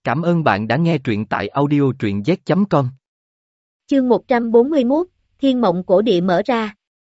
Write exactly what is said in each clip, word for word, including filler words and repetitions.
Cảm ơn bạn đã nghe truyện tại audio truyện z chấm com. Chương một trăm bốn mươi mốt, Thiên Mộng Cổ Địa mở ra.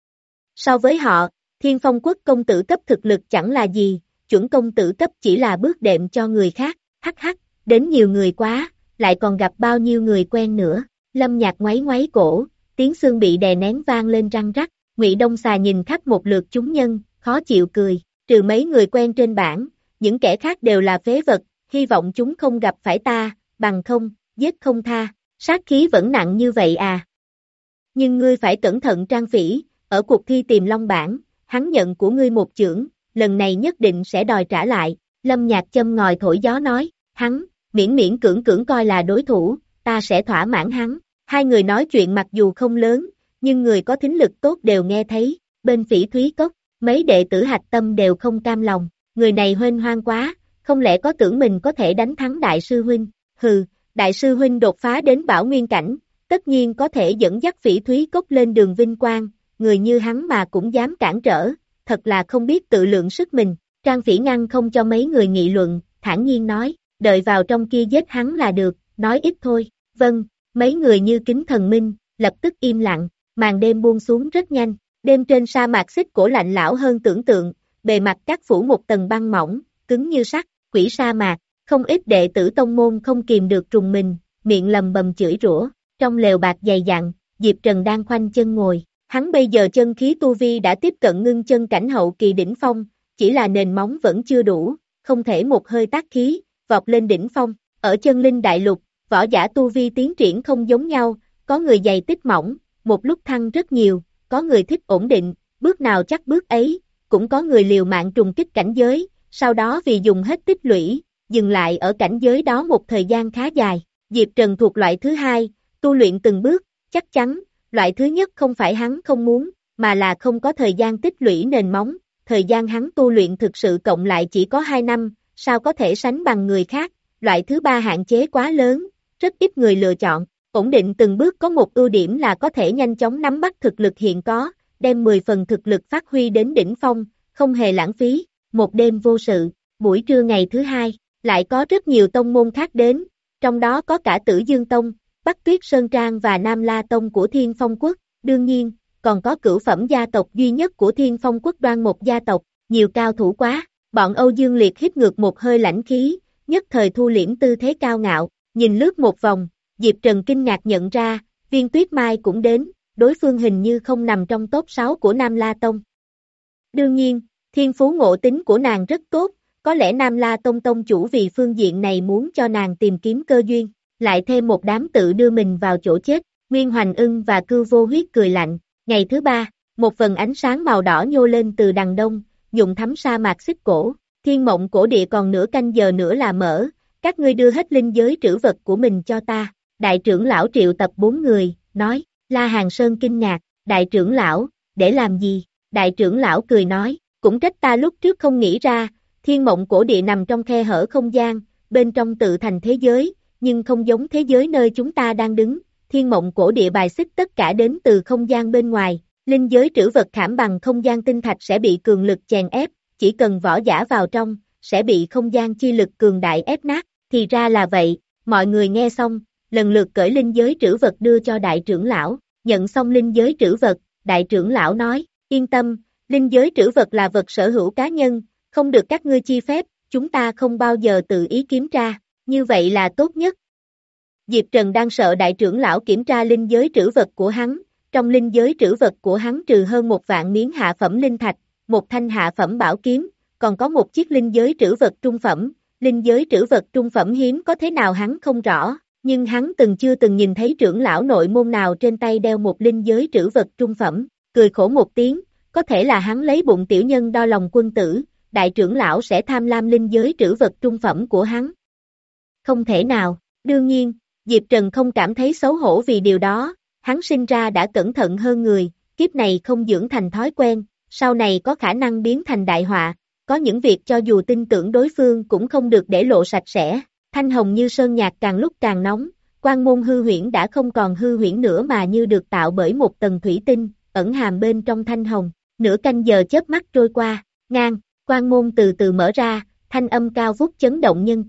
So với họ, Thiên Phong Quốc công tử cấp thực lực chẳng là gì, chuẩn công tử cấp chỉ là bước đệm cho người khác, hắc hắc, đến nhiều người quá, lại còn gặp bao nhiêu người quen nữa. Lâm Nhạc ngoáy ngoáy cổ, tiếng xương bị đè nén vang lên răng rắc. Ngụy Đông Xà nhìn khắp một lượt chúng nhân, khó chịu cười, trừ mấy người quen trên bảng, những kẻ khác đều là phế vật, hy vọng chúng không gặp phải ta, bằng không, giết không tha, sát khí vẫn nặng như vậy à. Nhưng ngươi phải cẩn thận Trang Phỉ, ở cuộc thi tìm long bản, hắn nhận của ngươi một chưởng, lần này nhất định sẽ đòi trả lại. Lâm Nhạc châm ngòi thổi gió nói, hắn, miễn miễn cưỡng cưỡng coi là đối thủ, ta sẽ thỏa mãn hắn. Hai người nói chuyện mặc dù không lớn, nhưng người có thính lực tốt đều nghe thấy. Bên Phỉ Thúy Cốc, mấy đệ tử hạch tâm đều không cam lòng, người này huênh hoang quá, không lẽ có tưởng mình có thể đánh thắng đại sư huynh. Hừ, đại sư huynh đột phá đến bảo nguyên cảnh, tất nhiên có thể dẫn dắt Phỉ Thúy Cốc lên đường vinh quang, người như hắn mà cũng dám cản trở, thật là không biết tự lượng sức mình. Trang Phỉ ngăn không cho mấy người nghị luận, thản nhiên nói, đợi vào trong kia giết hắn là được, nói ít thôi. Vâng, mấy người như kính thần minh, lập tức im lặng, màn đêm buông xuống rất nhanh, đêm trên sa mạc xích cổ lạnh lão hơn tưởng tượng, bề mặt cát phủ một tầng băng mỏng, cứng như sắt, quỷ sa mạc, không ít đệ tử tông môn không kìm được trùng mình, miệng lầm bầm chửi rủa. Trong lều bạc dày dặn, Diệp Trần đang khoanh chân ngồi, hắn bây giờ chân khí tu vi đã tiếp cận ngưng chân cảnh hậu kỳ đỉnh phong, chỉ là nền móng vẫn chưa đủ, không thể một hơi tác khí, vọt lên đỉnh phong. Ở chân linh đại lục, võ giả tu vi tiến triển không giống nhau, có người dày tích mỏng, một lúc thăng rất nhiều, có người thích ổn định, bước nào chắc bước ấy, cũng có người liều mạng trùng kích cảnh giới, sau đó vì dùng hết tích lũy, dừng lại ở cảnh giới đó một thời gian khá dài. Diệp Trần thuộc loại thứ hai, tu luyện từng bước, chắc chắn, loại thứ nhất không phải hắn không muốn, mà là không có thời gian tích lũy nền móng, thời gian hắn tu luyện thực sự cộng lại chỉ có hai năm, sao có thể sánh bằng người khác. Loại thứ ba hạn chế quá lớn, rất ít người lựa chọn. Ổn định từng bước có một ưu điểm là có thể nhanh chóng nắm bắt thực lực hiện có, đem mười phần thực lực phát huy đến đỉnh phong, không hề lãng phí. Một đêm vô sự, buổi trưa ngày thứ hai, lại có rất nhiều tông môn khác đến, trong đó có cả Tử Dương Tông, Bắc Tuyết Sơn Trang và Nam La Tông của Thiên Phong Quốc, đương nhiên, còn có cửu phẩm gia tộc duy nhất của Thiên Phong Quốc Đoan Một gia tộc, nhiều cao thủ quá. Bọn Âu Dương Liệt hít ngược một hơi lãnh khí, nhất thời thu liễm tư thế cao ngạo, nhìn lướt một vòng, Diệp Trần kinh ngạc nhận ra, Viên Tuyết Mai cũng đến, đối phương hình như không nằm trong top sáu của Nam La Tông. Đương nhiên, thiên phú ngộ tính của nàng rất tốt, có lẽ Nam La Tông tông chủ vì phương diện này muốn cho nàng tìm kiếm cơ duyên, lại thêm một đám tự đưa mình vào chỗ chết. Nguyên Hoành Ưng và Cưu Vô Huyết cười lạnh. Ngày thứ ba, một phần ánh sáng màu đỏ nhô lên từ đằng đông, nhuộm thắm sa mạc xích cổ. Thiên Mộng Cổ Địa còn nửa canh giờ nữa là mở, các ngươi đưa hết linh giới trữ vật của mình cho ta. Đại trưởng lão triệu tập bốn người, nói. La Hàng Sơn kinh ngạc, đại trưởng lão, để làm gì? Đại trưởng lão cười nói, cũng trách ta lúc trước không nghĩ ra, Thiên Mộng Cổ Địa nằm trong khe hở không gian, bên trong tự thành thế giới, nhưng không giống thế giới nơi chúng ta đang đứng. Thiên Mộng Cổ Địa bài xích tất cả đến từ không gian bên ngoài, linh giới trữ vật khảm bằng không gian tinh thạch sẽ bị cường lực chèn ép, chỉ cần võ giả vào trong, sẽ bị không gian chi lực cường đại ép nát. Thì ra là vậy, mọi người nghe xong, lần lượt cởi linh giới trữ vật đưa cho đại trưởng lão. Nhận xong linh giới trữ vật, đại trưởng lão nói, yên tâm, linh giới trữ vật là vật sở hữu cá nhân, không được các ngươi chi phép, chúng ta không bao giờ tự ý kiểm tra, như vậy là tốt nhất. Diệp Trần đang sợ đại trưởng lão kiểm tra linh giới trữ vật của hắn, trong linh giới trữ vật của hắn trừ hơn một vạn miếng hạ phẩm linh thạch, một thanh hạ phẩm bảo kiếm, còn có một chiếc linh giới trữ vật trung phẩm. Linh giới trữ vật trung phẩm hiếm có thế nào hắn không rõ, nhưng hắn từng chưa từng nhìn thấy trưởng lão nội môn nào trên tay đeo một linh giới trữ vật trung phẩm, cười khổ một tiếng, có thể là hắn lấy bụng tiểu nhân đo lòng quân tử, đại trưởng lão sẽ tham lam linh giới trữ vật trung phẩm của hắn. Không thể nào, đương nhiên, Diệp Trần không cảm thấy xấu hổ vì điều đó, hắn sinh ra đã cẩn thận hơn người, kiếp này không dưỡng thành thói quen, sau này có khả năng biến thành đại họa. Có những việc cho dù tin tưởng đối phương cũng không được để lộ sạch sẽ. Thanh hồng như sơn nhạc càng lúc càng nóng, quan môn hư huyễn đã không còn hư huyễn nữa mà như được tạo bởi một tầng thủy tinh, ẩn hàm bên trong thanh hồng. Nửa canh giờ chớp mắt trôi qua, ngang, quan môn từ từ mở ra, thanh âm cao vút chấn động nhân tâm.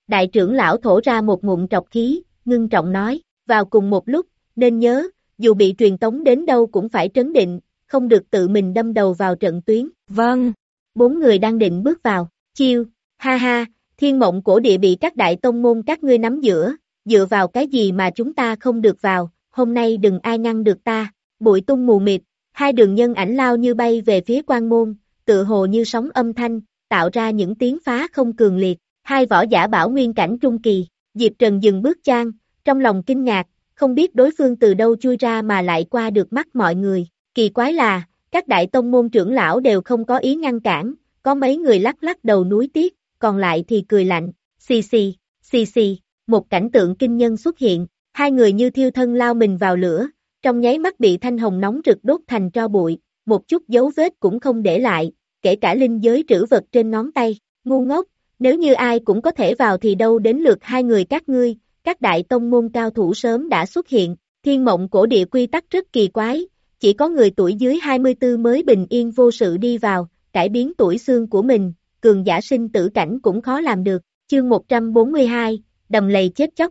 Đại trưởng lão thổ ra một ngụm trọc khí, ngưng trọng nói, vào cùng một lúc, nên nhớ, dù bị truyền tống đến đâu cũng phải trấn định, không được tự mình đâm đầu vào trận tuyến. Vâng. Bốn người đang định bước vào, chiêu, ha ha, thiên mộng cổ địa bị các đại tông môn các ngươi nắm giữa, dựa vào cái gì mà chúng ta không được vào, hôm nay đừng ai ngăn được ta, bụi tung mù mịt, hai đường nhân ảnh lao như bay về phía quan môn, tự hồ như sóng âm thanh, tạo ra những tiếng phá không cường liệt, hai võ giả bảo nguyên cảnh trung kỳ, Diệp Trần dừng bước chan, trong lòng kinh ngạc, không biết đối phương từ đâu chui ra mà lại qua được mắt mọi người, kỳ quái là, các đại tông môn trưởng lão đều không có ý ngăn cản, có mấy người lắc lắc đầu nuối tiếc, còn lại thì cười lạnh, xì xì, xì xì, một cảnh tượng kinh nhân xuất hiện, hai người như thiêu thân lao mình vào lửa, trong nháy mắt bị thanh hồng nóng rực đốt thành tro bụi, một chút dấu vết cũng không để lại, kể cả linh giới trữ vật trên ngón tay, ngu ngốc, nếu như ai cũng có thể vào thì đâu đến lượt hai người các ngươi, các đại tông môn cao thủ sớm đã xuất hiện, thiên mộng cổ địa quy tắc rất kỳ quái, chỉ có người tuổi dưới hai mươi tư mới bình yên vô sự đi vào, cải biến tuổi xương của mình, cường giả sinh tử cảnh cũng khó làm được, chương một trăm bốn mươi hai, đầm lầy chết chóc.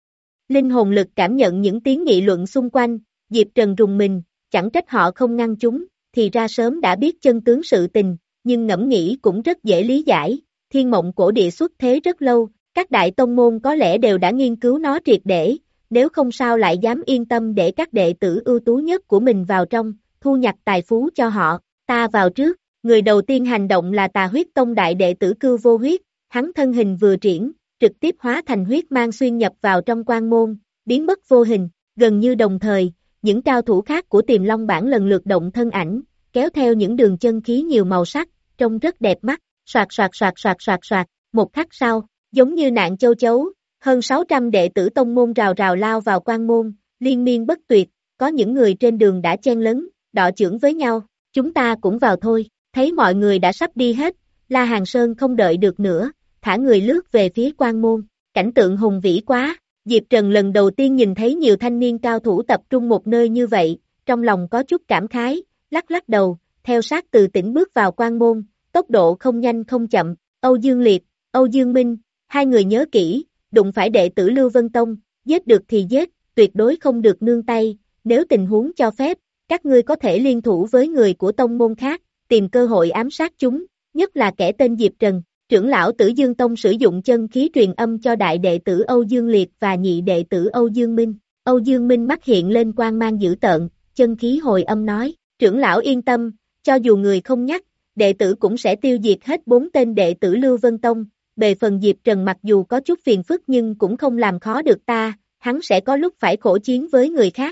Linh hồn lực cảm nhận những tiếng nghị luận xung quanh, Diệp Trần rùng mình, chẳng trách họ không ngăn chúng, thì ra sớm đã biết chân tướng sự tình, nhưng ngẫm nghĩ cũng rất dễ lý giải, thiên mộng cổ địa xuất thế rất lâu, các đại tông môn có lẽ đều đã nghiên cứu nó triệt để, nếu không sao lại dám yên tâm để các đệ tử ưu tú nhất của mình vào trong, thu nhặt tài phú cho họ, ta vào trước, người đầu tiên hành động là Tà Huyết Tông đại đệ tử Cưu Vô Huyết, hắn thân hình vừa triển, trực tiếp hóa thành huyết mang xuyên nhập vào trong quan môn, biến mất vô hình, gần như đồng thời, những cao thủ khác của Tiềm Long Bảng lần lượt động thân ảnh, kéo theo những đường chân khí nhiều màu sắc, trông rất đẹp mắt, soạt soạt soạt soạt soạt soạt, một khắc sau, giống như nạn châu chấu, hơn sáu trăm đệ tử tông môn rào rào lao vào quan môn, liên miên bất tuyệt, có những người trên đường đã chen lấn, đọ chưởng với nhau, chúng ta cũng vào thôi, thấy mọi người đã sắp đi hết, La Hàng Sơn không đợi được nữa, thả người lướt về phía quan môn, cảnh tượng hùng vĩ quá, Diệp Trần lần đầu tiên nhìn thấy nhiều thanh niên cao thủ tập trung một nơi như vậy, trong lòng có chút cảm khái, lắc lắc đầu, theo sát Từ Tĩnh bước vào quan môn, tốc độ không nhanh không chậm, Âu Dương Liệt, Âu Dương Minh, hai người nhớ kỹ, đụng phải đệ tử Lưu Vân Tông, giết được thì giết, tuyệt đối không được nương tay, nếu tình huống cho phép, các ngươi có thể liên thủ với người của tông môn khác, tìm cơ hội ám sát chúng, nhất là kẻ tên Diệp Trần. Trưởng lão Tử Dương Tông sử dụng chân khí truyền âm cho đại đệ tử Âu Dương Liệt và nhị đệ tử Âu Dương Minh. Âu Dương Minh mắt hiện lên quang mang dữ tợn, chân khí hồi âm nói, trưởng lão yên tâm, cho dù người không nhắc, đệ tử cũng sẽ tiêu diệt hết bốn tên đệ tử Lưu Vân Tông. Về phần Diệp Trần mặc dù có chút phiền phức nhưng cũng không làm khó được ta, hắn sẽ có lúc phải khổ chiến với người khác.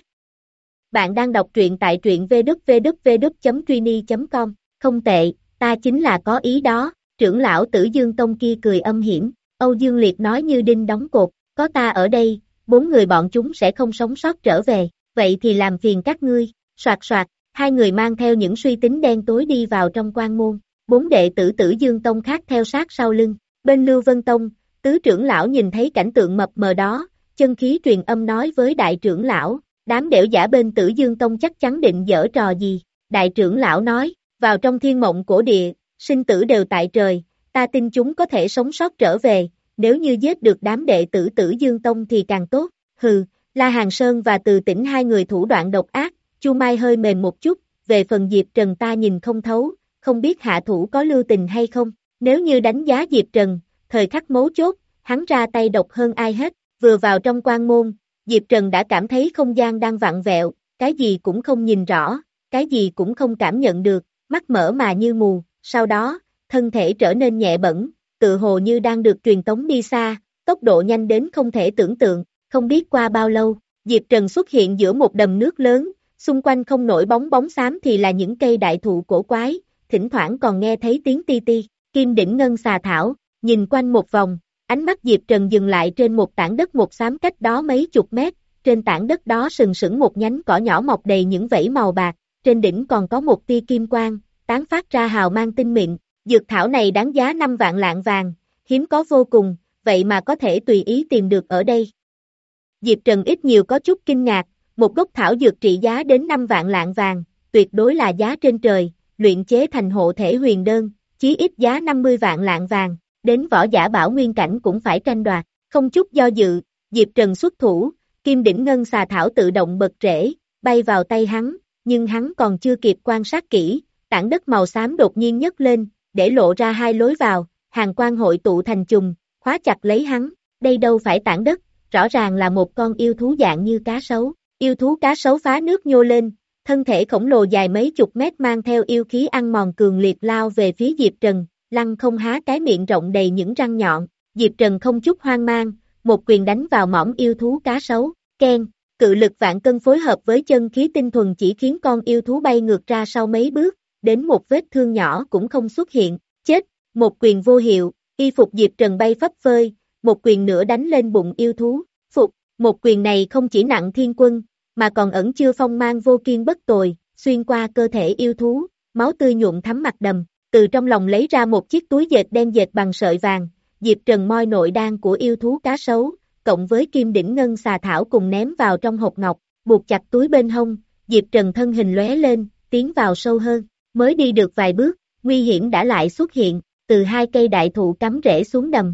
Bạn đang đọc truyện tại truyện vê kép vê kép vê chấm tweenie chấm com, không tệ, ta chính là có ý đó. Trưởng lão Tử Dương Tông kia cười âm hiểm, Âu Dương Liệt nói như đinh đóng cột, có ta ở đây, bốn người bọn chúng sẽ không sống sót trở về, vậy thì làm phiền các ngươi, soạt soạt, hai người mang theo những suy tính đen tối đi vào trong quan môn, bốn đệ tử Tử Dương Tông khác theo sát sau lưng, bên Lưu Vân Tông, tứ trưởng lão nhìn thấy cảnh tượng mập mờ đó, chân khí truyền âm nói với đại trưởng lão, đám đểu giả bên Tử Dương Tông chắc chắn định giở trò gì, đại trưởng lão nói, vào trong thiên mộng cổ địa, sinh tử đều tại trời, ta tin chúng có thể sống sót trở về, nếu như giết được đám đệ tử Tử Dương Tông thì càng tốt, hừ, La Hàng Sơn và Từ Tĩnh hai người thủ đoạn độc ác, Chu Mai hơi mềm một chút, về phần Diệp Trần ta nhìn không thấu, không biết hạ thủ có lưu tình hay không, nếu như đánh giá Diệp Trần, thời khắc mấu chốt, hắn ra tay độc hơn ai hết, vừa vào trong quan môn, Diệp Trần đã cảm thấy không gian đang vặn vẹo, cái gì cũng không nhìn rõ, cái gì cũng không cảm nhận được, mắt mở mà như mù. Sau đó, thân thể trở nên nhẹ bẫng, tự hồ như đang được truyền tống đi xa, tốc độ nhanh đến không thể tưởng tượng, không biết qua bao lâu, Diệp Trần xuất hiện giữa một đầm nước lớn, xung quanh không nổi bóng bóng xám thì là những cây đại thụ cổ quái, thỉnh thoảng còn nghe thấy tiếng ti ti, kim đỉnh ngân xà thảo, nhìn quanh một vòng, ánh mắt Diệp Trần dừng lại trên một tảng đất một xám cách đó mấy chục mét, trên tảng đất đó sừng sững một nhánh cỏ nhỏ mọc đầy những vảy màu bạc, trên đỉnh còn có một tia kim quang, tán phát ra hào mang tinh mịn, dược thảo này đáng giá năm vạn lạng vàng, hiếm có vô cùng, vậy mà có thể tùy ý tìm được ở đây. Diệp Trần ít nhiều có chút kinh ngạc, một gốc thảo dược trị giá đến năm vạn lạng vàng, tuyệt đối là giá trên trời, luyện chế thành hộ thể huyền đơn, chí ít giá năm mươi vạn lạng vàng, đến võ giả bảo nguyên cảnh cũng phải tranh đoạt, không chút do dự, Diệp Trần xuất thủ, kim đỉnh ngân xà thảo tự động bật rễ, bay vào tay hắn, nhưng hắn còn chưa kịp quan sát kỹ, tảng đất màu xám đột nhiên nhấc lên, để lộ ra hai lối vào, hàng quang hội tụ thành chùm, khóa chặt lấy hắn, đây đâu phải tảng đất, rõ ràng là một con yêu thú dạng như cá sấu, yêu thú cá sấu phá nước nhô lên, thân thể khổng lồ dài mấy chục mét mang theo yêu khí ăn mòn cường liệt lao về phía Diệp Trần, lăng không há cái miệng rộng đầy những răng nhọn, Diệp Trần không chút hoang mang, một quyền đánh vào mỏm yêu thú cá sấu, keng, cự lực vạn cân phối hợp với chân khí tinh thuần chỉ khiến con yêu thú bay ngược ra sau mấy bước, đến một vết thương nhỏ cũng không xuất hiện, chết, một quyền vô hiệu, y phục Diệp Trần bay phấp phơi, một quyền nữa đánh lên bụng yêu thú, phục, một quyền này không chỉ nặng thiên quân, mà còn ẩn chứa phong mang vô kiên bất tồi, xuyên qua cơ thể yêu thú, máu tươi nhuộm thắm mặt đầm, từ trong lòng lấy ra một chiếc túi dệt đen dệt bằng sợi vàng, Diệp Trần moi nội đan của yêu thú cá sấu, cộng với kim đỉnh ngân xà thảo cùng ném vào trong hộp ngọc, buộc chặt túi bên hông, Diệp Trần thân hình lóe lên, tiến vào sâu hơn, mới đi được vài bước, nguy hiểm đã lại xuất hiện, từ hai cây đại thụ cắm rễ xuống đầm.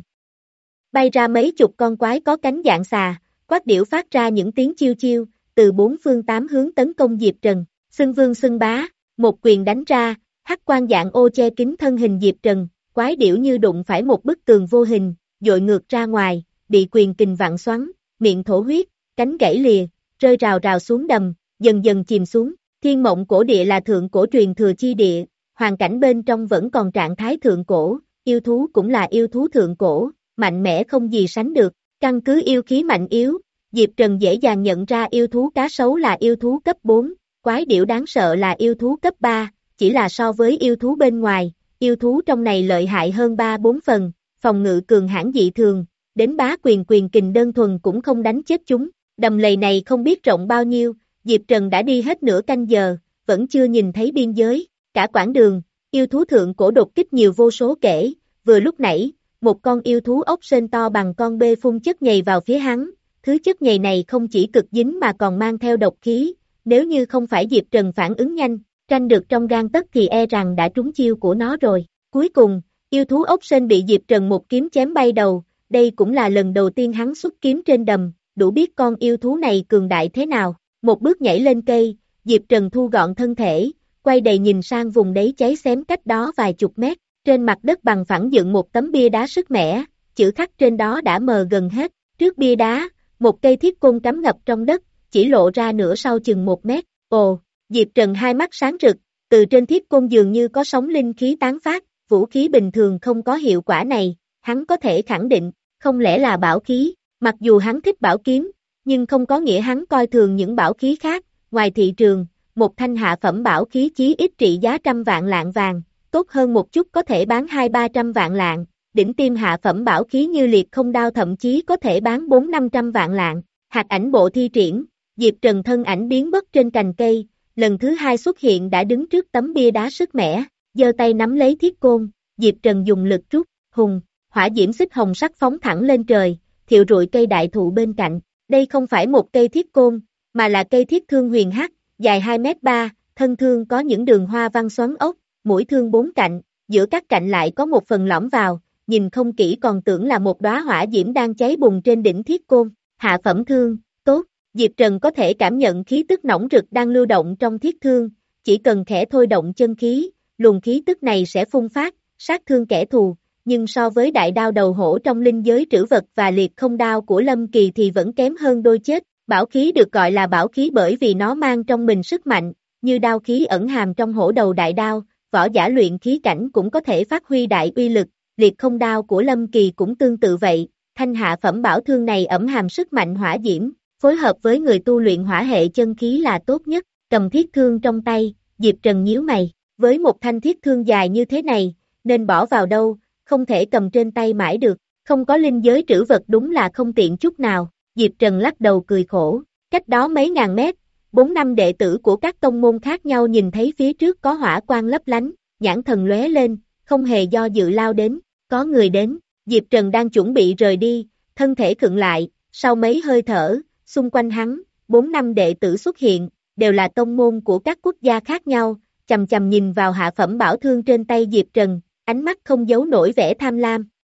Bay ra mấy chục con quái có cánh dạng xà, quát điểu phát ra những tiếng chiêu chiêu, từ bốn phương tám hướng tấn công Diệp Trần, xưng vương xưng bá, một quyền đánh ra, hắc quang dạng ô che kín thân hình Diệp Trần, quái điểu như đụng phải một bức tường vô hình, dội ngược ra ngoài, bị quyền kình vặn xoắn, miệng thổ huyết, cánh gãy lìa, rơi rào rào xuống đầm, dần dần chìm xuống, thiên mộng cổ địa là thượng cổ truyền thừa chi địa, hoàn cảnh bên trong vẫn còn trạng thái thượng cổ, yêu thú cũng là yêu thú thượng cổ, mạnh mẽ không gì sánh được, căn cứ yêu khí mạnh yếu, Diệp Trần dễ dàng nhận ra yêu thú cá sấu là yêu thú cấp bốn, quái điểu đáng sợ là yêu thú cấp ba, chỉ là so với yêu thú bên ngoài, yêu thú trong này lợi hại hơn ba bốn phần, phòng ngự cường hãn dị thường, đến bá quyền quyền kình đơn thuần cũng không đánh chết chúng, đầm lầy này không biết rộng bao nhiêu, Diệp Trần đã đi hết nửa canh giờ, vẫn chưa nhìn thấy biên giới, cả quãng đường, yêu thú thượng cổ đột kích nhiều vô số kể, vừa lúc nãy, một con yêu thú ốc sên to bằng con bê phun chất nhầy vào phía hắn, thứ chất nhầy này không chỉ cực dính mà còn mang theo độc khí, nếu như không phải Diệp Trần phản ứng nhanh, tranh được trong gang tấc thì e rằng đã trúng chiêu của nó rồi, cuối cùng, yêu thú ốc sên bị Diệp Trần một kiếm chém bay đầu, đây cũng là lần đầu tiên hắn xuất kiếm trên đầm, đủ biết con yêu thú này cường đại thế nào, một bước nhảy lên cây, Diệp Trần thu gọn thân thể, quay đầy nhìn sang vùng đáy cháy xém cách đó vài chục mét, trên mặt đất bằng phẳng dựng một tấm bia đá sức mẻ, chữ khắc trên đó đã mờ gần hết, trước bia đá, một cây thiết côn cắm ngập trong đất, chỉ lộ ra nửa sau chừng một mét, ồ, Diệp Trần hai mắt sáng rực, từ trên thiết côn dường như có sóng linh khí tán phát, vũ khí bình thường không có hiệu quả này, hắn có thể khẳng định, không lẽ là bảo khí, mặc dù hắn thích bảo kiếm, nhưng không có nghĩa hắn coi thường những bảo khí khác, ngoài thị trường, một thanh hạ phẩm bảo khí chí ít trị giá trăm vạn lạng vàng, tốt hơn một chút có thể bán hai ba trăm vạn lạng, đỉnh tim hạ phẩm bảo khí như liệt không đao thậm chí có thể bán bốn năm trăm vạn lạng, hạt ảnh bộ thi triển, Diệp Trần thân ảnh biến mất trên cành cây, lần thứ hai xuất hiện đã đứng trước tấm bia đá sức mẻ, giơ tay nắm lấy thiết côn, Diệp Trần dùng lực rút, hùng, hỏa diễm xích hồng sắc phóng thẳng lên trời, thiêu rụi cây đại thụ bên cạnh, đây không phải một cây thiết côn, mà là cây thiết thương huyền hắc, dài hai mét ba, thân thương có những đường hoa văn xoắn ốc, mũi thương bốn cạnh, giữa các cạnh lại có một phần lõm vào, nhìn không kỹ còn tưởng là một đóa hỏa diễm đang cháy bùng trên đỉnh thiết côn, hạ phẩm thương, tốt, Diệp Trần có thể cảm nhận khí tức nóng rực đang lưu động trong thiết thương, chỉ cần khẽ thôi động chân khí, luồng khí tức này sẽ phun phát, sát thương kẻ thù, nhưng so với đại đao đầu hổ trong linh giới trữ vật và liệt không đao của Lâm Kỳ thì vẫn kém hơn đôi chết, bảo khí được gọi là bảo khí bởi vì nó mang trong mình sức mạnh, như đao khí ẩn hàm trong hổ đầu đại đao, võ giả luyện khí cảnh cũng có thể phát huy đại uy lực, liệt không đao của Lâm Kỳ cũng tương tự vậy, thanh hạ phẩm bảo thương này ẩn hàm sức mạnh hỏa diễm, phối hợp với người tu luyện hỏa hệ chân khí là tốt nhất, cầm thiết thương trong tay, Diệp Trần nhíu mày, với một thanh thiết thương dài như thế này, nên bỏ vào đâu, không thể cầm trên tay mãi được, không có linh giới trữ vật đúng là không tiện chút nào, Diệp Trần lắc đầu cười khổ, cách đó mấy ngàn mét, bốn năm đệ tử của các tông môn khác nhau nhìn thấy phía trước có hỏa quang lấp lánh, nhãn thần lóe lên, không hề do dự lao đến, có người đến, Diệp Trần đang chuẩn bị rời đi, thân thể khựng lại, sau mấy hơi thở, xung quanh hắn, bốn năm đệ tử xuất hiện, đều là tông môn của các quốc gia khác nhau, chầm chầm nhìn vào hạ phẩm bảo thương trên tay Diệp Trần, ánh mắt không giấu nổi vẻ tham lam,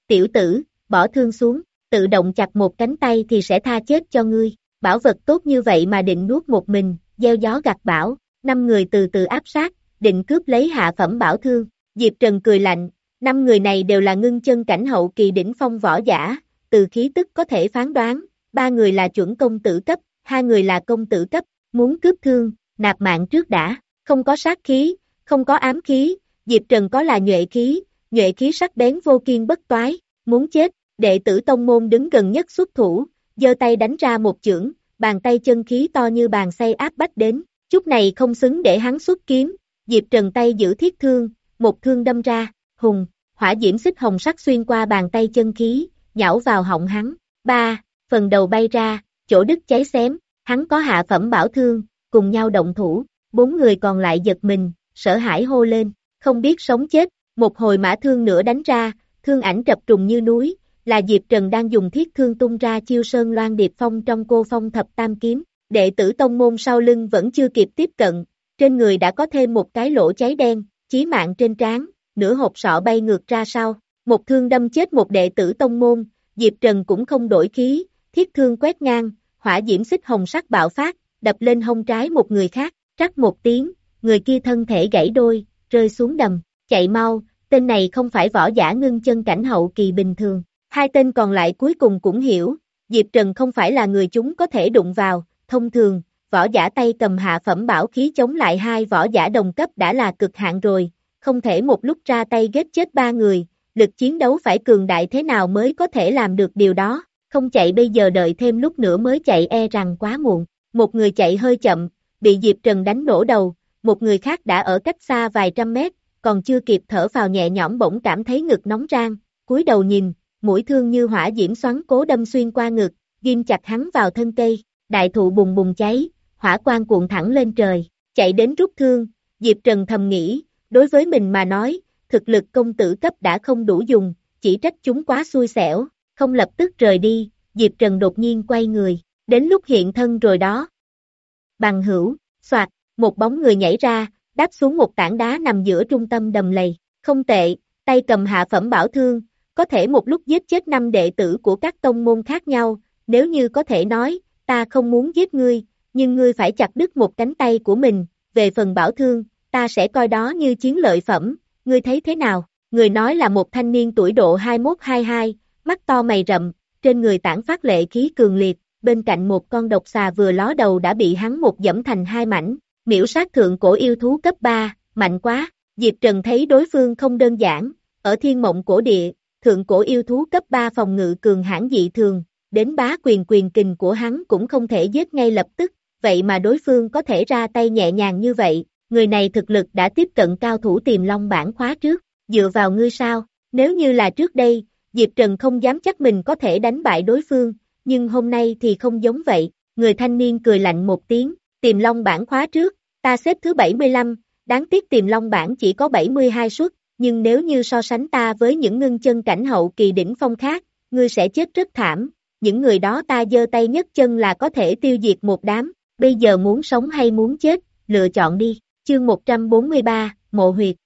tiểu tử, bỏ thương xuống, tự động chặt một cánh tay thì sẽ tha chết cho ngươi, bảo vật tốt như vậy mà định nuốt một mình, gieo gió gặt bão, năm người từ từ áp sát, định cướp lấy hạ phẩm bảo thương, Diệp Trần cười lạnh, năm người này đều là ngưng chân cảnh hậu kỳ đỉnh phong võ giả, từ khí tức có thể phán đoán, ba người là chuẩn công tử cấp, hai người là công tử cấp, muốn cướp thương, nạp mạng trước đã, không có sát khí, không có ám khí, Diệp Trần có là nhuệ khí, nhuệ khí sắc bén vô kiên bất toái, muốn chết, đệ tử tông môn đứng gần nhất xuất thủ, giơ tay đánh ra một chưởng, bàn tay chân khí to như bàn xay áp bách đến, chút này không xứng để hắn xuất kiếm, Diệp Trần tay giữ thiết thương, một thương đâm ra, hùng, hỏa diễm xích hồng sắc xuyên qua bàn tay chân khí, nhão vào họng hắn, ba, phần đầu bay ra, chỗ đứt cháy xém, hắn có hạ phẩm bảo thương, cùng nhau động thủ, bốn người còn lại giật mình, sợ hãi hô lên, không biết sống chết, một hồi mã thương nữa đánh ra, thương ảnh trập trùng như núi, là Diệp Trần đang dùng thiết thương tung ra chiêu sơn loan điệp phong trong cô phong thập tam kiếm, đệ tử tông môn sau lưng vẫn chưa kịp tiếp cận, trên người đã có thêm một cái lỗ cháy đen, chí mạng trên trán, nửa hộp sọ bay ngược ra sau, một thương đâm chết một đệ tử tông môn, Diệp Trần cũng không đổi khí, thiết thương quét ngang, hỏa diễm xích hồng sắc bạo phát, đập lên hông trái một người khác, rắc một tiếng, người kia thân thể gãy đôi, rơi xuống đầm, chạy mau, tên này không phải võ giả ngưng chân cảnh hậu kỳ bình thường, hai tên còn lại cuối cùng cũng hiểu, Diệp Trần không phải là người chúng có thể đụng vào, thông thường, võ giả tay cầm hạ phẩm bảo khí chống lại hai võ giả đồng cấp đã là cực hạn rồi, không thể một lúc ra tay giết chết ba người, lực chiến đấu phải cường đại thế nào mới có thể làm được điều đó, không chạy bây giờ đợi thêm lúc nữa mới chạy e rằng quá muộn, một người chạy hơi chậm, bị Diệp Trần đánh nổ đầu, một người khác đã ở cách xa vài trăm mét, còn chưa kịp thở vào nhẹ nhõm bỗng cảm thấy ngực nóng rang, cúi đầu nhìn, mũi thương như hỏa diễm xoắn cố đâm xuyên qua ngực, ghim chặt hắn vào thân cây, đại thụ bùng bùng cháy, hỏa quang cuộn thẳng lên trời, chạy đến rút thương, Diệp Trần thầm nghĩ, đối với mình mà nói, thực lực công tử cấp đã không đủ dùng, chỉ trách chúng quá xui xẻo, không lập tức rời đi, Diệp Trần đột nhiên quay người, đến lúc hiện thân rồi đó. Bằng hữu, soạt, một bóng người nhảy ra, đáp xuống một tảng đá nằm giữa trung tâm đầm lầy, không tệ, tay cầm hạ phẩm bảo thương, có thể một lúc giết chết năm đệ tử của các tông môn khác nhau, nếu như có thể nói, ta không muốn giết ngươi, nhưng ngươi phải chặt đứt một cánh tay của mình, về phần bảo thương, ta sẽ coi đó như chiến lợi phẩm, ngươi thấy thế nào? Người nói là một thanh niên tuổi độ hai mốt hai hai, mắt to mày rậm, trên người tản phát lệ khí cường liệt, bên cạnh một con độc xà vừa ló đầu đã bị hắn một dẫm thành hai mảnh, miễu sát thượng cổ yêu thú cấp ba, mạnh quá, Diệp Trần thấy đối phương không đơn giản, ở thiên mộng cổ địa, thượng cổ yêu thú cấp ba phòng ngự cường hãn dị thường, đến bá quyền quyền kình của hắn cũng không thể giết ngay lập tức, vậy mà đối phương có thể ra tay nhẹ nhàng như vậy, người này thực lực đã tiếp cận cao thủ Tiềm Long bản khóa trước, dựa vào ngươi sao, nếu như là trước đây, Diệp Trần không dám chắc mình có thể đánh bại đối phương, nhưng hôm nay thì không giống vậy, người thanh niên cười lạnh một tiếng, Tiềm Long bản khóa trước, ta xếp thứ bảy mươi lăm, đáng tiếc Tiềm Long bản chỉ có bảy mươi hai suất, nhưng nếu như so sánh ta với những ngưng chân cảnh hậu kỳ đỉnh phong khác, ngươi sẽ chết rất thảm, những người đó ta giơ tay nhấc chân là có thể tiêu diệt một đám, bây giờ muốn sống hay muốn chết, lựa chọn đi, chương một trăm bốn mươi ba, Mộ Huyệt.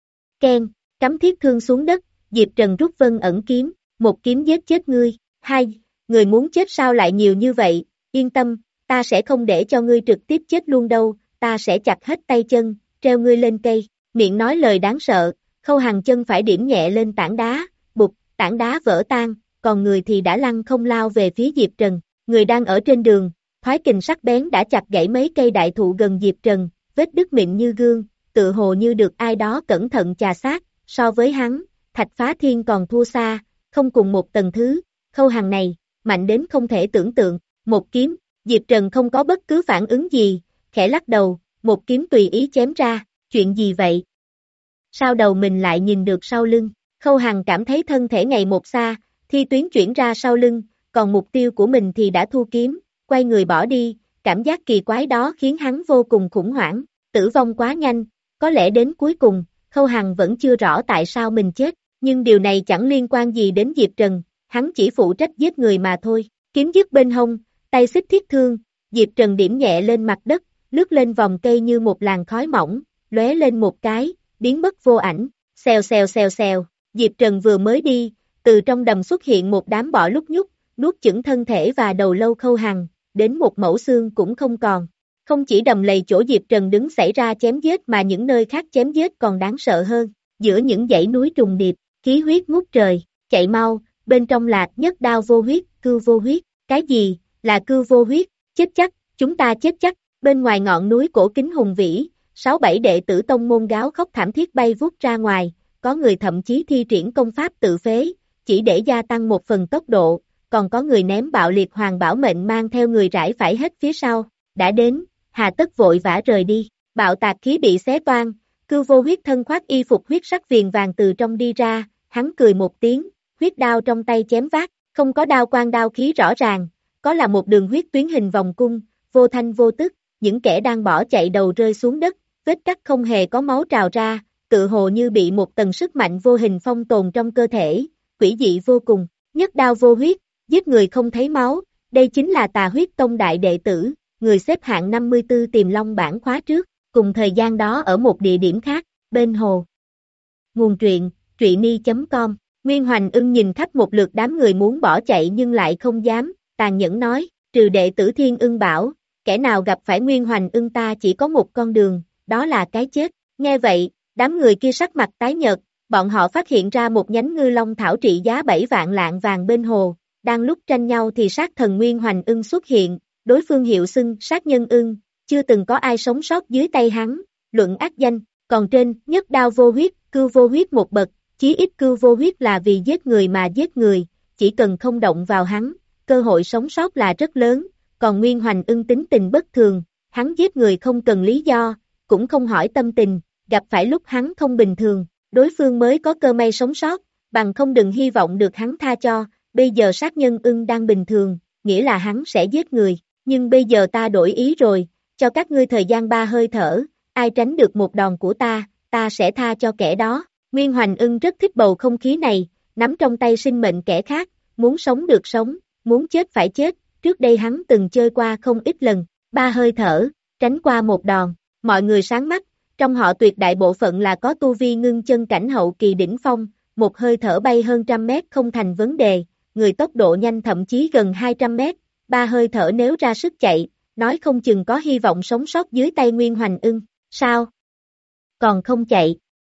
Ken, cắm thiết thương xuống đất, Diệp Trần rút vân ẩn kiếm, một kiếm giết chết ngươi, hai, người muốn chết sao lại nhiều như vậy, yên tâm, ta sẽ không để cho ngươi trực tiếp chết luôn đâu, ta sẽ chặt hết tay chân, treo ngươi lên cây, miệng nói lời đáng sợ, Khâu Hằng chân phải điểm nhẹ lên tảng đá, bụp, tảng đá vỡ tan, còn người thì đã lăn không lao về phía Diệp Trần, người đang ở trên đường, thoái kình sắc bén đã chặt gãy mấy cây đại thụ gần Diệp Trần, vết đứt mịn như gương, tự hồ như được ai đó cẩn thận chà sát, so với hắn, Thạch Phá Thiên còn thua xa, không cùng một tầng thứ, Khâu Hằng này, mạnh đến không thể tưởng tượng, một kiếm, Diệp Trần không có bất cứ phản ứng gì, khẽ lắc đầu, một kiếm tùy ý chém ra, chuyện gì vậy? Sao đầu mình lại nhìn được sau lưng, Khâu Hằng cảm thấy thân thể ngày một xa, thi tuyến chuyển ra sau lưng, còn mục tiêu của mình thì đã thu kiếm, quay người bỏ đi, cảm giác kỳ quái đó khiến hắn vô cùng khủng hoảng, tử vong quá nhanh, có lẽ đến cuối cùng, Khâu Hằng vẫn chưa rõ tại sao mình chết, nhưng điều này chẳng liên quan gì đến Diệp Trần, hắn chỉ phụ trách giết người mà thôi, kiếm dứt bên hông, tay xích thiết thương, Diệp Trần điểm nhẹ lên mặt đất, lướt lên vòng cây như một làn khói mỏng, lóe lên một cái, biến mất vô ảnh, xèo xèo xèo xèo, Diệp Trần vừa mới đi, từ trong đầm xuất hiện một đám bọ lúc nhúc, nuốt chửng thân thể và đầu lâu Khâu Hằng, đến một mẩu xương cũng không còn. Không chỉ đầm lầy chỗ Diệp Trần đứng xảy ra chém giết mà những nơi khác chém giết còn đáng sợ hơn. Giữa những dãy núi trùng điệp, khí huyết ngút trời, chạy mau, bên trong là nhất đao vô huyết, cưu vô huyết. Cái gì, là cưu vô huyết, chết chắc, chúng ta chết chắc. Bên ngoài ngọn núi cổ kính hùng vĩ, sáu bảy đệ tử tông môn gáo khóc thảm thiết bay vút ra ngoài, có người thậm chí thi triển công pháp tự phế, chỉ để gia tăng một phần tốc độ, còn có người ném bạo liệt hoàng bảo mệnh mang theo người rải phải hết phía sau. Đã đến, hà tất vội vã rời đi, bạo tạc khí bị xé toang, cưu vô huyết thân khoác y phục huyết sắc viền vàng từ trong đi ra, hắn cười một tiếng, huyết đao trong tay chém vác, không có đao quang đao khí rõ ràng, có là một đường huyết tuyến hình vòng cung, vô thanh vô tức, những kẻ đang bỏ chạy đầu rơi xuống đất, vết cắt không hề có máu trào ra, tự hồ như bị một tầng sức mạnh vô hình phong tồn trong cơ thể, quỷ dị vô cùng, nhất đao vô huyết, giết người không thấy máu, đây chính là Tà Huyết Tông đại đệ tử, người xếp hạng năm mươi tư Tiềm Long bảng khóa trước, cùng thời gian đó ở một địa điểm khác, bên hồ. Nguồn truyện, truyện chấm com, Nguyên Hoành Ưng nhìn khắp một lượt đám người muốn bỏ chạy nhưng lại không dám, tàn nhẫn nói, trừ đệ tử Thiên Ưng bảo, kẻ nào gặp phải Nguyên Hoành Ưng ta chỉ có một con đường, đó là cái chết. Nghe vậy, đám người kia sắc mặt tái nhợt, bọn họ phát hiện ra một nhánh ngư long thảo trị giá bảy vạn lạng vàng bên hồ, đang lúc tranh nhau thì sát thần Nguyên Hoành Ưng xuất hiện, đối phương hiệu xưng sát nhân ưng, chưa từng có ai sống sót dưới tay hắn, luận ác danh, còn trên, nhất đao vô huyết, cưu vô huyết một bậc, chí ít cưu vô huyết là vì giết người mà giết người, chỉ cần không động vào hắn, cơ hội sống sót là rất lớn, còn Nguyên Hoành Ưng tính tình bất thường, hắn giết người không cần lý do, cũng không hỏi tâm tình, gặp phải lúc hắn không bình thường, đối phương mới có cơ may sống sót, bằng không đừng hy vọng được hắn tha cho, bây giờ sát nhân ưng đang bình thường, nghĩa là hắn sẽ giết người, nhưng bây giờ ta đổi ý rồi, cho các ngươi thời gian ba hơi thở, ai tránh được một đòn của ta, ta sẽ tha cho kẻ đó. Nguyên Hoành Ưng rất thích bầu không khí này, nắm trong tay sinh mệnh kẻ khác, muốn sống được sống, muốn chết phải chết, trước đây hắn từng chơi qua không ít lần, ba hơi thở, tránh qua một đòn, mọi người sáng mắt, trong họ tuyệt đại bộ phận là có tu vi ngưng chân cảnh hậu kỳ đỉnh phong, một hơi thở bay hơn trăm mét không thành vấn đề, người tốc độ nhanh thậm chí gần hai trăm mét, ba hơi thở nếu ra sức chạy, nói không chừng có hy vọng sống sót dưới tay Nguyên Hoành Ưng, sao? Còn không chạy.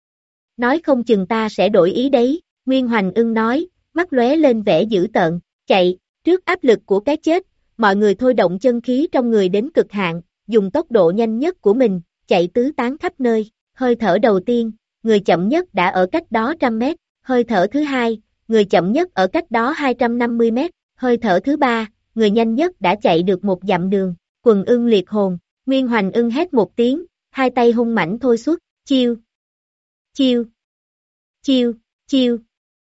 Nói không chừng ta sẽ đổi ý đấy, Nguyên Hoành Ưng nói, mắt lóe lên vẻ dữ tợn, chạy, trước áp lực của cái chết, mọi người thôi động chân khí trong người đến cực hạn, dùng tốc độ nhanh nhất của mình, chạy tứ tán khắp nơi, hơi thở đầu tiên, người chậm nhất đã ở cách đó trăm mét, hơi thở thứ hai, người chậm nhất ở cách đó hai trăm năm mươi mét, hơi thở thứ ba, người nhanh nhất đã chạy được một dặm đường, quần ưng liệt hồn, Nguyên Hoành Ưng hét một tiếng, hai tay hung mãnh thôi xuất, chiêu, chiêu, chiêu, chiêu,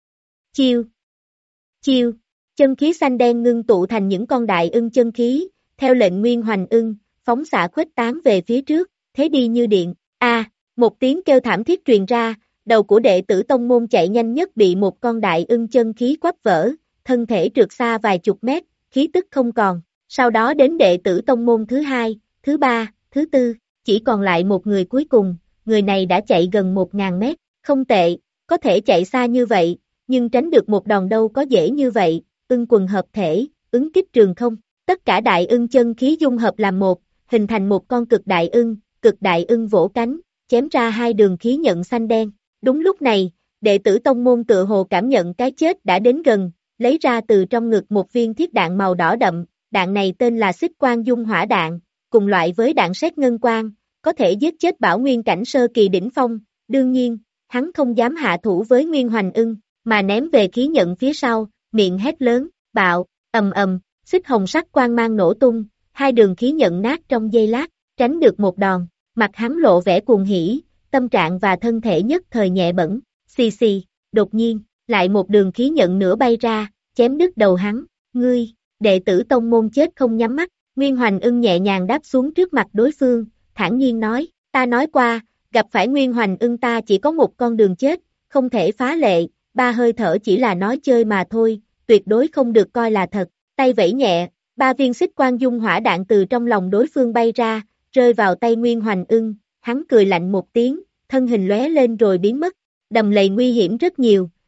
chiêu, chiêu, chân khí xanh đen ngưng tụ thành những con đại ưng chân khí, theo lệnh Nguyên Hoành Ưng, phóng xạ khuếch tán về phía trước, thế đi như điện, a, một tiếng kêu thảm thiết truyền ra, đầu của đệ tử tông môn chạy nhanh nhất bị một con đại ưng chân khí quắp vỡ, thân thể trượt xa vài chục mét, khí tức không còn, sau đó đến đệ tử tông môn thứ hai, thứ ba, thứ tư, chỉ còn lại một người cuối cùng, người này đã chạy gần một ngàn mét, không tệ, có thể chạy xa như vậy, nhưng tránh được một đòn đâu có dễ như vậy, ưng quần hợp thể, ứng kích trường không, tất cả đại ưng chân khí dung hợp làm một, hình thành một con cực đại ưng, cực đại ưng vỗ cánh, chém ra hai đường khí nhận xanh đen. Đúng lúc này, đệ tử tông môn tự hồ cảm nhận cái chết đã đến gần, lấy ra từ trong ngực một viên thiết đạn màu đỏ đậm, đạn này tên là xích quang dung hỏa đạn, cùng loại với đạn sét ngân quang, có thể giết chết bảo nguyên cảnh sơ kỳ đỉnh phong, đương nhiên, hắn không dám hạ thủ với Nguyên Hoành Ưng, mà ném về khí nhận phía sau, miệng hét lớn, bạo, ầm ầm, xích hồng sắc quang mang nổ tung, hai đường khí nhận nát trong giây lát, tránh được một đòn, mặt hắn lộ vẻ cuồng hỉ, tâm trạng và thân thể nhất thời nhẹ bẫng, xì xì, đột nhiên, lại một đường khí nhận nữa bay ra, chém đứt đầu hắn, ngươi, đệ tử tông môn chết không nhắm mắt, Nguyên Hoành Ưng nhẹ nhàng đáp xuống trước mặt đối phương, thản nhiên nói, ta nói qua, gặp phải Nguyên Hoành Ưng ta chỉ có một con đường chết, không thể phá lệ, ba hơi thở chỉ là nói chơi mà thôi, tuyệt đối không được coi là thật, tay vẫy nhẹ, ba viên xích quang dung hỏa đạn từ trong lòng đối phương bay ra, rơi vào tay Nguyên Hoành Ưng, hắn cười lạnh một tiếng, thân hình lóe lên rồi biến mất, đầm lầy nguy hiểm rất nhiều,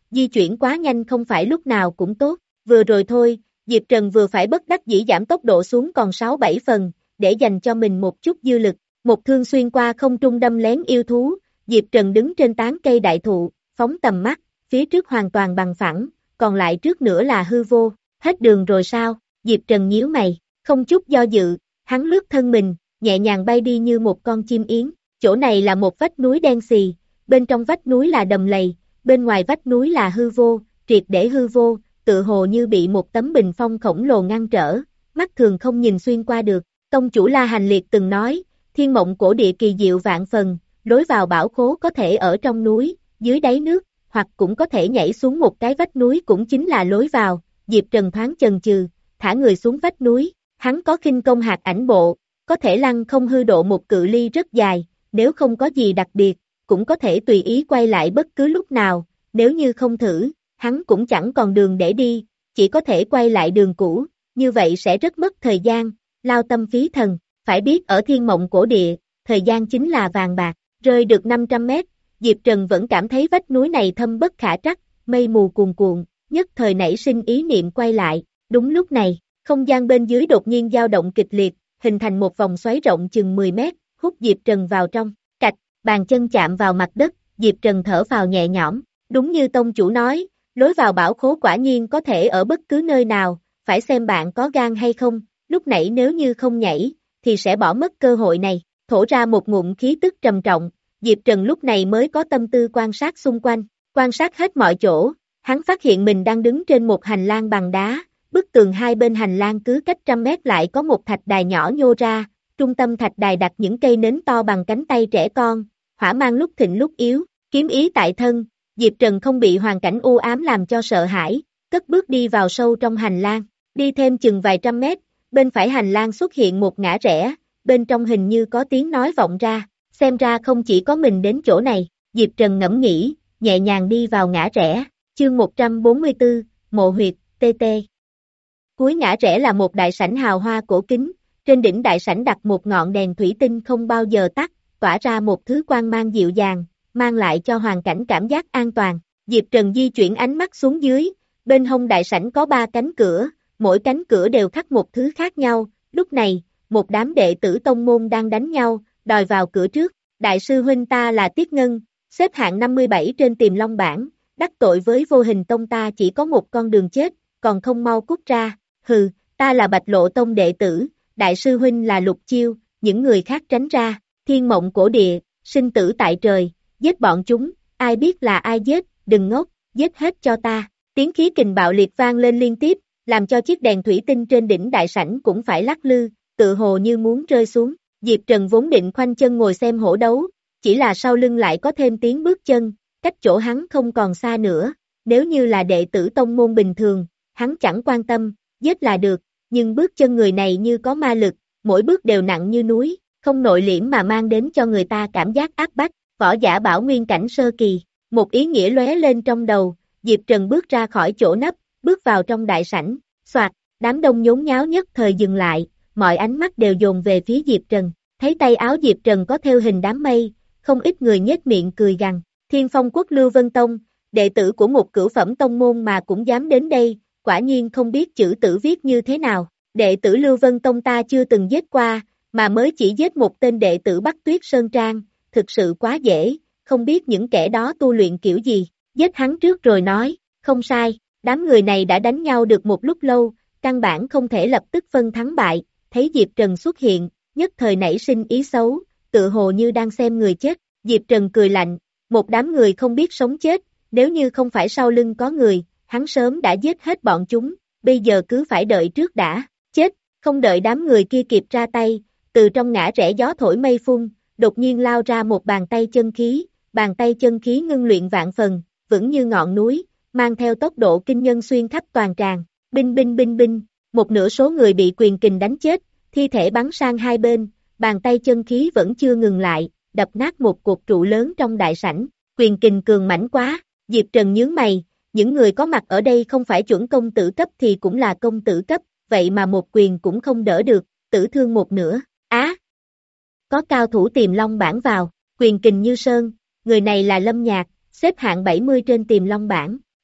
di chuyển quá nhanh không phải lúc nào cũng tốt, vừa rồi thôi, Diệp Trần vừa phải bất đắc dĩ giảm tốc độ xuống còn sáu bảy phần, để dành cho mình một chút dư lực, một thương xuyên qua không trung đâm lén yêu thú, Diệp Trần đứng trên tán cây đại thụ, phóng tầm mắt, phía trước hoàn toàn bằng phẳng, còn lại trước nữa là hư vô, hết đường rồi sao, Diệp Trần nhíu mày, không chút do dự, hắn lướt thân mình, nhẹ nhàng bay đi như một con chim yến, chỗ này là một vách núi đen xì, bên trong vách núi là đầm lầy, bên ngoài vách núi là hư vô, triệt để hư vô, tự hồ như bị một tấm bình phong khổng lồ ngăn trở, mắt thường không nhìn xuyên qua được, tông chủ La Hành Liệt từng nói, thiên mộng cổ địa kỳ diệu vạn phần, lối vào bảo khố có thể ở trong núi, dưới đáy nước, hoặc cũng có thể nhảy xuống một cái vách núi cũng chính là lối vào, Diệp Trần thoáng chần chừ, thả người xuống vách núi, hắn có khinh công hạt ảnh bộ, có thể lăng không hư độ một cự ly rất dài, nếu không có gì đặc biệt, cũng có thể tùy ý quay lại bất cứ lúc nào, nếu như không thử, hắn cũng chẳng còn đường để đi, chỉ có thể quay lại đường cũ, như vậy sẽ rất mất thời gian, lao tâm phí thần, phải biết ở thiên mộng cổ địa, thời gian chính là vàng bạc, rơi được năm trăm mét, Diệp Trần vẫn cảm thấy vách núi này thâm bất khả trắc, mây mù cuồn cuộn, nhất thời nảy sinh ý niệm quay lại, đúng lúc này, không gian bên dưới đột nhiên dao động kịch liệt, hình thành một vòng xoáy rộng chừng mười mét, hút Diệp Trần vào trong, cạch, bàn chân chạm vào mặt đất, Diệp Trần thở vào nhẹ nhõm, đúng như tông chủ nói, lối vào bảo khố quả nhiên có thể ở bất cứ nơi nào, phải xem bạn có gan hay không, lúc nãy nếu như không nhảy, thì sẽ bỏ mất cơ hội này, thổ ra một ngụm khí tức trầm trọng, Diệp Trần lúc này mới có tâm tư quan sát xung quanh, quan sát hết mọi chỗ, hắn phát hiện mình đang đứng trên một hành lang bằng đá, bức tường hai bên hành lang cứ cách trăm mét lại có một thạch đài nhỏ nhô ra, trung tâm thạch đài đặt những cây nến to bằng cánh tay trẻ con, hỏa mang lúc thịnh lúc yếu, kiếm ý tại thân, Diệp Trần không bị hoàn cảnh u ám làm cho sợ hãi, cất bước đi vào sâu trong hành lang, đi thêm chừng vài trăm mét, bên phải hành lang xuất hiện một ngã rẽ, bên trong hình như có tiếng nói vọng ra, xem ra không chỉ có mình đến chỗ này, Diệp Trần ngẫm nghĩ, nhẹ nhàng đi vào ngã rẽ, chương một trăm bốn mươi tư, mộ huyệt, tê tê. Cuối ngã rẽ là một đại sảnh hào hoa cổ kính, trên đỉnh đại sảnh đặt một ngọn đèn thủy tinh không bao giờ tắt, tỏa ra một thứ quang mang dịu dàng, mang lại cho hoàn cảnh cảm giác an toàn. Diệp Trần di chuyển ánh mắt xuống dưới, bên hông đại sảnh có ba cánh cửa, mỗi cánh cửa đều khắc một thứ khác nhau, lúc này, một đám đệ tử tông môn đang đánh nhau, đòi vào cửa trước, đại sư huynh ta là Tiết Ngân, xếp hạng năm mươi bảy trên Tiềm Long bảng, đắc tội với Vô Hình Tông ta chỉ có một con đường chết, còn không mau cút ra, hừ, ta là Bạch Lộ Tông đệ tử, đại sư huynh là Lục Chiêu, những người khác tránh ra, thiên mộng cổ địa, sinh tử tại trời, giết bọn chúng, ai biết là ai giết, đừng ngốc, giết hết cho ta, tiếng khí kình bạo liệt vang lên liên tiếp, làm cho chiếc đèn thủy tinh trên đỉnh đại sảnh cũng phải lắc lư, tự hồ như muốn rơi xuống, Diệp Trần vốn định khoanh chân ngồi xem hổ đấu, chỉ là sau lưng lại có thêm tiếng bước chân, cách chỗ hắn không còn xa nữa, nếu như là đệ tử tông môn bình thường, hắn chẳng quan tâm, giết là được, nhưng bước chân người này như có ma lực, mỗi bước đều nặng như núi, không nội liễm mà mang đến cho người ta cảm giác áp bách, võ giả bảo nguyên cảnh sơ kỳ, một ý nghĩa lóe lên trong đầu, Diệp Trần bước ra khỏi chỗ nấp, bước vào trong đại sảnh, soạt, đám đông nhốn nháo nhất thời dừng lại, mọi ánh mắt đều dồn về phía Diệp Trần, thấy tay áo Diệp Trần có theo hình đám mây, không ít người nhếch miệng cười gằn, Thiên Phong Quốc Lưu Vân Tông, đệ tử của một cửu phẩm tông môn mà cũng dám đến đây, quả nhiên không biết chữ tử viết như thế nào, đệ tử Lưu Vân Tông ta chưa từng giết qua, mà mới chỉ giết một tên đệ tử Bắc Tuyết Sơn Trang, thực sự quá dễ, không biết những kẻ đó tu luyện kiểu gì, giết hắn trước rồi nói, không sai, đám người này đã đánh nhau được một lúc lâu, căn bản không thể lập tức phân thắng bại, thấy Diệp Trần xuất hiện, nhất thời nảy sinh ý xấu, tự hồ như đang xem người chết, Diệp Trần cười lạnh, một đám người không biết sống chết, nếu như không phải sau lưng có người, hắn sớm đã giết hết bọn chúng, bây giờ cứ phải đợi trước đã, chết, không đợi đám người kia kịp ra tay, từ trong ngã rẽ gió thổi mây phun, đột nhiên lao ra một bàn tay chân khí, bàn tay chân khí ngưng luyện vạn phần, vững như ngọn núi, mang theo tốc độ kinh nhân xuyên khắp toàn tràng, binh binh binh binh, một nửa số người bị quyền kình đánh chết, thi thể bắn sang hai bên, bàn tay chân khí vẫn chưa ngừng lại, đập nát một cột trụ lớn trong đại sảnh, quyền kình cường mãnh quá, Diệp Trần nhướng mày, những người có mặt ở đây không phải chuẩn công tử cấp thì cũng là công tử cấp, vậy mà một quyền cũng không đỡ được, tử thương một nửa, á, có cao thủ Tiềm Long bảng vào, quyền kình như sơn, người này là Lâm Nhạc, xếp hạng bảy mươi trên Tiềm Long bảng,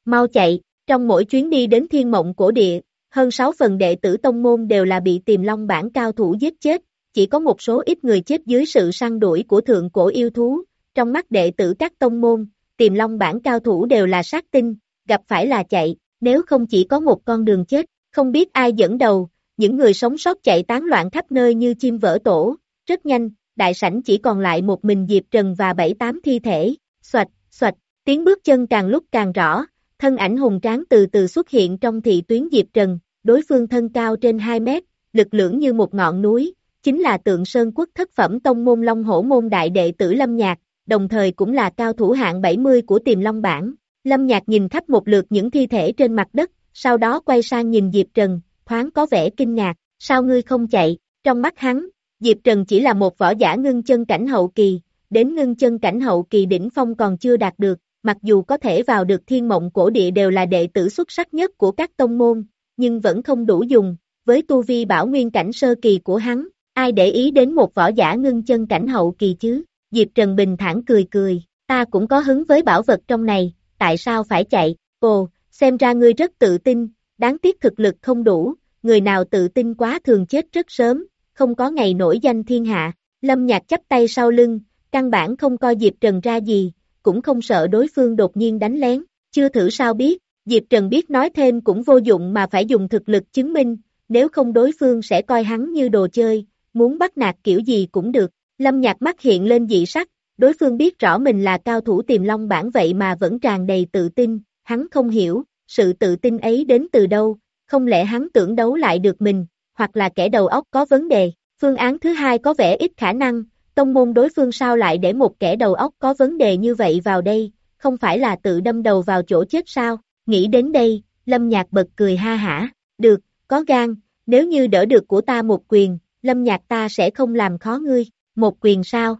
mau chạy, trong mỗi chuyến đi đến Thiên Mộng Cổ Địa, hơn sáu phần đệ tử tông môn đều là bị Tiềm Long bản cao thủ giết chết, chỉ có một số ít người chết dưới sự săn đuổi của thượng cổ yêu thú, trong mắt đệ tử các tông môn, Tiềm Long bản cao thủ đều là sát tinh, gặp phải là chạy, nếu không chỉ có một con đường chết, không biết ai dẫn đầu, những người sống sót chạy tán loạn khắp nơi như chim vỡ tổ, rất nhanh, đại sảnh chỉ còn lại một mình Diệp Trần và bảy tám thi thể, xoạch, xoạch, tiếng bước chân càng lúc càng rõ, thân ảnh hùng tráng từ từ xuất hiện trong thị tuyến Diệp Trần, đối phương thân cao trên hai mét, lực lưỡng như một ngọn núi, chính là Tượng Sơn Quốc thất phẩm tông môn Long Hổ môn đại đệ tử Lâm Nhạc, đồng thời cũng là cao thủ hạng bảy mươi của Tiềm Long bản. Lâm Nhạc nhìn khắp một lượt những thi thể trên mặt đất, sau đó quay sang nhìn Diệp Trần, thoáng có vẻ kinh ngạc, sao ngươi không chạy, trong mắt hắn, Diệp Trần chỉ là một võ giả ngưng chân cảnh hậu kỳ, đến ngưng chân cảnh hậu kỳ đỉnh phong còn chưa đạt được, mặc dù có thể vào được Thiên Mộng Cổ Địa đều là đệ tử xuất sắc nhất của các tông môn, nhưng vẫn không đủ dùng, với tu vi bảo nguyên cảnh sơ kỳ của hắn, ai để ý đến một võ giả ngưng chân cảnh hậu kỳ chứ, Diệp Trần bình thản cười cười, ta cũng có hứng với bảo vật trong này, tại sao phải chạy, ồ, xem ra ngươi rất tự tin, đáng tiếc thực lực không đủ, người nào tự tin quá thường chết rất sớm, không có ngày nổi danh thiên hạ, Lâm Nhạc chắp tay sau lưng, căn bản không coi Diệp Trần ra gì, cũng không sợ đối phương đột nhiên đánh lén, chưa thử sao biết, Diệp Trần biết nói thêm cũng vô dụng mà phải dùng thực lực chứng minh, nếu không đối phương sẽ coi hắn như đồ chơi, muốn bắt nạt kiểu gì cũng được, Lâm Nhạc mắt hiện lên dị sắc, đối phương biết rõ mình là cao thủ Tiềm Long bản vậy mà vẫn tràn đầy tự tin, hắn không hiểu, sự tự tin ấy đến từ đâu, không lẽ hắn tưởng đấu lại được mình, hoặc là kẻ đầu óc có vấn đề, phương án thứ hai có vẻ ít khả năng, tông môn đối phương sao lại để một kẻ đầu óc có vấn đề như vậy vào đây, không phải là tự đâm đầu vào chỗ chết sao, nghĩ đến đây, Lâm Nhạc bật cười ha hả, được, có gan, nếu như đỡ được của ta một quyền, Lâm Nhạc ta sẽ không làm khó ngươi, một quyền sao?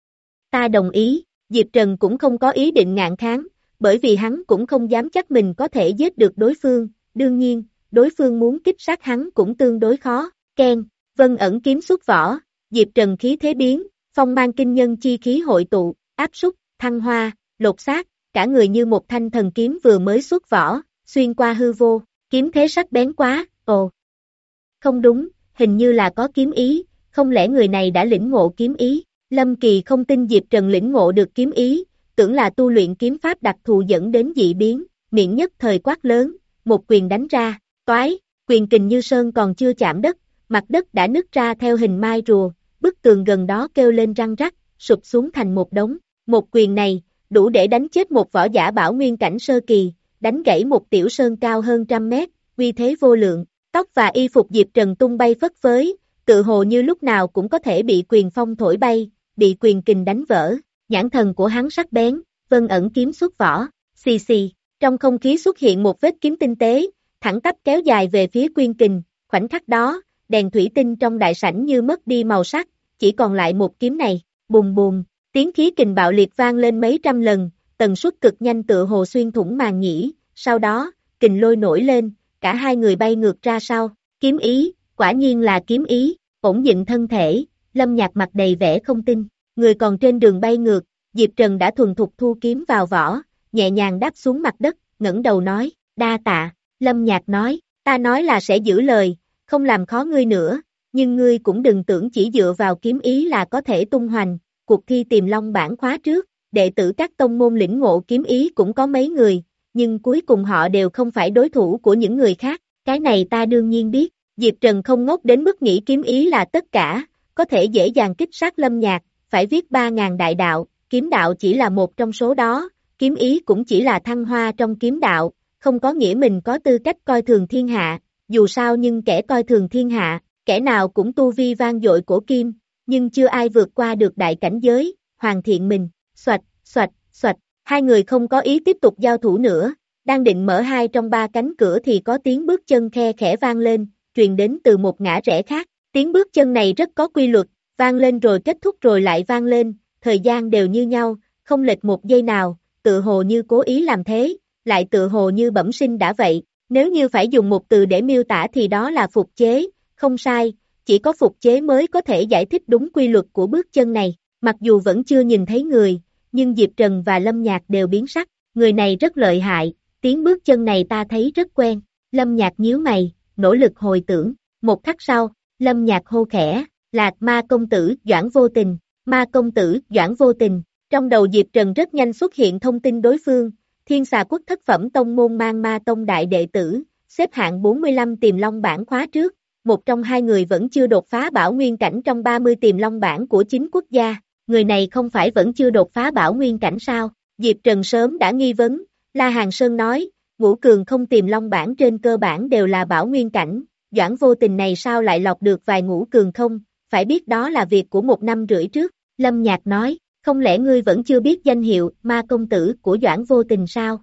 Ta đồng ý, Diệp Trần cũng không có ý định ngạn kháng, bởi vì hắn cũng không dám chắc mình có thể giết được đối phương, đương nhiên, đối phương muốn kích sát hắn cũng tương đối khó, keng, Vân ẩn kiếm xuất vỏ, Diệp Trần khí thế biến, phong mang kinh nhân chi khí hội tụ, áp súc, thăng hoa, lột xác, cả người như một thanh thần kiếm vừa mới xuất vỏ, xuyên qua hư vô, kiếm thế sắc bén quá, ồ. Không đúng, hình như là có kiếm ý, không lẽ người này đã lĩnh ngộ kiếm ý, Lâm Kỳ không tin Diệp Trần lĩnh ngộ được kiếm ý, tưởng là tu luyện kiếm pháp đặc thù dẫn đến dị biến, miệng nhất thời quát lớn, một quyền đánh ra, toái, quyền kình như sơn còn chưa chạm đất, mặt đất đã nứt ra theo hình mai rùa, bức tường gần đó kêu lên răng rắc, sụp xuống thành một đống, một quyền này, đủ để đánh chết một võ giả bảo nguyên cảnh sơ kỳ, đánh gãy một tiểu sơn cao hơn trăm mét, uy thế vô lượng, tóc và y phục Diệp Trần tung bay phất phới, tự hồ như lúc nào cũng có thể bị quyền phong thổi bay, bị quyền kình đánh vỡ, nhãn thần của hắn sắc bén, vân ẩn kiếm xuất vỏ, xì xì, trong không khí xuất hiện một vết kiếm tinh tế, thẳng tắp kéo dài về phía quyền kình, khoảnh khắc đó, đèn thủy tinh trong đại sảnh như mất đi màu sắc, chỉ còn lại một kiếm này, bùm bùm, tiếng khí kình bạo liệt vang lên mấy trăm lần, tần suất cực nhanh tựa hồ xuyên thủng màng nhĩ, sau đó, kình lôi nổi lên, cả hai người bay ngược ra sau, kiếm ý, quả nhiên là kiếm ý, ổn định thân thể, Lâm Nhạc mặt đầy vẻ không tin, người còn trên đường bay ngược, Diệp Trần đã thuần thục thu kiếm vào vỏ, nhẹ nhàng đáp xuống mặt đất, ngẩng đầu nói, đa tạ, Lâm Nhạc nói, ta nói là sẽ giữ lời, không làm khó ngươi nữa, nhưng ngươi cũng đừng tưởng chỉ dựa vào kiếm ý là có thể tung hoành, cuộc thi Tiềm Long bản khóa trước, đệ tử các tông môn lĩnh ngộ kiếm ý cũng có mấy người, nhưng cuối cùng họ đều không phải đối thủ của những người khác, cái này ta đương nhiên biết, Diệp Trần không ngốc đến mức nghĩ kiếm ý là tất cả, có thể dễ dàng kích sát Lâm Nhạc, phải viết ba ngàn đại đạo, kiếm đạo chỉ là một trong số đó, kiếm ý cũng chỉ là thăng hoa trong kiếm đạo, không có nghĩa mình có tư cách coi thường thiên hạ, dù sao nhưng kẻ coi thường thiên hạ, kẻ nào cũng tu vi vang dội cổ kim, nhưng chưa ai vượt qua được đại cảnh giới, hoàn thiện mình, xoạch, xoạch, xoạch, hai người không có ý tiếp tục giao thủ nữa, đang định mở hai trong ba cánh cửa thì có tiếng bước chân khe khẽ vang lên, truyền đến từ một ngã rẽ khác, tiếng bước chân này rất có quy luật, vang lên rồi kết thúc rồi lại vang lên, thời gian đều như nhau, không lệch một giây nào, tự hồ như cố ý làm thế, lại tự hồ như bẩm sinh đã vậy, nếu như phải dùng một từ để miêu tả thì đó là phục chế, không sai, chỉ có phục chế mới có thể giải thích đúng quy luật của bước chân này, mặc dù vẫn chưa nhìn thấy người, nhưng Diệp Trần và Lâm Nhạc đều biến sắc, người này rất lợi hại, tiếng bước chân này ta thấy rất quen, Lâm Nhạc nhíu mày, nỗ lực hồi tưởng, một khắc sau, Lâm Nhạc hô khẽ, Lạc Ma công tử Doãn Vô Tình, Ma công tử Doãn Vô Tình, trong đầu Diệp Trần rất nhanh xuất hiện thông tin đối phương, Thiên Xà Quốc thất phẩm tông môn Mang Ma tông đại đệ tử, xếp hạng bốn mươi lăm tiềm long bảng khóa trước, một trong hai người vẫn chưa đột phá bảo nguyên cảnh trong ba mươi tiềm long bảng của chính quốc gia, người này không phải vẫn chưa đột phá bảo nguyên cảnh sao? Diệp Trần sớm đã nghi vấn, La Hàng Sơn nói, ngũ cường không tiềm long bảng trên cơ bản đều là bảo nguyên cảnh, Doãn Vô Tình này sao lại lọc được vài ngũ cường không, phải biết đó là việc của một năm rưỡi trước, Lâm Nhạc nói, không lẽ ngươi vẫn chưa biết danh hiệu Ma công tử của Doãn Vô Tình sao?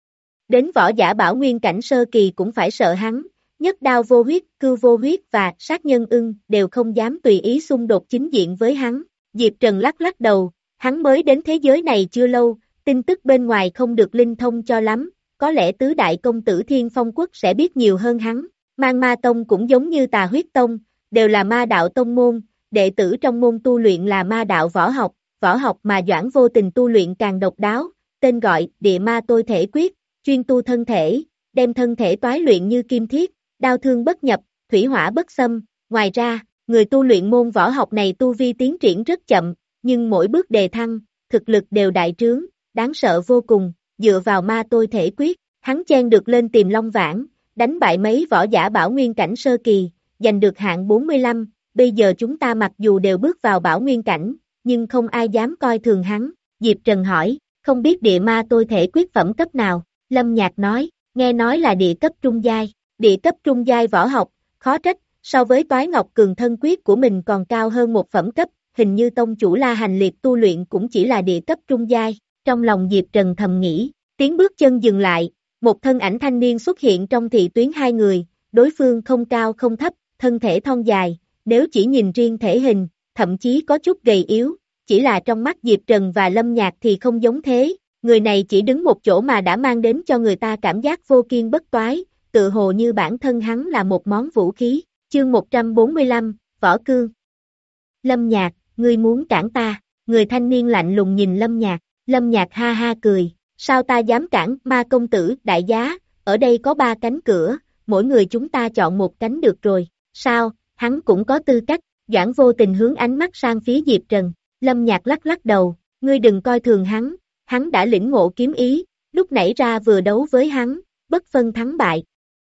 Đến võ giả bảo nguyên cảnh sơ kỳ cũng phải sợ hắn, nhất đao vô huyết, cưu vô huyết và sát nhân ưng đều không dám tùy ý xung đột chính diện với hắn. Diệp Trần lắc lắc đầu, hắn mới đến thế giới này chưa lâu, tin tức bên ngoài không được linh thông cho lắm, có lẽ tứ đại công tử Thiên Phong Quốc sẽ biết nhiều hơn hắn. Mang Ma Tông cũng giống như Tà Huyết Tông, đều là ma đạo tông môn, đệ tử trong môn tu luyện là ma đạo võ học, võ học mà Doãn Vô Tình tu luyện càng độc đáo, tên gọi Địa Ma Tôi Thể Quyết, chuyên tu thân thể, đem thân thể toái luyện như kim thiết, đao thương bất nhập, thủy hỏa bất xâm. Ngoài ra, người tu luyện môn võ học này tu vi tiến triển rất chậm, nhưng mỗi bước đề thăng, thực lực đều đại trướng, đáng sợ vô cùng, dựa vào Ma Tôi Thể Quyết, hắn chen được lên tiềm long vãng, đánh bại mấy võ giả bảo nguyên cảnh sơ kỳ, giành được hạng bốn mươi lăm, bây giờ chúng ta mặc dù đều bước vào bảo nguyên cảnh, nhưng không ai dám coi thường hắn. Diệp Trần hỏi, không biết địa ma tôi thể quyết phẩm cấp nào? Lâm Nhạc nói, nghe nói là địa cấp trung giai, địa cấp trung giai võ học, khó trách, so với Toái Ngọc Cường thân quyết của mình còn cao hơn một phẩm cấp, hình như tông chủ La Hành Liệt tu luyện cũng chỉ là địa cấp trung giai, trong lòng Diệp Trần thầm nghĩ, tiếng bước chân dừng lại, một thân ảnh thanh niên xuất hiện trong thị tuyến hai người, đối phương không cao không thấp, thân thể thon dài, nếu chỉ nhìn riêng thể hình, thậm chí có chút gầy yếu, chỉ là trong mắt Diệp Trần và Lâm Nhạc thì không giống thế, người này chỉ đứng một chỗ mà đã mang đến cho người ta cảm giác vô kiên bất toái, tự hồ như bản thân hắn là một món vũ khí. Chương một trăm bốn mươi lăm, Võ Cương. Lâm Nhạc, ngươi muốn cản ta? Người thanh niên lạnh lùng nhìn Lâm Nhạc, Lâm Nhạc ha ha cười, sao ta dám cản? Ma công tử, đại giá, ở đây có ba cánh cửa, mỗi người chúng ta chọn một cánh được rồi, sao, hắn cũng có tư cách. Doãn Vô Tình hướng ánh mắt sang phía Diệp Trần, Lâm Nhạc lắc lắc đầu, ngươi đừng coi thường hắn, hắn đã lĩnh ngộ kiếm ý, lúc nãy ra vừa đấu với hắn, bất phân thắng bại.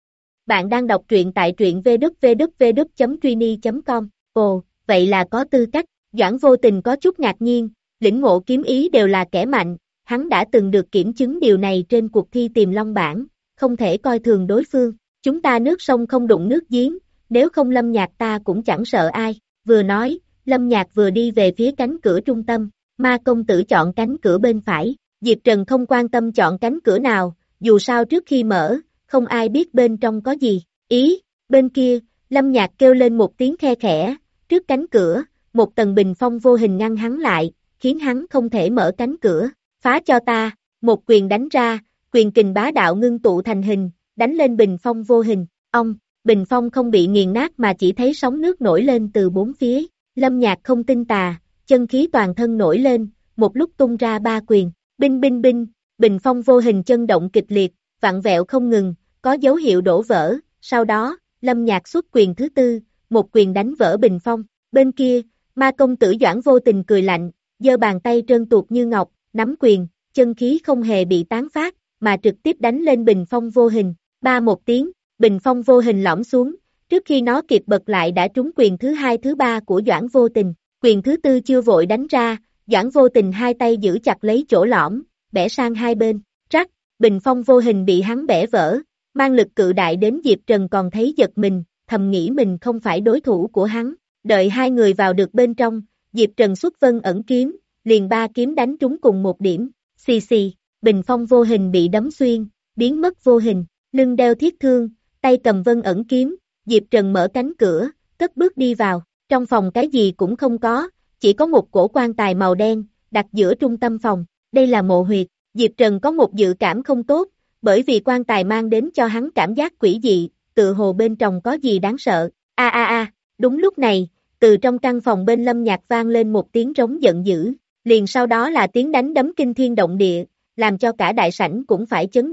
Bạn đang đọc truyện tại truyện v w w w chấm truy chấm com, ồ, vậy là có tư cách, Doãn Vô Tình có chút ngạc nhiên, lĩnh ngộ kiếm ý đều là kẻ mạnh, hắn đã từng được kiểm chứng điều này trên cuộc thi tiềm long bảng, không thể coi thường đối phương, chúng ta nước sông không đụng nước giếng, nếu không Lâm Nhạc ta cũng chẳng sợ ai, vừa nói, Lâm Nhạc vừa đi về phía cánh cửa trung tâm, Ma công tử chọn cánh cửa bên phải, Diệp Trần không quan tâm chọn cánh cửa nào, dù sao trước khi mở, không ai biết bên trong có gì, ý, bên kia, Lâm Nhạc kêu lên một tiếng khe khẽ, trước cánh cửa, một tầng bình phong vô hình ngăn hắn lại, khiến hắn không thể mở cánh cửa, phá cho ta, một quyền đánh ra, quyền kình bá đạo ngưng tụ thành hình, đánh lên bình phong vô hình, ông, bình phong không bị nghiền nát mà chỉ thấy sóng nước nổi lên từ bốn phía, Lâm Nhạc không tin tà, chân khí toàn thân nổi lên, một lúc tung ra ba quyền, binh binh binh, bình phong vô hình chân động kịch liệt, vặn vẹo không ngừng, có dấu hiệu đổ vỡ, sau đó, Lâm Nhạc xuất quyền thứ tư, một quyền đánh vỡ bình phong, bên kia, Ma công tử Doãn Vô Tình cười lạnh, giơ bàn tay trơn tuột như ngọc, nắm quyền, chân khí không hề bị tán phát, mà trực tiếp đánh lên bình phong vô hình, ba một tiếng, bình phong vô hình lõm xuống, trước khi nó kịp bật lại đã trúng quyền thứ hai thứ ba của Doãn Vô Tình, quyền thứ tư chưa vội đánh ra, Doãn Vô Tình hai tay giữ chặt lấy chỗ lõm, bẻ sang hai bên, rắc, bình phong vô hình bị hắn bẻ vỡ, mang lực cự đại đến Diệp Trần còn thấy giật mình, thầm nghĩ mình không phải đối thủ của hắn, đợi hai người vào được bên trong, Diệp Trần xuất vân ẩn kiếm, liền ba kiếm đánh trúng cùng một điểm, xì xì, bình phong vô hình bị đấm xuyên, biến mất vô hình, lưng đeo thiết thương, tay cầm vân ẩn kiếm, Diệp Trần mở cánh cửa, cất bước đi vào, trong phòng cái gì cũng không có, chỉ có một cổ quan tài màu đen, đặt giữa trung tâm phòng, đây là mộ huyệt, Diệp Trần có một dự cảm không tốt, bởi vì quan tài mang đến cho hắn cảm giác quỷ dị, tự hồ bên trong có gì đáng sợ, a a a, đúng lúc này, từ trong căn phòng bên Lâm Nhạc vang lên một tiếng rống giận dữ, liền sau đó là tiếng đánh đấm kinh thiên động địa, làm cho cả đại sảnh cũng phải chấn động,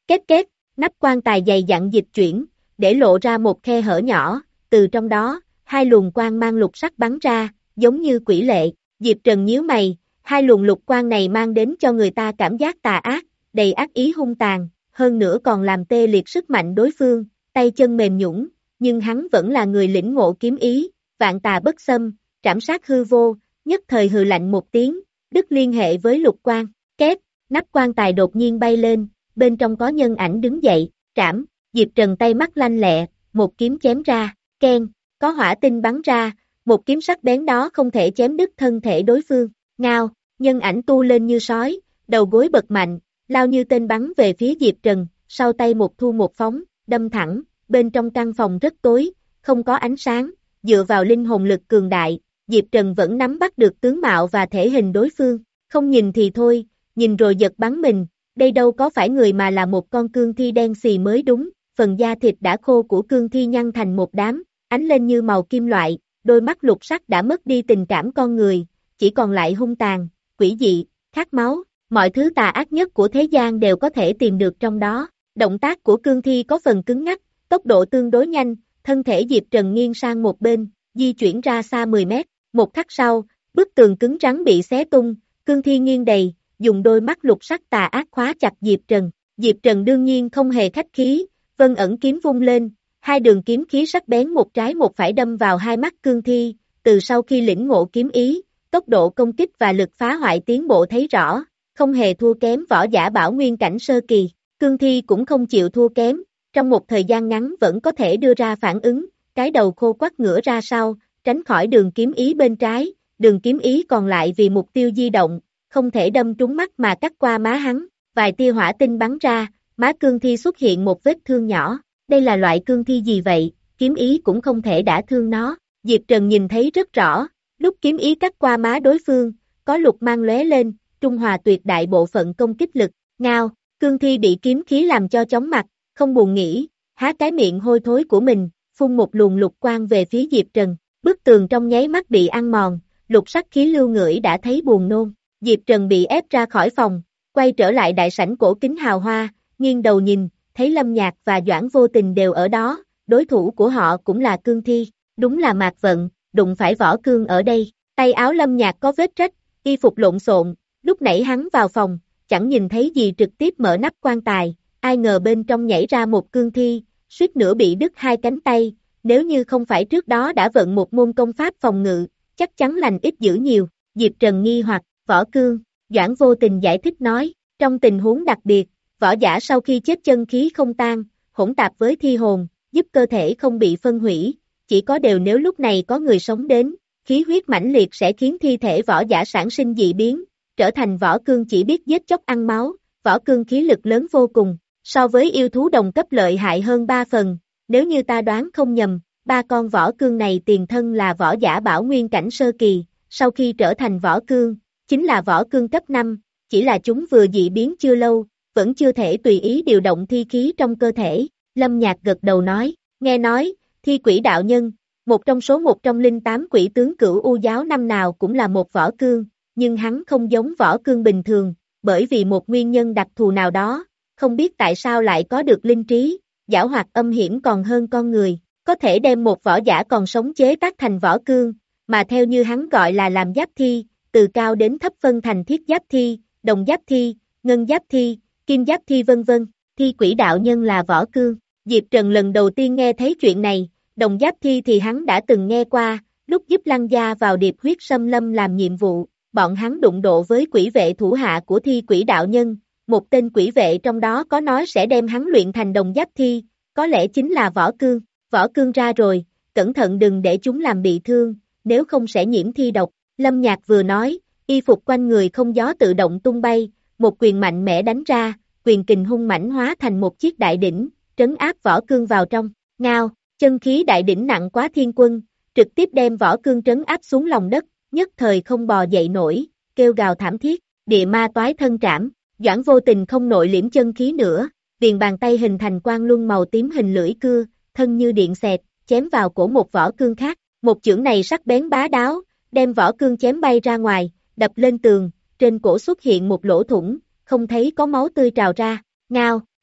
Két két, nắp quan tài dày dặn dịch chuyển, để lộ ra một khe hở nhỏ, từ trong đó, hai luồng quang mang lục sắc bắn ra, giống như quỷ lệ. Diệp Trần nhíu mày, hai luồng lục quang này mang đến cho người ta cảm giác tà ác, đầy ác ý hung tàn, hơn nữa còn làm tê liệt sức mạnh đối phương, tay chân mềm nhũn, nhưng hắn vẫn là người lĩnh ngộ kiếm ý, vạn tà bất xâm, trảm sát hư vô, nhất thời hừ lạnh một tiếng, đứt liên hệ với lục quang. Két, nắp quan tài đột nhiên bay lên, bên trong có nhân ảnh đứng dậy, trảm, Diệp Trần tay mắt lanh lẹ, một kiếm chém ra, keng, có hỏa tinh bắn ra, một kiếm sắc bén đó không thể chém đứt thân thể đối phương, ngao, nhân ảnh tu lên như sói, đầu gối bật mạnh, lao như tên bắn về phía Diệp Trần, sau tay một thu một phóng, đâm thẳng, bên trong căn phòng rất tối, không có ánh sáng, dựa vào linh hồn lực cường đại, Diệp Trần vẫn nắm bắt được tướng mạo và thể hình đối phương, không nhìn thì thôi, nhìn rồi giật bắn mình, đây đâu có phải người mà là một con cương thi đen xì mới đúng, phần da thịt đã khô của cương thi nhăn thành một đám, ánh lên như màu kim loại, đôi mắt lục sắc đã mất đi tình cảm con người, chỉ còn lại hung tàn, quỷ dị, khát máu, mọi thứ tà ác nhất của thế gian đều có thể tìm được trong đó. Động tác của cương thi có phần cứng ngắc, tốc độ tương đối nhanh, thân thể Diệp Trần nghiêng sang một bên, di chuyển ra xa mười mét, một khắc sau, bức tường cứng rắn bị xé tung, cương thi nghiêng đầy, dùng đôi mắt lục sắc tà ác khóa chặt Diệp Trần. Diệp Trần đương nhiên không hề khách khí, vân ẩn kiếm vung lên, hai đường kiếm khí sắc bén một trái một phải đâm vào hai mắt cương thi, từ sau khi lĩnh ngộ kiếm ý, tốc độ công kích và lực phá hoại tiến bộ thấy rõ, không hề thua kém võ giả bảo nguyên cảnh sơ kỳ, cương thi cũng không chịu thua kém, trong một thời gian ngắn vẫn có thể đưa ra phản ứng, cái đầu khô quắt ngửa ra sau, tránh khỏi đường kiếm ý bên trái, đường kiếm ý còn lại vì mục tiêu di động, không thể đâm trúng mắt mà cắt qua má hắn, vài tia hỏa tinh bắn ra, má cương thi xuất hiện một vết thương nhỏ, đây là loại cương thi gì vậy, kiếm ý cũng không thể đả thương nó, Diệp Trần nhìn thấy rất rõ, lúc kiếm ý cắt qua má đối phương, có lục mang lóe lên, trung hòa tuyệt đại bộ phận công kích lực, ngao, cương thi bị kiếm khí làm cho chóng mặt, không buồn nghĩ, há cái miệng hôi thối của mình, phun một luồng lục quang về phía Diệp Trần, bức tường trong nháy mắt bị ăn mòn, lục sắc khí lưu ngửi đã thấy buồn nôn, Diệp Trần bị ép ra khỏi phòng, quay trở lại đại sảnh cổ kính hào hoa, nghiêng đầu nhìn, thấy Lâm Nhạc và Doãn Vô Tình đều ở đó, đối thủ của họ cũng là cương thi, đúng là mạt vận, đụng phải võ cương ở đây, tay áo Lâm Nhạc có vết rách, y phục lộn xộn, lúc nãy hắn vào phòng, chẳng nhìn thấy gì trực tiếp mở nắp quan tài, ai ngờ bên trong nhảy ra một cương thi, suýt nữa bị đứt hai cánh tay, nếu như không phải trước đó đã vận một môn công pháp phòng ngự, chắc chắn lành ít dữ nhiều, Diệp Trần nghi hoặc, võ cương, Doãn Vô Tình giải thích nói, trong tình huống đặc biệt, võ giả sau khi chết chân khí không tan, hỗn tạp với thi hồn, giúp cơ thể không bị phân hủy, chỉ có điều nếu lúc này có người sống đến, khí huyết mãnh liệt sẽ khiến thi thể võ giả sản sinh dị biến, trở thành võ cương chỉ biết giết chóc ăn máu, võ cương khí lực lớn vô cùng, so với yêu thú đồng cấp lợi hại hơn ba phần, nếu như ta đoán không nhầm, ba con võ cương này tiền thân là võ giả bảo nguyên cảnh sơ kỳ, sau khi trở thành võ cương, chính là võ cương cấp năm, chỉ là chúng vừa dị biến chưa lâu, vẫn chưa thể tùy ý điều động thi khí trong cơ thể, Lâm Nhạc gật đầu nói, nghe nói, thi quỷ đạo nhân, một trong số một trăm lẻ tám quỷ tướng cửu u giáo năm nào cũng là một võ cương, nhưng hắn không giống võ cương bình thường, bởi vì một nguyên nhân đặc thù nào đó, không biết tại sao lại có được linh trí, giảo hoạt âm hiểm còn hơn con người, có thể đem một võ giả còn sống chế tác thành võ cương, mà theo như hắn gọi là làm giáp thi, từ cao đến thấp phân thành thiết giáp thi, đồng giáp thi, ngân giáp thi, kim giáp thi vân vân, thi quỷ đạo nhân là võ cương. Diệp Trần lần đầu tiên nghe thấy chuyện này, đồng giáp thi thì hắn đã từng nghe qua, lúc giúp Lăng Gia vào điệp huyết xâm lâm làm nhiệm vụ, bọn hắn đụng độ với quỷ vệ thủ hạ của thi quỷ đạo nhân, một tên quỷ vệ trong đó có nói sẽ đem hắn luyện thành đồng giáp thi, có lẽ chính là võ cương, võ cương ra rồi, cẩn thận đừng để chúng làm bị thương, nếu không sẽ nhiễm thi độc, Lâm Nhạc vừa nói, y phục quanh người không gió tự động tung bay, một quyền mạnh mẽ đánh ra, quyền kình hung mãnh hóa thành một chiếc đại đỉnh, trấn áp võ cương vào trong, ngao, chân khí đại đỉnh nặng quá thiên quân, trực tiếp đem võ cương trấn áp xuống lòng đất, nhất thời không bò dậy nổi, kêu gào thảm thiết, địa ma toái thân trảm, Doãn Vô Tình không nội liễm chân khí nữa, viền bàn tay hình thành quang luân màu tím hình lưỡi cưa, thân như điện xẹt, chém vào cổ một võ cương khác, một chưởng này sắc bén bá đáo, đem võ cương chém bay ra ngoài, đập lên tường, trên cổ xuất hiện một lỗ thủng, không thấy có máu tươi trào ra, ngao,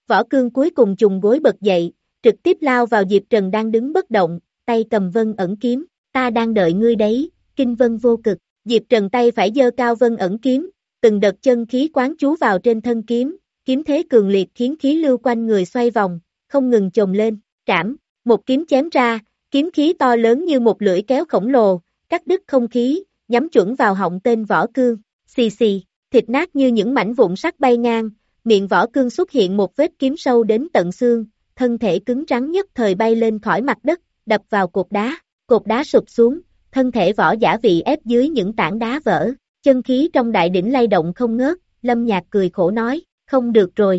Võ Cương cuối cùng trùng gối bật dậy, trực tiếp lao vào Diệp Trần đang đứng bất động, tay cầm Vân ẩn kiếm, ta đang đợi ngươi đấy, kinh vân vô cực. Diệp Trần tay phải giơ cao Vân ẩn kiếm, từng đợt chân khí quán chú vào trên thân kiếm, kiếm thế cường liệt khiến khí lưu quanh người xoay vòng, không ngừng chồng lên, trảm, một kiếm chém ra, kiếm khí to lớn như một lưỡi kéo khổng lồ, cắt đứt không khí, nhắm chuẩn vào họng tên Võ Cương, xì xì, thịt nát như những mảnh vụn sắt bay ngang, miệng Võ Cương xuất hiện một vết kiếm sâu đến tận xương, thân thể cứng rắn nhất thời bay lên khỏi mặt đất, đập vào cột đá, cột đá sụp xuống, thân thể Võ Giả Vị ép dưới những tảng đá vỡ, chân khí trong đại đỉnh lay động không ngớt, Lâm Nhạc cười khổ nói, không được rồi.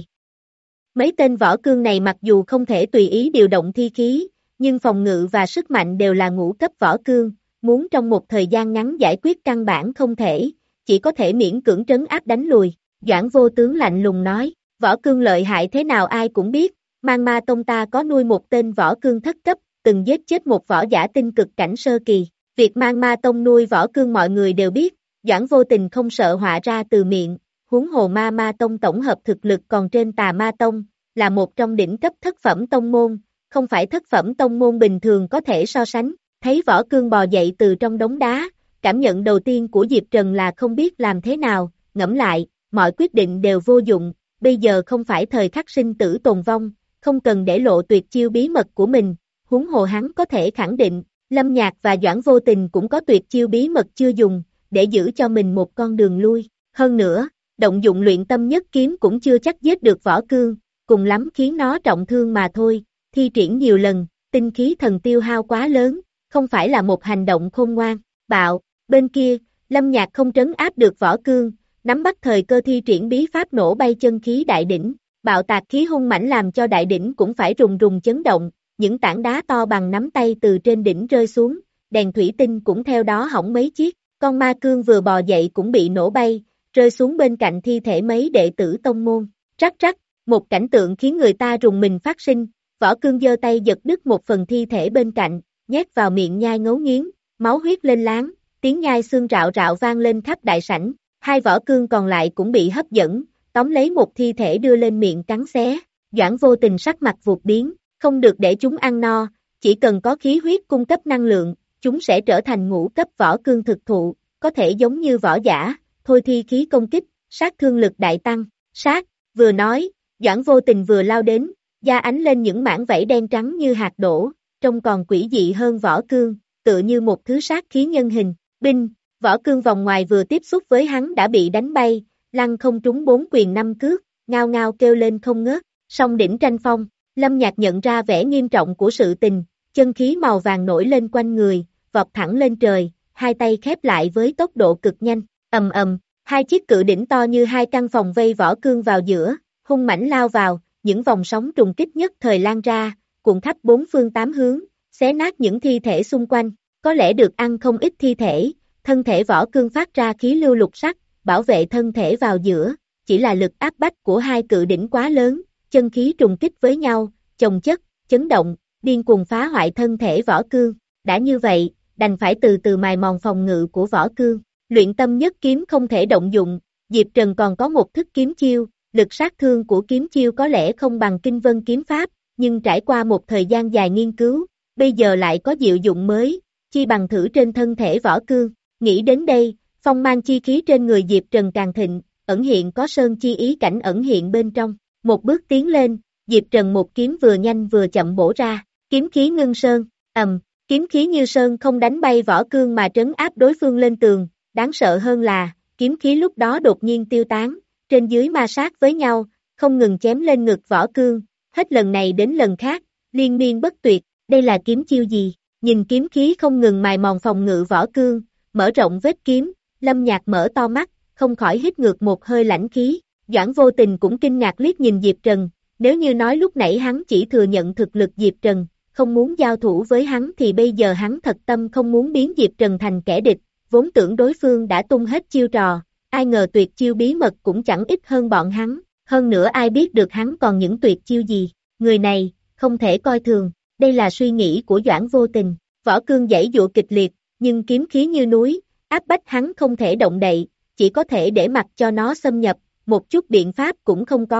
Mấy tên Võ Cương này mặc dù không thể tùy ý điều động thi khí, nhưng phòng ngự và sức mạnh đều là ngũ cấp Võ Cương, muốn trong một thời gian ngắn giải quyết căn bản không thể, chỉ có thể miễn cưỡng trấn áp đánh lùi. Doãn Vô Tướng lạnh lùng nói, Võ Cương lợi hại thế nào ai cũng biết, Mang Ma Tông ta có nuôi một tên Võ Cương thất cấp, từng giết chết một võ giả tinh cực cảnh sơ kỳ. Việc Mang Ma Tông nuôi Võ Cương mọi người đều biết, Doãn Vô Tình không sợ họa ra từ miệng, huống hồ Ma Ma Tông tổng hợp thực lực còn trên Tà Ma Tông, là một trong đỉnh cấp thất phẩm tông môn, không phải thất phẩm tông môn bình thường có thể so sánh. Thấy Võ Cương bò dậy từ trong đống đá, cảm nhận đầu tiên của Diệp Trần là không biết làm thế nào, ngẫm lại, mọi quyết định đều vô dụng, bây giờ không phải thời khắc sinh tử tồn vong, không cần để lộ tuyệt chiêu bí mật của mình, huống hồ hắn có thể khẳng định, Lâm Nhạc và Doãn Vô Tình cũng có tuyệt chiêu bí mật chưa dùng, để giữ cho mình một con đường lui, hơn nữa, động dụng luyện tâm nhất kiếm cũng chưa chắc giết được Võ Cương, cùng lắm khiến nó trọng thương mà thôi, thi triển nhiều lần, tinh khí thần tiêu hao quá lớn, không phải là một hành động khôn ngoan, bạo, bên kia, Lâm Nhạc không trấn áp được Võ Cương, nắm bắt thời cơ thi triển bí pháp nổ bay chân khí đại đỉnh, bạo tạc khí hung mãnh làm cho đại đỉnh cũng phải rùng rùng chấn động, những tảng đá to bằng nắm tay từ trên đỉnh rơi xuống, đèn thủy tinh cũng theo đó hỏng mấy chiếc, con ma cương vừa bò dậy cũng bị nổ bay, rơi xuống bên cạnh thi thể mấy đệ tử tông môn, rắc rắc, một cảnh tượng khiến người ta rùng mình phát sinh, Võ Cương giơ tay giật đứt một phần thi thể bên cạnh, nhét vào miệng nhai ngấu nghiến, máu huyết lên láng, tiếng nhai xương rạo rạo vang lên khắp đại sảnh, hai Võ Cương còn lại cũng bị hấp dẫn, tóm lấy một thi thể đưa lên miệng cắn xé, Doãn Vô Tình sắc mặt vụt biến, không được để chúng ăn no, chỉ cần có khí huyết cung cấp năng lượng, chúng sẽ trở thành ngũ cấp Võ Cương thực thụ, có thể giống như võ giả, thôi thi khí công kích, sát thương lực đại tăng, sát, vừa nói, Doãn Vô Tình vừa lao đến, da ánh lên những mảng vảy đen trắng như hạt đổ, trông còn quỷ dị hơn Võ Cương, tựa như một thứ sát khí nhân hình, binh, Võ Cương vòng ngoài vừa tiếp xúc với hắn đã bị đánh bay, lăn không trúng bốn quyền năm cước, ngao ngao kêu lên không ngớt, song đỉnh tranh phong, Lâm Nhạc nhận ra vẻ nghiêm trọng của sự tình, chân khí màu vàng nổi lên quanh người, vọt thẳng lên trời, hai tay khép lại với tốc độ cực nhanh, ầm ầm, hai chiếc cự đỉnh to như hai căn phòng vây Võ Cương vào giữa, hung mãnh lao vào, những vòng sóng trùng kích nhất thời lan ra, cuộn khắp bốn phương tám hướng, xé nát những thi thể xung quanh, có lẽ được ăn không ít thi thể, thân thể Võ Cương phát ra khí lưu lục sắc, bảo vệ thân thể vào giữa, chỉ là lực áp bách của hai cự đỉnh quá lớn, chân khí trùng kích với nhau, chồng chất, chấn động, điên cuồng phá hoại thân thể Võ Cương, đã như vậy, đành phải từ từ mài mòn phòng ngự của Võ Cương, luyện tâm nhất kiếm không thể động dụng, Diệp Trần còn có một thức kiếm chiêu, lực sát thương của kiếm chiêu có lẽ không bằng kinh vân kiếm pháp, nhưng trải qua một thời gian dài nghiên cứu, bây giờ lại có diệu dụng mới, chi bằng thử trên thân thể Võ Cương, nghĩ đến đây, phong mang chi khí trên người Diệp Trần càng thịnh, ẩn hiện có sơn chi ý cảnh ẩn hiện bên trong, một bước tiến lên, Diệp Trần một kiếm vừa nhanh vừa chậm bổ ra, kiếm khí ngưng sơn, ầm, kiếm khí như sơn không đánh bay Võ Cương mà trấn áp đối phương lên tường, đáng sợ hơn là, kiếm khí lúc đó đột nhiên tiêu tán, trên dưới ma sát với nhau, không ngừng chém lên ngực Võ Cương, hết lần này đến lần khác, liên miên bất tuyệt, đây là kiếm chiêu gì, nhìn kiếm khí không ngừng mài mòn phòng ngự Võ Cương, mở rộng vết kiếm, Lâm Nhạc mở to mắt, không khỏi hít ngược một hơi lãnh khí, Doãn Vô Tình cũng kinh ngạc liếc nhìn Diệp Trần, nếu như nói lúc nãy hắn chỉ thừa nhận thực lực Diệp Trần, không muốn giao thủ với hắn thì bây giờ hắn thật tâm không muốn biến Diệp Trần thành kẻ địch, vốn tưởng đối phương đã tung hết chiêu trò, ai ngờ tuyệt chiêu bí mật cũng chẳng ít hơn bọn hắn, hơn nữa ai biết được hắn còn những tuyệt chiêu gì, người này, không thể coi thường, đây là suy nghĩ của Doãn Vô Tình, Võ Cương giãy giụa kịch liệt, nhưng kiếm khí như núi, áp bách hắn không thể động đậy, chỉ có thể để mặc cho nó xâm nhập, một chút biện pháp cũng không có,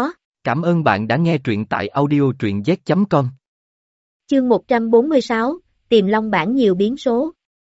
Cảm ơn bạn đã nghe truyện tại audio truyện z chấm com. Chương một trăm bốn mươi sáu, Tiềm Long bản nhiều biến số.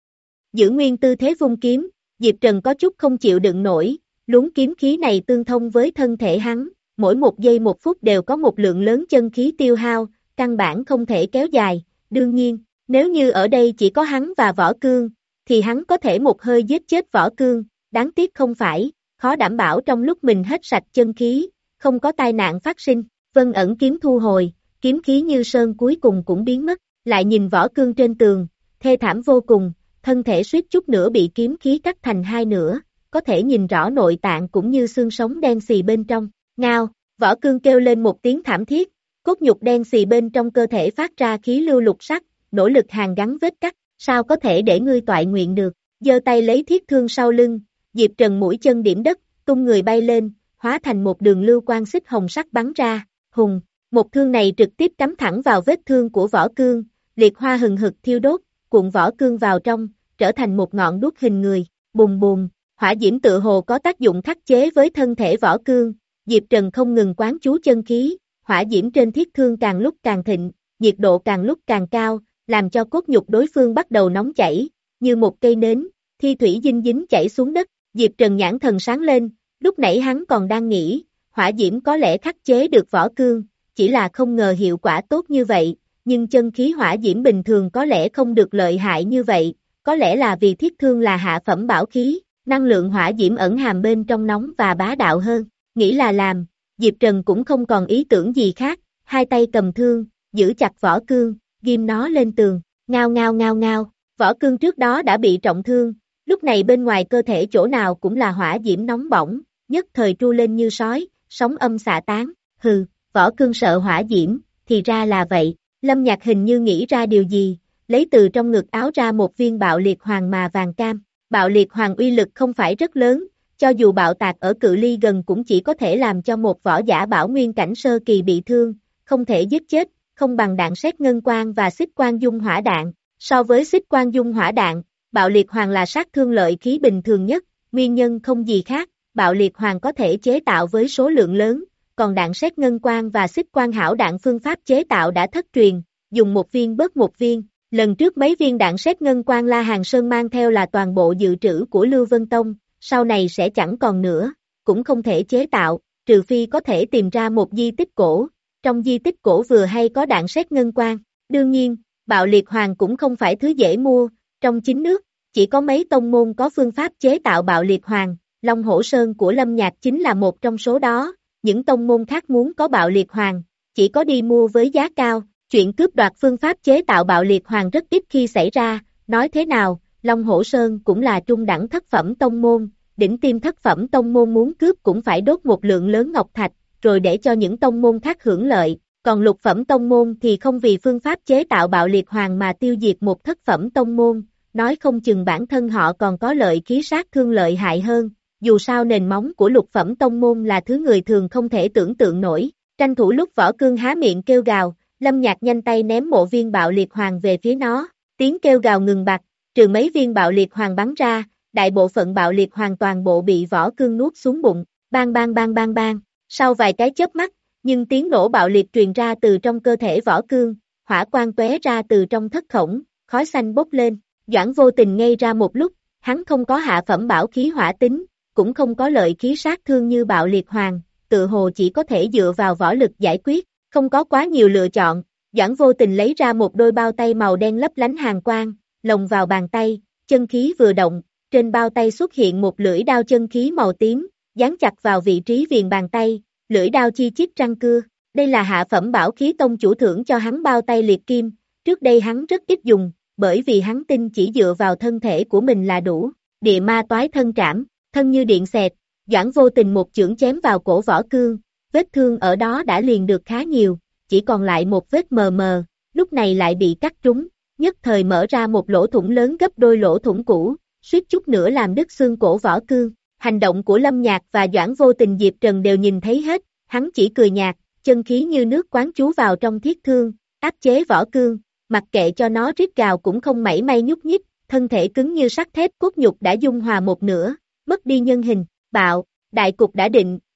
Giữ nguyên tư thế vung kiếm, Diệp Trần có chút không chịu đựng nổi, luống kiếm khí này tương thông với thân thể hắn, mỗi một giây một phút đều có một lượng lớn chân khí tiêu hao, căn bản không thể kéo dài, đương nhiên, nếu như ở đây chỉ có hắn và Võ Cương, thì hắn có thể một hơi giết chết Võ Cương, đáng tiếc không phải, khó đảm bảo trong lúc mình hết sạch chân khí, không có tai nạn phát sinh. Vân ẩn kiếm thu hồi, kiếm khí như sơn cuối cùng cũng biến mất, lại nhìn Võ Cương trên tường, thê thảm vô cùng, thân thể suýt chút nữa bị kiếm khí cắt thành hai nửa, có thể nhìn rõ nội tạng cũng như xương sống đen xì bên trong. Ngao, Võ Cương kêu lên một tiếng thảm thiết, cốt nhục đen xì bên trong cơ thể phát ra khí lưu lục sắc, nỗ lực hàn gắn vết cắt, sao có thể để ngươi toại nguyện được, giơ tay lấy thiết thương sau lưng, Diệp Trần mũi chân điểm đất, tung người bay lên, hóa thành một đường lưu quang xích hồng sắc bắn ra, hùng, một thương này trực tiếp cắm thẳng vào vết thương của Võ Cương, liệt hoa hừng hực thiêu đốt, cuộn Võ Cương vào trong, trở thành một ngọn đuốc hình người, bùng bùng, hỏa diễm tự hồ có tác dụng khắc chế với thân thể Võ Cương, Diệp Trần không ngừng quán chú chân khí, hỏa diễm trên thiết thương càng lúc càng thịnh, nhiệt độ càng lúc càng cao, làm cho cốt nhục đối phương bắt đầu nóng chảy, như một cây nến, thi thủy dinh dính chảy xuống đất, Diệp Trần nhãn thần sáng lên, lúc nãy hắn còn đang nghĩ, hỏa diễm có lẽ khắc chế được Võ Cương, chỉ là không ngờ hiệu quả tốt như vậy, nhưng chân khí hỏa diễm bình thường có lẽ không được lợi hại như vậy, có lẽ là vì thiết thương là hạ phẩm bảo khí, năng lượng hỏa diễm ẩn hàm bên trong nóng và bá đạo hơn, nghĩ là làm, Diệp Trần cũng không còn ý tưởng gì khác, hai tay cầm thương, giữ chặt Võ Cương, ghim nó lên tường, ngao ngao ngao ngao, Võ Cương trước đó đã bị trọng thương, lúc này bên ngoài cơ thể chỗ nào cũng là hỏa diễm nóng bỏng, nhất thời tru lên như sói, sóng âm xạ tán, hừ, Võ Cương sợ hỏa diễm, thì ra là vậy, Lâm Nhạc hình như nghĩ ra điều gì, lấy từ trong ngực áo ra một viên bạo liệt hoàng mà vàng cam, bạo liệt hoàng uy lực không phải rất lớn, cho dù bạo tạc ở cự ly gần cũng chỉ có thể làm cho một võ giả bảo nguyên cảnh sơ kỳ bị thương, không thể giết chết, không bằng đạn sét ngân quang và xích quang dung hỏa đạn, so với xích quang dung hỏa đạn, bạo liệt hoàng là sát thương lợi khí bình thường nhất, nguyên nhân không gì khác, bạo liệt hoàng có thể chế tạo với số lượng lớn, còn đạn sét ngân quang và xích quang hảo đạn phương pháp chế tạo đã thất truyền, dùng một viên bớt một viên, lần trước mấy viên đạn sét ngân quang La Hàng Sơn mang theo là toàn bộ dự trữ của Lưu Vân Tông, sau này sẽ chẳng còn nữa, cũng không thể chế tạo, trừ phi có thể tìm ra một di tích cổ, trong di tích cổ vừa hay có đạn sét ngân quang, đương nhiên, bạo liệt hoàng cũng không phải thứ dễ mua, trong chính nước, chỉ có mấy tông môn có phương pháp chế tạo bạo liệt hoàng, Long Hổ Sơn của Lâm Nhạc chính là một trong số đó, những tông môn khác muốn có bạo liệt hoàng, chỉ có đi mua với giá cao, chuyện cướp đoạt phương pháp chế tạo bạo liệt hoàng rất ít khi xảy ra, nói thế nào, Long Hổ Sơn cũng là trung đẳng thất phẩm tông môn, đỉnh tiêm thất phẩm tông môn muốn cướp cũng phải đốt một lượng lớn ngọc thạch, rồi để cho những tông môn khác hưởng lợi, còn lục phẩm tông môn thì không vì phương pháp chế tạo bạo liệt hoàng mà tiêu diệt một thất phẩm tông môn, nói không chừng bản thân họ còn có lợi khí sát thương lợi hại hơn, dù sao nền móng của lục phẩm tông môn là thứ người thường không thể tưởng tượng nổi, tranh thủ lúc Võ Cương há miệng kêu gào, Lâm Nhạc nhanh tay ném mộ viên bạo liệt hoàng về phía nó, tiếng kêu gào ngừng bặt, trừ mấy viên bạo liệt hoàng bắn ra, đại bộ phận bạo liệt hoàn toàn bộ bị Võ Cương nuốt xuống bụng, bang bang bang bang bang, sau vài cái chớp mắt, nhưng tiếng nổ bạo liệt truyền ra từ trong cơ thể Võ Cương, hỏa quang tóe ra từ trong thất khổng, khói xanh bốc lên, Doãn Vô Tình ngây ra một lúc, hắn không có hạ phẩm bảo khí hỏa tính, cũng không có lợi khí sát thương như bạo liệt hoàng, tự hồ chỉ có thể dựa vào võ lực giải quyết, không có quá nhiều lựa chọn, Doãn Vô Tình lấy ra một đôi bao tay màu đen lấp lánh hàn quang, lồng vào bàn tay, chân khí vừa động, trên bao tay xuất hiện một lưỡi đao chân khí màu tím, dán chặt vào vị trí viền bàn tay, lưỡi đao chi chít răng cưa, đây là hạ phẩm bảo khí tông chủ thưởng cho hắn bao tay liệt kim, trước đây hắn rất ít dùng, bởi vì hắn tin chỉ dựa vào thân thể của mình là đủ, địa ma toái thân trảm, thân như điện xẹt, Doãn Vô Tình một chưởng chém vào cổ Võ Cương, vết thương ở đó đã liền được khá nhiều, chỉ còn lại một vết mờ mờ, lúc này lại bị cắt trúng, nhất thời mở ra một lỗ thủng lớn gấp đôi lỗ thủng cũ, suýt chút nữa làm đứt xương cổ Võ Cương. Hành động của Lâm Nhạc và Doãn Vô Tình Diệp Trần đều nhìn thấy hết, hắn chỉ cười nhạt, chân khí như nước quán chú vào trong thiết thương, áp chế Võ Cương, mặc kệ cho nó rít gào cũng không mảy may nhúc nhích, thân thể cứng như sắt thép, cốt nhục đã dung hòa một nửa, mất đi nhân hình, bạo, đại cục đã định,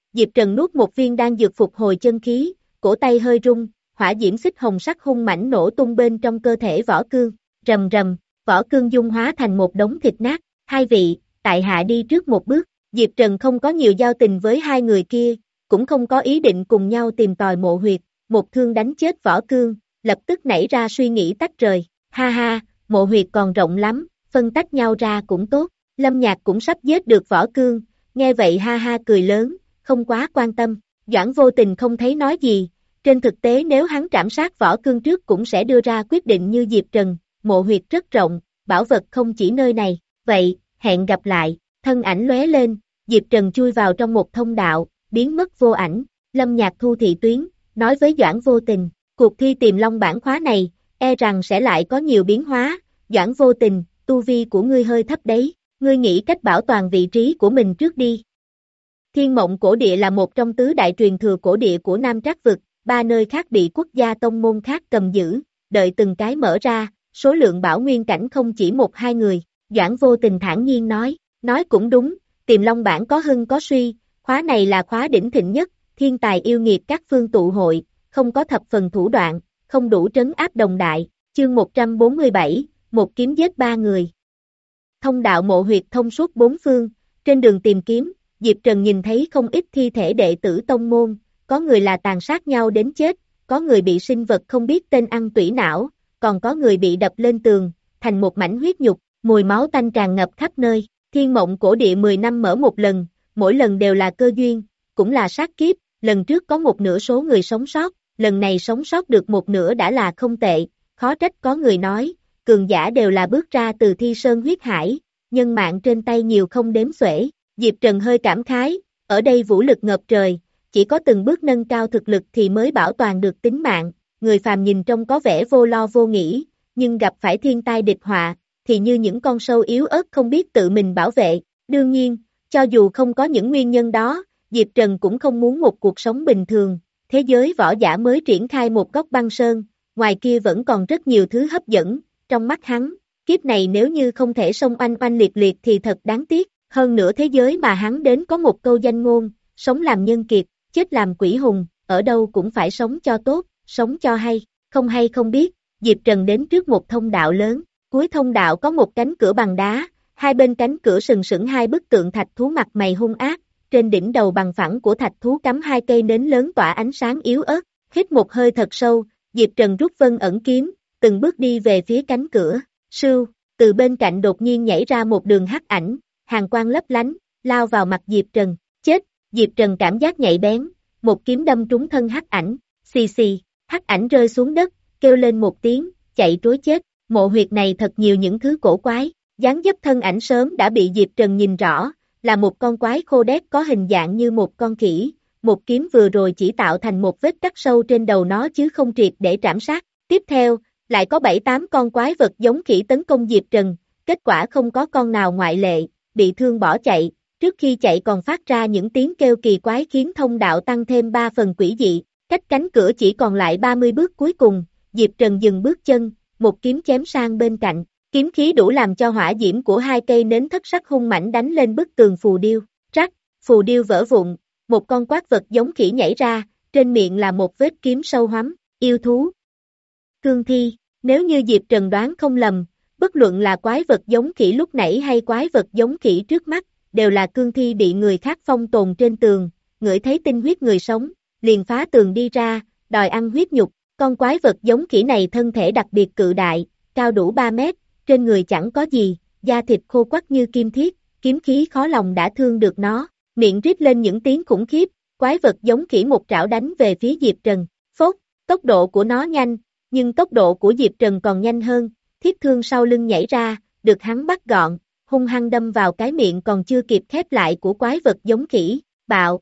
Diệp Trần nuốt một viên đan dược phục hồi chân khí, cổ tay hơi rung, hỏa diễm xích hồng sắc hung mãnh nổ tung bên trong cơ thể Võ Cương, rầm rầm, Võ Cương dung hóa thành một đống thịt nát, hai vị, tại hạ đi trước một bước, Diệp Trần không có nhiều giao tình với hai người kia, cũng không có ý định cùng nhau tìm tòi mộ huyệt, một thương đánh chết Võ Cương, lập tức nảy ra suy nghĩ tách rời, ha ha, mộ huyệt còn rộng lắm, phân tách nhau ra cũng tốt, Lâm Nhạc cũng sắp giết được Võ Cương, nghe vậy ha ha cười lớn, không quá quan tâm, Doãn Vô Tình không thấy nói gì, trên thực tế nếu hắn trảm sát Võ Cương trước cũng sẽ đưa ra quyết định như Diệp Trần, mộ huyệt rất rộng, bảo vật không chỉ nơi này, vậy, hẹn gặp lại, thân ảnh lóe lên, Diệp Trần chui vào trong một thông đạo, biến mất vô ảnh, Lâm Nhạc thu thị tuyến, nói với Doãn Vô Tình, cuộc thi tìm long bản khóa này, e rằng sẽ lại có nhiều biến hóa, Doãn Vô Tình, tu vi của ngươi hơi thấp đấy, ngươi nghĩ cách bảo toàn vị trí của mình trước đi. Thiên Mộng Cổ Địa là một trong tứ đại truyền thừa cổ địa của Nam Trác Vực, ba nơi khác bị quốc gia tông môn khác cầm giữ, đợi từng cái mở ra, số lượng bảo nguyên cảnh không chỉ một hai người, Doãn Vô Tình thản nhiên nói, nói cũng đúng, tìm long bản có hưng có suy, khóa này là khóa đỉnh thịnh nhất, thiên tài yêu nghiệt các phương tụ hội, không có thập phần thủ đoạn, không đủ trấn áp đồng đại, chương một trăm bốn mươi bảy, một kiếm giết ba người. Thông đạo mộ huyệt thông suốt bốn phương, trên đường tìm kiếm, Diệp Trần nhìn thấy không ít thi thể đệ tử tông môn, có người là tàn sát nhau đến chết, có người bị sinh vật không biết tên ăn tủy não, còn có người bị đập lên tường, thành một mảnh huyết nhục, mùi máu tanh tràn ngập khắp nơi. Thiên Mộng Cổ Địa mười năm mở một lần, mỗi lần đều là cơ duyên, cũng là sát kiếp, lần trước có một nửa số người sống sót, lần này sống sót được một nửa đã là không tệ, khó trách có người nói, cường giả đều là bước ra từ thi sơn huyết hải, nhân mạng trên tay nhiều không đếm xuể. Diệp Trần hơi cảm khái, ở đây vũ lực ngập trời, chỉ có từng bước nâng cao thực lực thì mới bảo toàn được tính mạng, người phàm nhìn trông có vẻ vô lo vô nghĩ, nhưng gặp phải thiên tai địch họa, thì như những con sâu yếu ớt không biết tự mình bảo vệ. Đương nhiên, cho dù không có những nguyên nhân đó, Diệp Trần cũng không muốn một cuộc sống bình thường, thế giới võ giả mới triển khai một góc băng sơn, ngoài kia vẫn còn rất nhiều thứ hấp dẫn, trong mắt hắn, kiếp này nếu như không thể xông oanh oanh liệt liệt thì thật đáng tiếc, hơn nữa thế giới mà hắn đến có một câu danh ngôn, sống làm nhân kiệt, chết làm quỷ hùng, ở đâu cũng phải sống cho tốt, sống cho hay, không hay không biết, Diệp Trần đến trước một thông đạo lớn, cuối thông đạo có một cánh cửa bằng đá, hai bên cánh cửa sừng sững hai bức tượng thạch thú mặt mày hung ác, trên đỉnh đầu bằng phẳng của thạch thú cắm hai cây nến lớn tỏa ánh sáng yếu ớt, hít một hơi thật sâu, Diệp Trần rút vân ẩn kiếm, từng bước đi về phía cánh cửa, sưu, từ bên cạnh đột nhiên nhảy ra một đường hắc ảnh, hàn quang lấp lánh, lao vào mặt Diệp Trần, chết, Diệp Trần cảm giác nhạy bén, một kiếm đâm trúng thân hắc ảnh, xì xì, hắc ảnh rơi xuống đất, kêu lên một tiếng, chạy trối chết, mộ huyệt này thật nhiều những thứ cổ quái, dáng dấp thân ảnh sớm đã bị Diệp Trần nhìn rõ, là một con quái khô đét có hình dạng như một con khỉ, một kiếm vừa rồi chỉ tạo thành một vết cắt sâu trên đầu nó chứ không triệt để trảm sát, tiếp theo, lại có bảy tám con quái vật giống khỉ tấn công Diệp Trần, kết quả không có con nào ngoại lệ, bị thương bỏ chạy, trước khi chạy còn phát ra những tiếng kêu kỳ quái khiến thông đạo tăng thêm ba phần quỷ dị, cách cánh cửa chỉ còn lại ba mươi bước cuối cùng, Diệp Trần dừng bước chân, một kiếm chém sang bên cạnh, kiếm khí đủ làm cho hỏa diễm của hai cây nến thất sắc hung mãnh đánh lên bức tường phù điêu, rắc, phù điêu vỡ vụn, một con quái vật giống khỉ nhảy ra, trên miệng là một vết kiếm sâu hoắm, yêu thú. Cương thi, nếu như Diệp Trần đoán không lầm, bất luận là quái vật giống khỉ lúc nãy hay quái vật giống khỉ trước mắt, đều là cương thi bị người khác phong tồn trên tường, ngửi thấy tinh huyết người sống, liền phá tường đi ra, đòi ăn huyết nhục, con quái vật giống khỉ này thân thể đặc biệt cự đại, cao đủ ba mét, trên người chẳng có gì, da thịt khô quắt như kim thiết, kiếm khí khó lòng đã thương được nó, miệng rít lên những tiếng khủng khiếp, quái vật giống khỉ một trảo đánh về phía Diệp Trần, phốt, tốc độ của nó nhanh, nhưng tốc độ của Diệp Trần còn nhanh hơn, thiết thương sau lưng nhảy ra, được hắn bắt gọn, hung hăng đâm vào cái miệng còn chưa kịp khép lại của quái vật giống khỉ, bạo,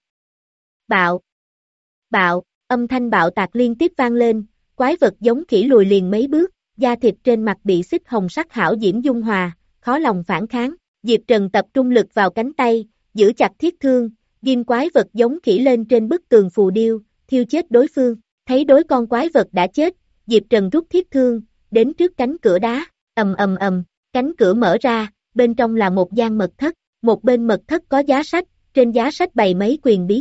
bạo, bạo, âm thanh bạo tạc liên tiếp vang lên, quái vật giống khỉ lùi liền mấy bước, da thịt trên mặt bị xích hồng sắc hảo diễm dung hòa, khó lòng phản kháng, Diệp Trần tập trung lực vào cánh tay, giữ chặt thiết thương, ghim quái vật giống khỉ lên trên bức tường phù điêu, thiêu chết đối phương, thấy đối con quái vật đã chết, Diệp Trần rút thiết thương, đến trước cánh cửa đá, ầm ầm ầm, cánh cửa mở ra, bên trong là một gian mật thất, một bên mật thất có giá sách, trên giá sách bày mấy quyền bí tịch,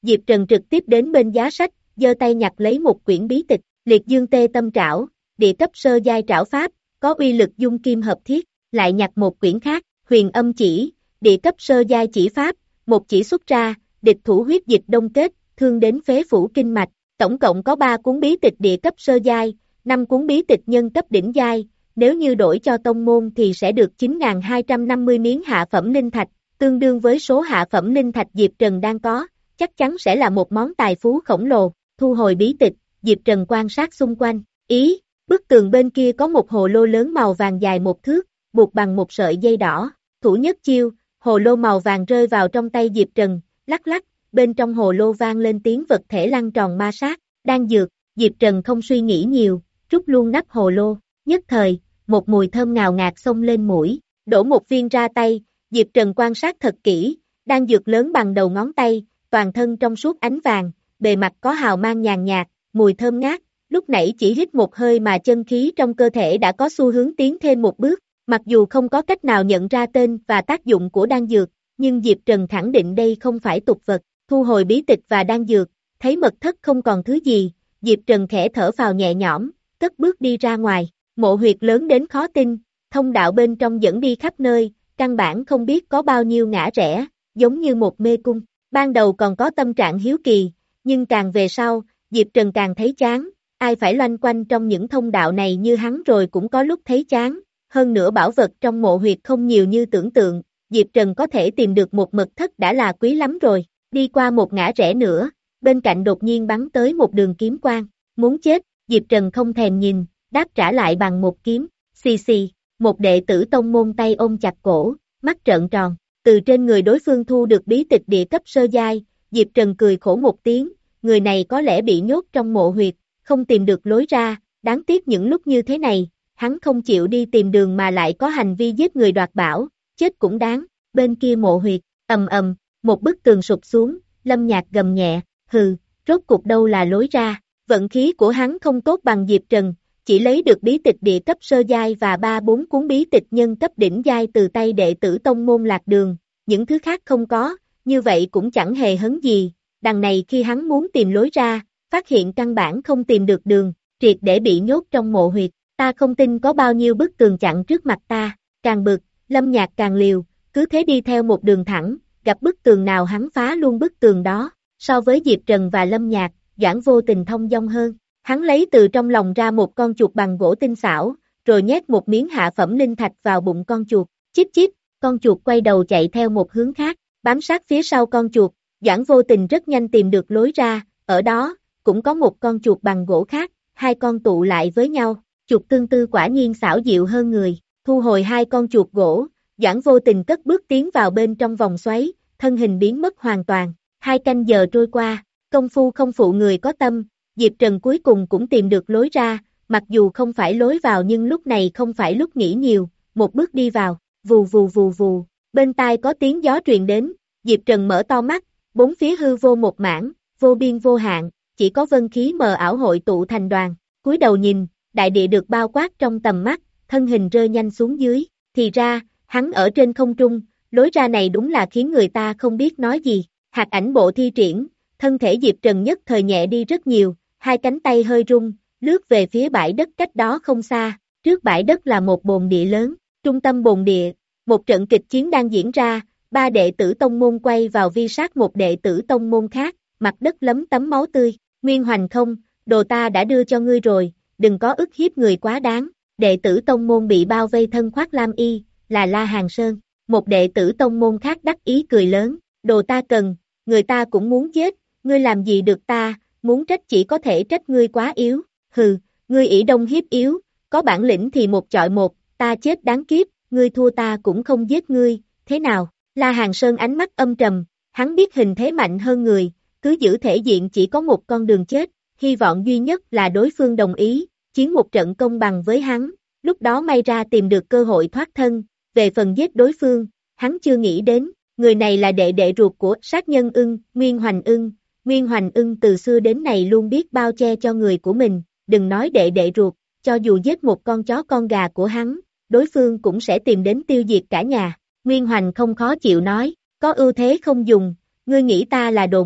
Diệp Trần trực tiếp đến bên giá sách, giơ tay nhặt lấy một quyển bí tịch, Liệt Dương Tê Tâm Trảo, địa cấp sơ giai trảo pháp, có uy lực dung kim hợp thiết, lại nhặt một quyển khác, Huyền Âm Chỉ, địa cấp sơ giai chỉ pháp, một chỉ xuất ra, địch thủ huyết dịch đông kết, thương đến phế phủ kinh mạch, tổng cộng có ba cuốn bí tịch địa cấp sơ giai, năm cuốn bí tịch nhân cấp đỉnh giai, nếu như đổi cho tông môn thì sẽ được chín nghìn hai trăm năm mươi miếng hạ phẩm linh thạch, tương đương với số hạ phẩm linh thạch Diệp Trần đang có, chắc chắn sẽ là một món tài phú khổng lồ. Thu hồi bí tịch, Diệp Trần quan sát xung quanh, ý, bức tường bên kia có một hồ lô lớn màu vàng dài một thước, buộc bằng một sợi dây đỏ, thủ nhất chiêu, hồ lô màu vàng rơi vào trong tay Diệp Trần, lắc lắc, bên trong hồ lô vang lên tiếng vật thể lăn tròn ma sát, đan dược, Diệp Trần không suy nghĩ nhiều, rút luôn nắp hồ lô, nhất thời, một mùi thơm ngào ngạt xông lên mũi, đổ một viên ra tay, Diệp Trần quan sát thật kỹ, đan dược lớn bằng đầu ngón tay, toàn thân trong suốt ánh vàng, bề mặt có hào mang nhàn nhạt, mùi thơm ngát, lúc nãy chỉ hít một hơi mà chân khí trong cơ thể đã có xu hướng tiến thêm một bước, mặc dù không có cách nào nhận ra tên và tác dụng của đan dược, nhưng Diệp Trần khẳng định đây không phải tục vật, thu hồi bí tịch và đan dược, thấy mật thất không còn thứ gì, Diệp Trần khẽ thở phào nhẹ nhõm, cất bước đi ra ngoài, mộ huyệt lớn đến khó tin, thông đạo bên trong dẫn đi khắp nơi, căn bản không biết có bao nhiêu ngã rẽ, giống như một mê cung, ban đầu còn có tâm trạng hiếu kỳ, nhưng càng về sau, Diệp Trần càng thấy chán, ai phải loanh quanh trong những thông đạo này như hắn rồi cũng có lúc thấy chán, hơn nữa bảo vật trong mộ huyệt không nhiều như tưởng tượng, Diệp Trần có thể tìm được một mật thất đã là quý lắm rồi, đi qua một ngã rẽ nữa, bên cạnh đột nhiên bắn tới một đường kiếm quang, muốn chết, Diệp Trần không thèm nhìn, đáp trả lại bằng một kiếm, xì xì, một đệ tử tông môn tay ôm chặt cổ, mắt trợn tròn, từ trên người đối phương thu được bí tịch địa cấp sơ giai, Diệp Trần cười khổ một tiếng, người này có lẽ bị nhốt trong mộ huyệt, không tìm được lối ra, đáng tiếc những lúc như thế này, hắn không chịu đi tìm đường mà lại có hành vi giết người đoạt bảo, chết cũng đáng, bên kia mộ huyệt, ầm ầm, một bức tường sụp xuống, Lâm Nhạc gầm nhẹ, hừ, rốt cục đâu là lối ra, vận khí của hắn không tốt bằng Diệp Trần, chỉ lấy được bí tịch địa cấp sơ giai và ba bốn cuốn bí tịch nhân cấp đỉnh giai từ tay đệ tử tông môn Lạc Đường, những thứ khác không có, như vậy cũng chẳng hề hấn gì, đằng này khi hắn muốn tìm lối ra, phát hiện căn bản không tìm được đường, triệt để bị nhốt trong mộ huyệt, ta không tin có bao nhiêu bức tường chặn trước mặt ta, càng bực, Lâm Nhạc càng liều, cứ thế đi theo một đường thẳng, gặp bức tường nào hắn phá luôn bức tường đó, so với Diệp Trần và Lâm Nhạc, Doãn Vô Tình thông dong hơn, hắn lấy từ trong lòng ra một con chuột bằng gỗ tinh xảo, rồi nhét một miếng hạ phẩm linh thạch vào bụng con chuột, chip chip, con chuột quay đầu chạy theo một hướng khác, bám sát phía sau con chuột, Doãn Vô Tình rất nhanh tìm được lối ra, ở đó, cũng có một con chuột bằng gỗ khác, hai con tụ lại với nhau, chuột tương tư quả nhiên xảo diệu hơn người, thu hồi hai con chuột gỗ, Doãn Vô Tình cất bước tiến vào bên trong vòng xoáy, thân hình biến mất hoàn toàn, hai canh giờ trôi qua, công phu không phụ người có tâm, Diệp Trần cuối cùng cũng tìm được lối ra, mặc dù không phải lối vào nhưng lúc này không phải lúc nghĩ nhiều, một bước đi vào, vù vù vù vù, bên tai có tiếng gió truyền đến, Diệp Trần mở to mắt, bốn phía hư vô một mảng, vô biên vô hạn, chỉ có vân khí mờ ảo hội tụ thành đoàn, cúi đầu nhìn, đại địa được bao quát trong tầm mắt, thân hình rơi nhanh xuống dưới, thì ra, hắn ở trên không trung, lối ra này đúng là khiến người ta không biết nói gì, hạt ảnh bộ thi triển, thân thể Diệp Trần nhất thời nhẹ đi rất nhiều, hai cánh tay hơi rung, lướt về phía bãi đất cách đó không xa, trước bãi đất là một bồn địa lớn, trung tâm bồn địa, một trận kịch chiến đang diễn ra, ba đệ tử tông môn quay vào vi sát một đệ tử tông môn khác, mặt đất lấm tấm máu tươi, Nguyên Hoành không, đồ ta đã đưa cho ngươi rồi, đừng có ức hiếp người quá đáng, đệ tử tông môn bị bao vây thân khoác lam y, là La Hàng Sơn, một đệ tử tông môn khác đắc ý cười lớn, đồ ta cần, người ta cũng muốn giết, ngươi làm gì được ta, muốn trách chỉ có thể trách ngươi quá yếu, hừ, ngươi ỷ đông hiếp yếu, có bản lĩnh thì một chọi một, ta chết đáng kiếp, ngươi thua ta cũng không giết ngươi, thế nào, La Hàng Sơn ánh mắt âm trầm, hắn biết hình thế mạnh hơn người, cứ giữ thể diện chỉ có một con đường chết, hy vọng duy nhất là đối phương đồng ý, chiến một trận công bằng với hắn, lúc đó may ra tìm được cơ hội thoát thân, về phần giết đối phương, hắn chưa nghĩ đến, người này là đệ đệ ruột của sát nhân ưng, Nguyên Hoành ưng, Nguyên Hoành ưng từ xưa đến nay luôn biết bao che cho người của mình, đừng nói đệ đệ ruột, cho dù giết một con chó con gà của hắn, đối phương cũng sẽ tìm đến tiêu diệt cả nhà, Nguyên Hoành không khó chịu nói, có ưu thế không dùng, ngươi nghĩ ta là đồ ngốc,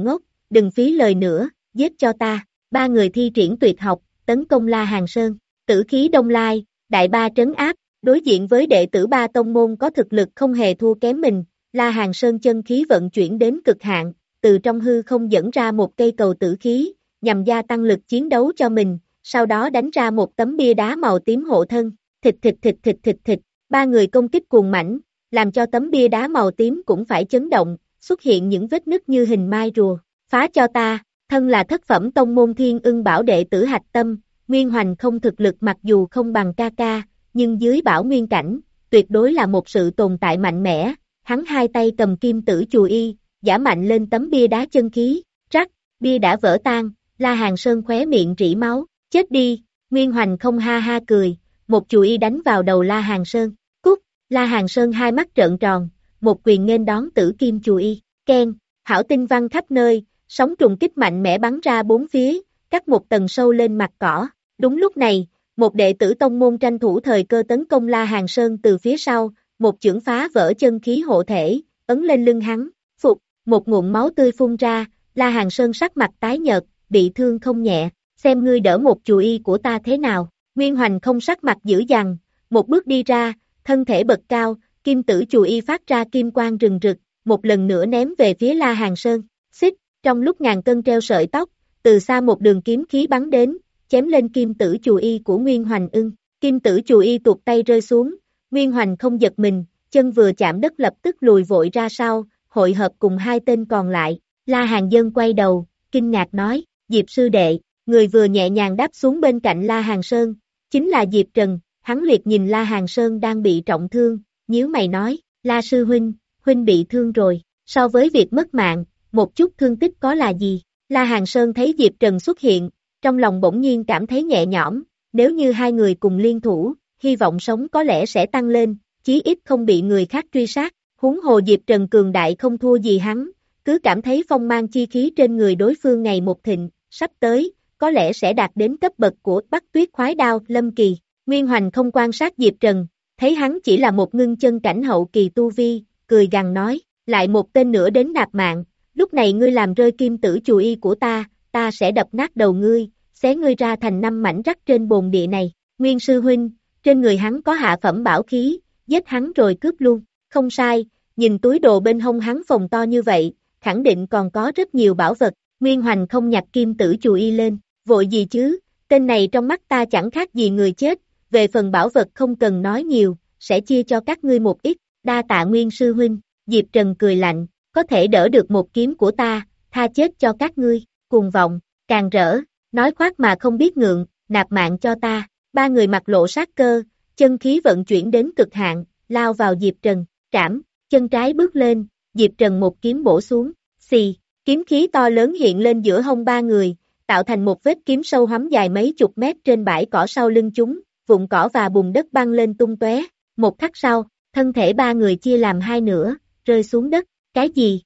đừng phí lời nữa, giết cho ta. Ba người thi triển tuyệt học, tấn công La Hàn Sơn. Tử khí đông lai, đại ba trấn áp, đối diện với đệ tử ba tông môn có thực lực không hề thua kém mình, La Hàn Sơn chân khí vận chuyển đến cực hạn, từ trong hư không dẫn ra một cây cầu tử khí, nhằm gia tăng lực chiến đấu cho mình, sau đó đánh ra một tấm bia đá màu tím hộ thân, thịt thịt thịt thịt thịt thịt, ba người công kích cuồng mãnh, làm cho tấm bia đá màu tím cũng phải chấn động, xuất hiện những vết nứt như hình mai rùa, phá cho ta, thân là thất phẩm tông môn Thiên Ưng Bảo đệ tử hạch tâm, Nguyên Hoành không thực lực mặc dù không bằng ca ca, nhưng dưới bảo nguyên cảnh, tuyệt đối là một sự tồn tại mạnh mẽ, hắn hai tay cầm kim tử chùy y, giả mạnh lên tấm bia đá chân khí, rắc, bia đã vỡ tan, La Hàn Sơn khóe miệng rỉ máu, chết đi, Nguyên Hoành không ha ha cười, một chùy y đánh vào đầu La Hàn Sơn, cút, La Hàn Sơn hai mắt trợn tròn, một quyền nghênh đón tử kim chùy y, keng, hảo tinh văng khắp nơi, sóng trùng kích mạnh mẽ bắn ra bốn phía, cắt một tầng sâu lên mặt cỏ, đúng lúc này, một đệ tử tông môn tranh thủ thời cơ tấn công La Hàn Sơn từ phía sau, một chưởng phá vỡ chân khí hộ thể, ấn lên lưng hắn, phục, một ngụm máu tươi phun ra, La Hàn Sơn sắc mặt tái nhợt, bị thương không nhẹ, xem ngươi đỡ một chùy y của ta thế nào, Nguyên Hoành không sắc mặt dữ dằn, một bước đi ra, thân thể bật cao, kim tử chùy y phát ra kim quang rừng rực, một lần nữa ném về phía La Hàn Sơn, xích, trong lúc ngàn cân treo sợi tóc, từ xa một đường kiếm khí bắn đến, chém lên kim tử chùy y của Nguyên Hoành ưng, kim tử chùy y tuột tay rơi xuống, Nguyên Hoành không giật mình, chân vừa chạm đất lập tức lùi vội ra sau, hội hợp cùng hai tên còn lại, La Hàn Dân quay đầu, kinh ngạc nói, Diệp sư đệ, người vừa nhẹ nhàng đáp xuống bên cạnh La Hàn Sơn, chính là Diệp Trần, hắn liệt nhìn La Hàn Sơn đang bị trọng thương, nhíu mày nói, La sư huynh, huynh bị thương rồi, so với việc mất mạng, một chút thương tích có là gì, La Hàn Sơn thấy Diệp Trần xuất hiện, trong lòng bỗng nhiên cảm thấy nhẹ nhõm, nếu như hai người cùng liên thủ, hy vọng sống có lẽ sẽ tăng lên, chí ít không bị người khác truy sát, huống hồ Diệp Trần cường đại không thua gì hắn, cứ cảm thấy phong mang chi khí trên người đối phương ngày một thịnh, sắp tới, có lẽ sẽ đạt đến cấp bậc của Bắc Tuyết Khoái Đao, Lâm Kỳ. Nguyên Hoành không quan sát Diệp Trần, thấy hắn chỉ là một ngưng chân cảnh hậu kỳ tu vi, cười gằn nói, lại một tên nữa đến nạp mạng, lúc này ngươi làm rơi kim tử chùy y của ta, ta sẽ đập nát đầu ngươi, xé ngươi ra thành năm mảnh rắc trên bồn địa này, Nguyên sư huynh, trên người hắn có hạ phẩm bảo khí, giết hắn rồi cướp luôn, không sai, nhìn túi đồ bên hông hắn phồng to như vậy, khẳng định còn có rất nhiều bảo vật, Nguyên Hoành không nhặt kim tử chùy y lên, vội gì chứ, tên này trong mắt ta chẳng khác gì người chết, về phần bảo vật không cần nói nhiều, sẽ chia cho các ngươi một ít, đa tạ Nguyên sư huynh, Diệp Trần cười lạnh, có thể đỡ được một kiếm của ta, tha chết cho các ngươi, cuồng vọng, càng rỡ, nói khoác mà không biết ngượng, nạp mạng cho ta, ba người mặt lộ sát cơ, chân khí vận chuyển đến cực hạn, lao vào Diệp Trần, trảm, chân trái bước lên, Diệp Trần một kiếm bổ xuống, xì, kiếm khí to lớn hiện lên giữa hông ba người, tạo thành một vết kiếm sâu hoắm dài mấy chục mét trên bãi cỏ sau lưng chúng, vụn cỏ và bùn đất băng lên tung tóe. Một khắc sau, thân thể ba người chia làm hai nửa, rơi xuống đất, cái gì?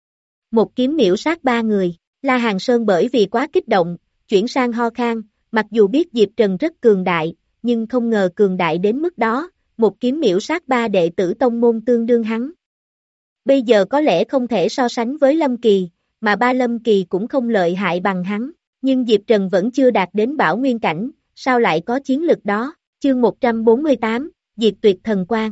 Một kiếm miểu sát ba người, La Hàn Sơn bởi vì quá kích động, chuyển sang ho khan, mặc dù biết Diệp Trần rất cường đại, nhưng không ngờ cường đại đến mức đó, một kiếm miểu sát ba đệ tử tông môn tương đương hắn. Bây giờ có lẽ không thể so sánh với Lâm Kỳ, mà ba Lâm Kỳ cũng không lợi hại bằng hắn, nhưng Diệp Trần vẫn chưa đạt đến bảo nguyên cảnh, sao lại có chiến lực đó, chương một trăm bốn mươi tám, diệt tuyệt thần quang.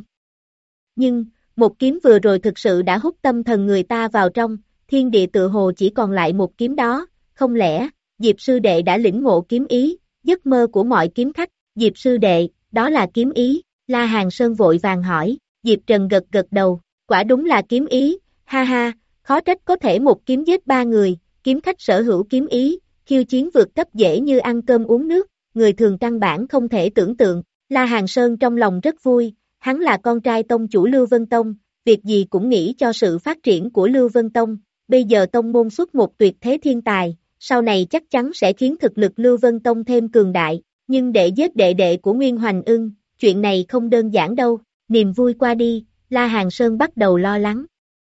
Nhưng, một kiếm vừa rồi thực sự đã hút tâm thần người ta vào trong, thiên địa tự hồ chỉ còn lại một kiếm đó, không lẽ, Diệp sư đệ đã lĩnh ngộ kiếm ý, giấc mơ của mọi kiếm khách, Diệp sư đệ, đó là kiếm ý, La Hàn Sơn vội vàng hỏi, Diệp Trần gật gật đầu, quả đúng là kiếm ý, ha ha, khó trách có thể một kiếm giết ba người, kiếm khách sở hữu kiếm ý, khiêu chiến vượt cấp dễ như ăn cơm uống nước, người thường căn bản không thể tưởng tượng, La Hàn Sơn trong lòng rất vui, hắn là con trai tông chủ Lưu Vân Tông, việc gì cũng nghĩ cho sự phát triển của Lưu Vân Tông, bây giờ tông môn xuất một tuyệt thế thiên tài, sau này chắc chắn sẽ khiến thực lực Lưu Vân Tông thêm cường đại, nhưng để giết đệ đệ của Nguyên Hoành ưng, chuyện này không đơn giản đâu, niềm vui qua đi, La Hàn Sơn bắt đầu lo lắng.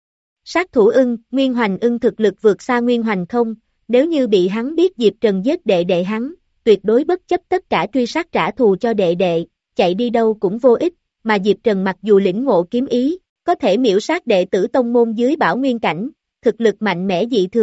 Sát thủ ưng, Nguyên Hoành ưng thực lực vượt xa Nguyên Hoành không, nếu như bị hắn biết Diệp Trần giết đệ đệ hắn, tuyệt đối bất chấp tất cả truy sát trả thù cho đệ đệ, chạy đi đâu cũng vô ích, mà Diệp Trần mặc dù lĩnh ngộ kiếm ý, có thể miểu sát đệ tử tông môn dưới bảo nguyên cảnh, thực lực mạnh mẽ dị thường,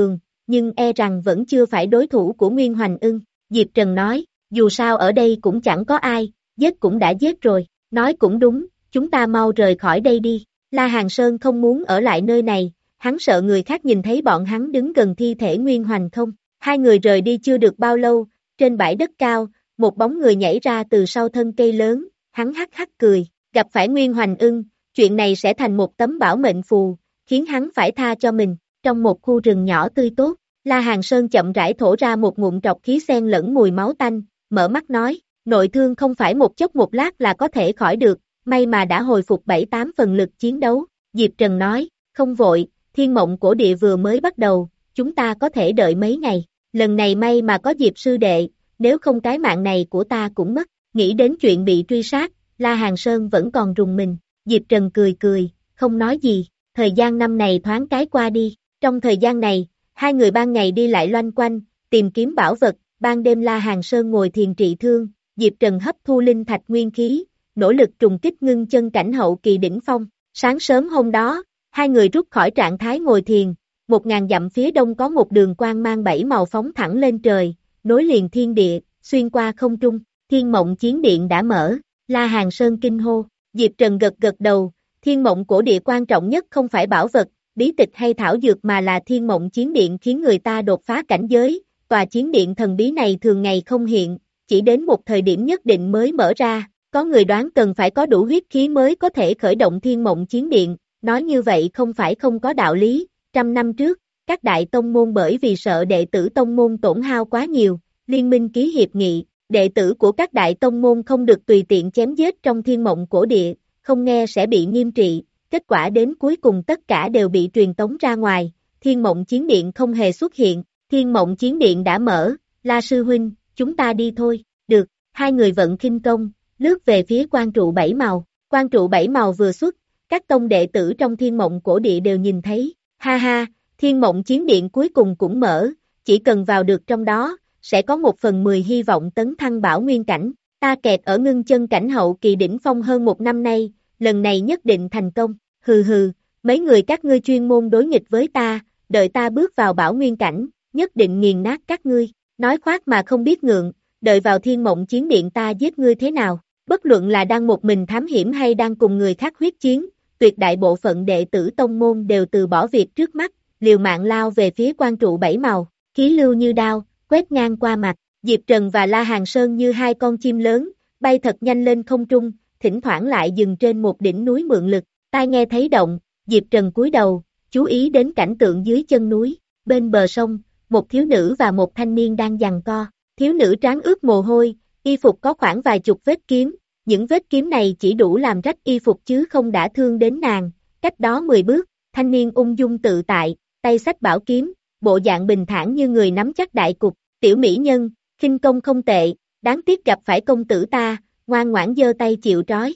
nhưng e rằng vẫn chưa phải đối thủ của Nguyên Hoành Ưng. Diệp Trần nói, dù sao ở đây cũng chẳng có ai, giết cũng đã giết rồi, nói cũng đúng, chúng ta mau rời khỏi đây đi. La Hàn Sơn không muốn ở lại nơi này, hắn sợ người khác nhìn thấy bọn hắn đứng gần thi thể Nguyên Hoành không. Hai người rời đi chưa được bao lâu, trên bãi đất cao, một bóng người nhảy ra từ sau thân cây lớn, hắn hắc hắc cười, gặp phải Nguyên Hoành Ưng, chuyện này sẽ thành một tấm bảo mệnh phù, khiến hắn phải tha cho mình. Trong một khu rừng nhỏ tươi tốt, La Hàn Sơn chậm rãi thổ ra một ngụm trọc khí xen lẫn mùi máu tanh, mở mắt nói, nội thương không phải một chốc một lát là có thể khỏi được, may mà đã hồi phục bảy tám phần lực chiến đấu. Diệp Trần nói, không vội, thiên mộng cổ địa vừa mới bắt đầu, chúng ta có thể đợi mấy ngày, lần này may mà có Diệp sư đệ, nếu không cái mạng này của ta cũng mất. Nghĩ đến chuyện bị truy sát, La Hàn Sơn vẫn còn rùng mình. Diệp Trần cười cười, không nói gì, thời gian năm này thoáng cái qua đi. Trong thời gian này, hai người ban ngày đi lại loanh quanh, tìm kiếm bảo vật, ban đêm La Hàn Sơn ngồi thiền trị thương, Diệp Trần hấp thu linh thạch nguyên khí, nỗ lực trùng kích ngưng chân cảnh hậu kỳ đỉnh phong. Sáng sớm hôm đó, hai người rút khỏi trạng thái ngồi thiền, một ngàn dặm phía đông có một đường quang mang bảy màu phóng thẳng lên trời, nối liền thiên địa, xuyên qua không trung, Thiên Mộng Chiến Điện đã mở. La Hàn Sơn kinh hô, Diệp Trần gật gật đầu, Thiên Mộng cổ địa quan trọng nhất không phải bảo vật, bí tịch hay thảo dược mà là Thiên Mộng Chiến Điện khiến người ta đột phá cảnh giới. Tòa chiến điện thần bí này thường ngày không hiện, chỉ đến một thời điểm nhất định mới mở ra, có người đoán cần phải có đủ huyết khí mới có thể khởi động Thiên Mộng Chiến Điện, nói như vậy không phải không có đạo lý. Trăm năm trước, các đại tông môn bởi vì sợ đệ tử tông môn tổn hao quá nhiều, liên minh ký hiệp nghị, đệ tử của các đại tông môn không được tùy tiện chém giết trong Thiên Mộng cổ địa, không nghe sẽ bị nghiêm trị, kết quả đến cuối cùng tất cả đều bị truyền tống ra ngoài, Thiên Mộng Chiến Điện không hề xuất hiện. Thiên Mộng Chiến Điện đã mở, La sư huynh, chúng ta đi thôi. Được, hai người vận khinh công, lướt về phía quan trụ bảy màu. Quan trụ bảy màu vừa xuất, các tông đệ tử trong Thiên Mộng cổ địa đều nhìn thấy. Ha ha, Thiên Mộng Chiến Điện cuối cùng cũng mở, chỉ cần vào được trong đó, sẽ có một phần mười hy vọng tấn thăng bảo nguyên cảnh. Ta kẹt ở ngưng chân cảnh hậu kỳ đỉnh phong hơn một năm nay, lần này nhất định thành công. Hừ hừ, mấy người các ngươi chuyên môn đối nghịch với ta, đợi ta bước vào bảo nguyên cảnh, nhất định nghiền nát các ngươi. Nói khoác mà không biết ngượng, đợi vào Thiên Mộng Chiến Điện ta giết ngươi thế nào. Bất luận là đang một mình thám hiểm hay đang cùng người khác huyết chiến, tuyệt đại bộ phận đệ tử tông môn đều từ bỏ việc trước mắt, liều mạng lao về phía quan trụ bảy màu, khí lưu như đao, quét ngang qua mặt. Diệp Trần và La Hàn Sơn như hai con chim lớn, bay thật nhanh lên không trung, thỉnh thoảng lại dừng trên một đỉnh núi mượn lực. Tai nghe thấy động, Diệp Trần cúi đầu, chú ý đến cảnh tượng dưới chân núi. Bên bờ sông, một thiếu nữ và một thanh niên đang giằng co. Thiếu nữ trán ướt mồ hôi, y phục có khoảng vài chục vết kiếm, những vết kiếm này chỉ đủ làm rách y phục chứ không đã thương đến nàng. Cách đó mười bước, thanh niên ung dung tự tại, tay xách bảo kiếm, bộ dạng bình thản như người nắm chắc đại cục. Tiểu mỹ nhân, khinh công không tệ, đáng tiếc gặp phải công tử ta, ngoan ngoãn giơ tay chịu trói.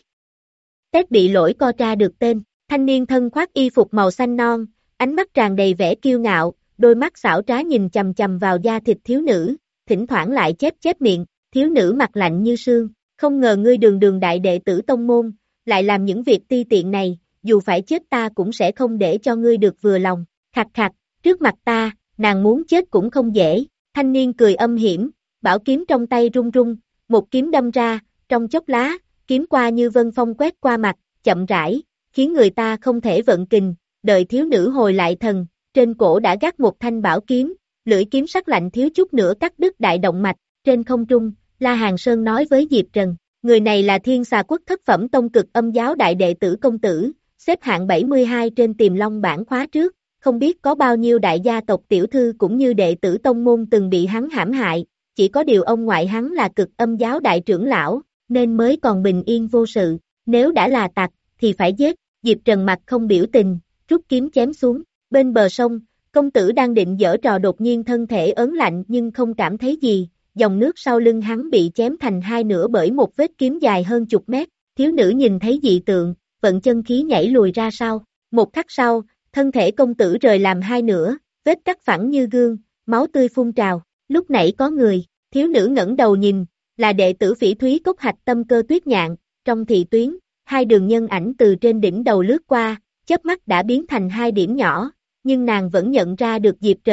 Tết bị lỗi co tra được tên, thanh niên thân khoác y phục màu xanh non, ánh mắt tràn đầy vẻ kiêu ngạo, đôi mắt xảo trá nhìn chầm chầm vào da thịt thiếu nữ, thỉnh thoảng lại chép chép miệng. Thiếu nữ mặt lạnh như sương, không ngờ ngươi đường đường đại đệ tử tông môn, lại làm những việc ti tiện này, dù phải chết ta cũng sẽ không để cho ngươi được vừa lòng. Khặt khặt, trước mặt ta, nàng muốn chết cũng không dễ. Thanh niên cười âm hiểm, bảo kiếm trong tay rung rung, một kiếm đâm ra, trong chốc lá, kiếm qua như vân phong quét qua mặt, chậm rãi, khiến người ta không thể vận kình. Đợi thiếu nữ hồi lại thần, trên cổ đã gác một thanh bảo kiếm, lưỡi kiếm sắc lạnh thiếu chút nữa cắt đứt đại động mạch. Trên không trung, La Hàn Sơn nói với Diệp Trần, người này là Thiên Xà Quốc thất phẩm tông cực âm giáo đại đệ tử công tử, xếp hạng bảy mươi hai trên Tiềm Long bảng khóa trước, không biết có bao nhiêu đại gia tộc tiểu thư cũng như đệ tử tông môn từng bị hắn hãm hại, chỉ có điều ông ngoại hắn là cực âm giáo đại trưởng lão, nên mới còn bình yên vô sự, nếu đã là tặc, thì phải giết. Diệp Trần mặt không biểu tình, rút kiếm chém xuống. Bên bờ sông, công tử đang định giở trò đột nhiên thân thể ớn lạnh nhưng không cảm thấy gì, dòng nước sau lưng hắn bị chém thành hai nửa bởi một vết kiếm dài hơn chục mét. Thiếu nữ nhìn thấy dị tượng, vận chân khí nhảy lùi ra sau. Một khắc sau, thân thể công tử rời làm hai nửa, vết cắt phẳng như gương, máu tươi phun trào. Lúc nãy có người, thiếu nữ ngẩng đầu nhìn, là đệ tử Phỉ Thúy Cốc Hạch Tâm Cơ Tuyết Nhạn. Trong thị tuyến, hai đường nhân ảnh từ trên đỉnh đầu lướt qua, chớp mắt đã biến thành hai điểm nhỏ, nhưng nàng vẫn nhận ra được Diệp Trần.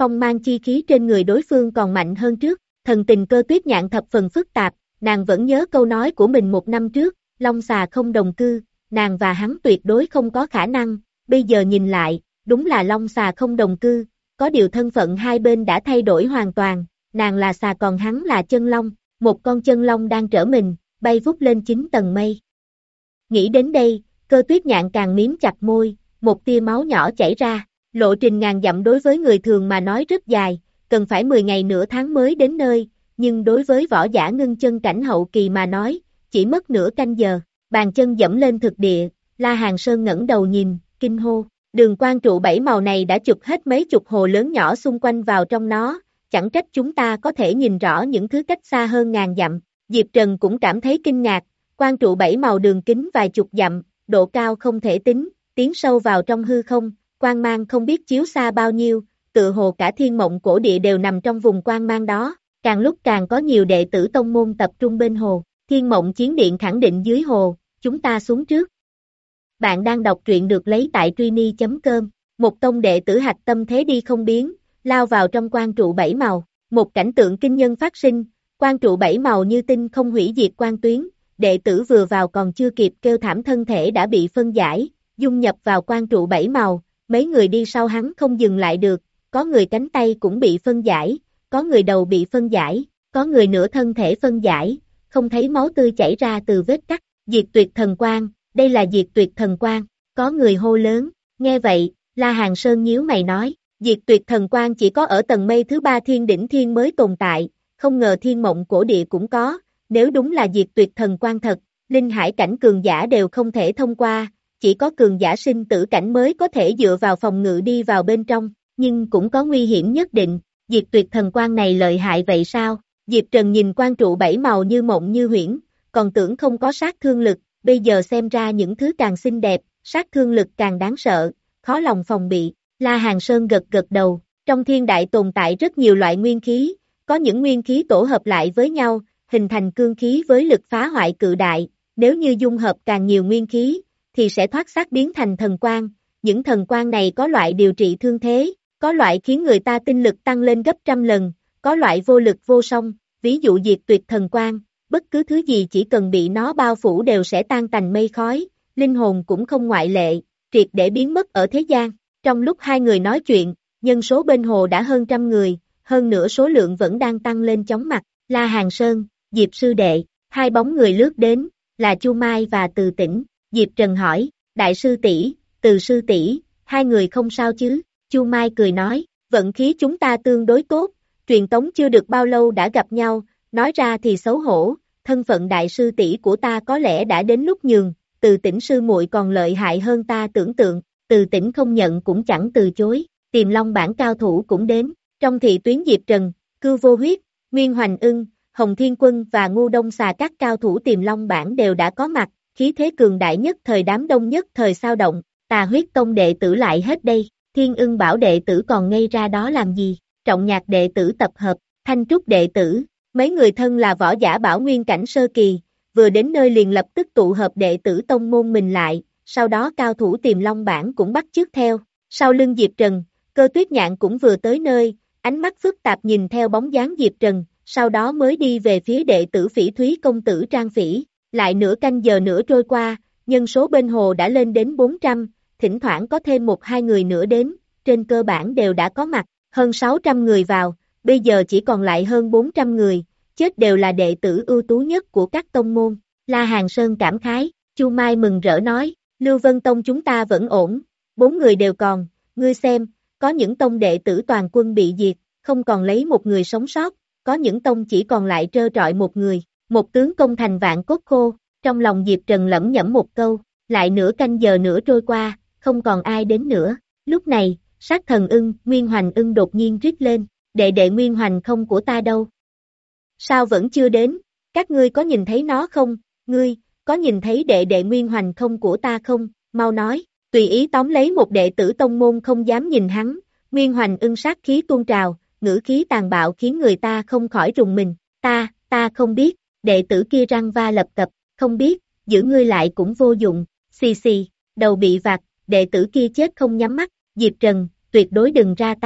phong mang chi khí trên người đối phương còn mạnh hơn trước, thần tình Cơ Tuyết Nhạn thập phần phức tạp, nàng vẫn nhớ câu nói của mình một năm trước, long xà không đồng cư, nàng và hắn tuyệt đối không có khả năng, bây giờ nhìn lại, đúng là long xà không đồng cư, có điều thân phận hai bên đã thay đổi hoàn toàn, nàng là xà còn hắn là chân long, một con chân long đang trở mình, bay vút lên chín tầng mây. Nghĩ đến đây, Cơ Tuyết Nhạn càng miếm chặt môi, một tia máu nhỏ chảy ra, lộ trình ngàn dặm đối với người thường mà nói rất dài, cần phải mười ngày nửa tháng mới đến nơi, nhưng đối với võ giả ngưng chân cảnh hậu kỳ mà nói, chỉ mất nửa canh giờ, bàn chân dẫm lên thực địa, La Hàn Sơn ngẩng đầu nhìn, kinh hô, đường quang trụ bảy màu này đã chụp hết mấy chục hồ lớn nhỏ xung quanh vào trong nó, chẳng trách chúng ta có thể nhìn rõ những thứ cách xa hơn ngàn dặm, Diệp Trần cũng cảm thấy kinh ngạc, quang trụ bảy màu đường kính vài chục dặm, độ cao không thể tính, tiến sâu vào trong hư không, quang mang không biết chiếu xa bao nhiêu, tựa hồ cả thiên mộng cổ địa đều nằm trong vùng quang mang đó, càng lúc càng có nhiều đệ tử tông môn tập trung bên hồ, thiên mộng chiến điện khẳng định dưới hồ, chúng ta xuống trước. Bạn đang đọc truyện được lấy tại truy chấm com, một tông đệ tử hạch tâm thế đi không biến, lao vào trong quang trụ bảy màu, một cảnh tượng kinh nhân phát sinh, quang trụ bảy màu như tinh không hủy diệt quang tuyến, đệ tử vừa vào còn chưa kịp kêu thảm thân thể đã bị phân giải, dung nhập vào quang trụ bảy màu, mấy người đi sau hắn không dừng lại được, có người cánh tay cũng bị phân giải, có người đầu bị phân giải, có người nửa thân thể phân giải, không thấy máu tươi chảy ra từ vết cắt, diệt tuyệt thần quang, đây là diệt tuyệt thần quang, có người hô lớn, nghe vậy, La Hàn Sơn nhíu mày nói, diệt tuyệt thần quang chỉ có ở tầng mây thứ ba thiên đỉnh thiên mới tồn tại, không ngờ thiên mộng cổ địa cũng có, nếu đúng là diệt tuyệt thần quang thật, linh hải cảnh cường giả đều không thể thông qua, chỉ có cường giả sinh tử cảnh mới có thể dựa vào phòng ngự đi vào bên trong, nhưng cũng có nguy hiểm nhất định, diệt tuyệt thần quang này lợi hại vậy sao? Diệp Trần nhìn quang trụ bảy màu như mộng như huyễn, còn tưởng không có sát thương lực, bây giờ xem ra những thứ càng xinh đẹp, sát thương lực càng đáng sợ, khó lòng phòng bị, La Hàn Sơn gật gật đầu, trong thiên đại tồn tại rất nhiều loại nguyên khí, có những nguyên khí tổ hợp lại với nhau, hình thành cương khí với lực phá hoại cự đại, nếu như dung hợp càng nhiều nguyên khí, thì sẽ thoát xác biến thành thần quang, những thần quang này có loại điều trị thương thế, có loại khiến người ta tinh lực tăng lên gấp trăm lần, có loại vô lực vô song, ví dụ diệt tuyệt thần quang, bất cứ thứ gì chỉ cần bị nó bao phủ đều sẽ tan tành mây khói, linh hồn cũng không ngoại lệ, triệt để biến mất ở thế gian. Trong lúc hai người nói chuyện, nhân số bên hồ đã hơn trăm người, hơn nữa số lượng vẫn đang tăng lên chóng mặt, La Hàn Sơn, Diệp sư đệ, hai bóng người lướt đến, là Chu Mai và Từ Tĩnh, Diệp Trần hỏi, đại sư tỷ, Từ sư tỷ, hai người không sao chứ, Chu Mai cười nói, vận khí chúng ta tương đối tốt, truyền tống chưa được bao lâu đã gặp nhau, nói ra thì xấu hổ, thân phận đại sư tỷ của ta có lẽ đã đến lúc nhường, Từ Tĩnh sư muội còn lợi hại hơn ta tưởng tượng, Từ Tĩnh không nhận cũng chẳng từ chối, Tiềm Long bản cao thủ cũng đến, trong thị tuyến Diệp Trần, Cưu Vô Huyết, Nguyên Hoành Ưng, Hồng Thiên Quân và Ngu Đông Xà các cao thủ Tiềm Long bản đều đã có mặt, khí thế cường đại nhất thời đám đông nhất thời sao động, Tà Huyết Tông đệ tử lại hết đây, Thiên Ưng Bảo đệ tử còn ngây ra đó làm gì, Trọng Nhạc đệ tử tập hợp, Thanh Trúc đệ tử, mấy người thân là võ giả bảo nguyên cảnh sơ kỳ, vừa đến nơi liền lập tức tụ hợp đệ tử tông môn mình lại, sau đó cao thủ Tiềm Long bản cũng bắt chước theo, sau lưng Diệp Trần, Cơ Tuyết Nhạn cũng vừa tới nơi, ánh mắt phức tạp nhìn theo bóng dáng Diệp Trần, sau đó mới đi về phía đệ tử Phỉ Thúy công tử Trang Phỉ, lại nửa canh giờ nữa trôi qua, nhân số bên hồ đã lên đến bốn trăm, thỉnh thoảng có thêm một hai người nữa đến, trên cơ bản đều đã có mặt, hơn sáu trăm người vào, bây giờ chỉ còn lại hơn bốn trăm người, chết đều là đệ tử ưu tú nhất của các tông môn, La Hàn Sơn cảm khái, Chu Mai mừng rỡ nói, Lưu Vân Tông chúng ta vẫn ổn, bốn người đều còn, ngươi xem, có những tông đệ tử toàn quân bị diệt, không còn lấy một người sống sót, có những tông chỉ còn lại trơ trọi một người, một tướng công thành vạn cốt khô, trong lòng Diệp Trần lẩm nhẩm một câu, lại nửa canh giờ nữa trôi qua, không còn ai đến nữa, lúc này, sát thần ưng, Nguyên Hoành Ưng đột nhiên rít lên, đệ đệ Nguyên Hoành không của ta đâu? Sao vẫn chưa đến, các ngươi có nhìn thấy nó không, ngươi, có nhìn thấy đệ đệ Nguyên Hoành không của ta không, mau nói, tùy ý tóm lấy một đệ tử tông môn không dám nhìn hắn, Nguyên Hoành Ưng sát khí tuôn trào, ngữ khí tàn bạo khiến người ta không khỏi rùng mình, ta, ta không biết, đệ tử kia răng va lập cập, không biết, giữ ngươi lại cũng vô dụng, xì xì, đầu bị vặt, đệ tử kia chết không nhắm mắt, Diệp Trần, tuyệt đối đừng ra tay,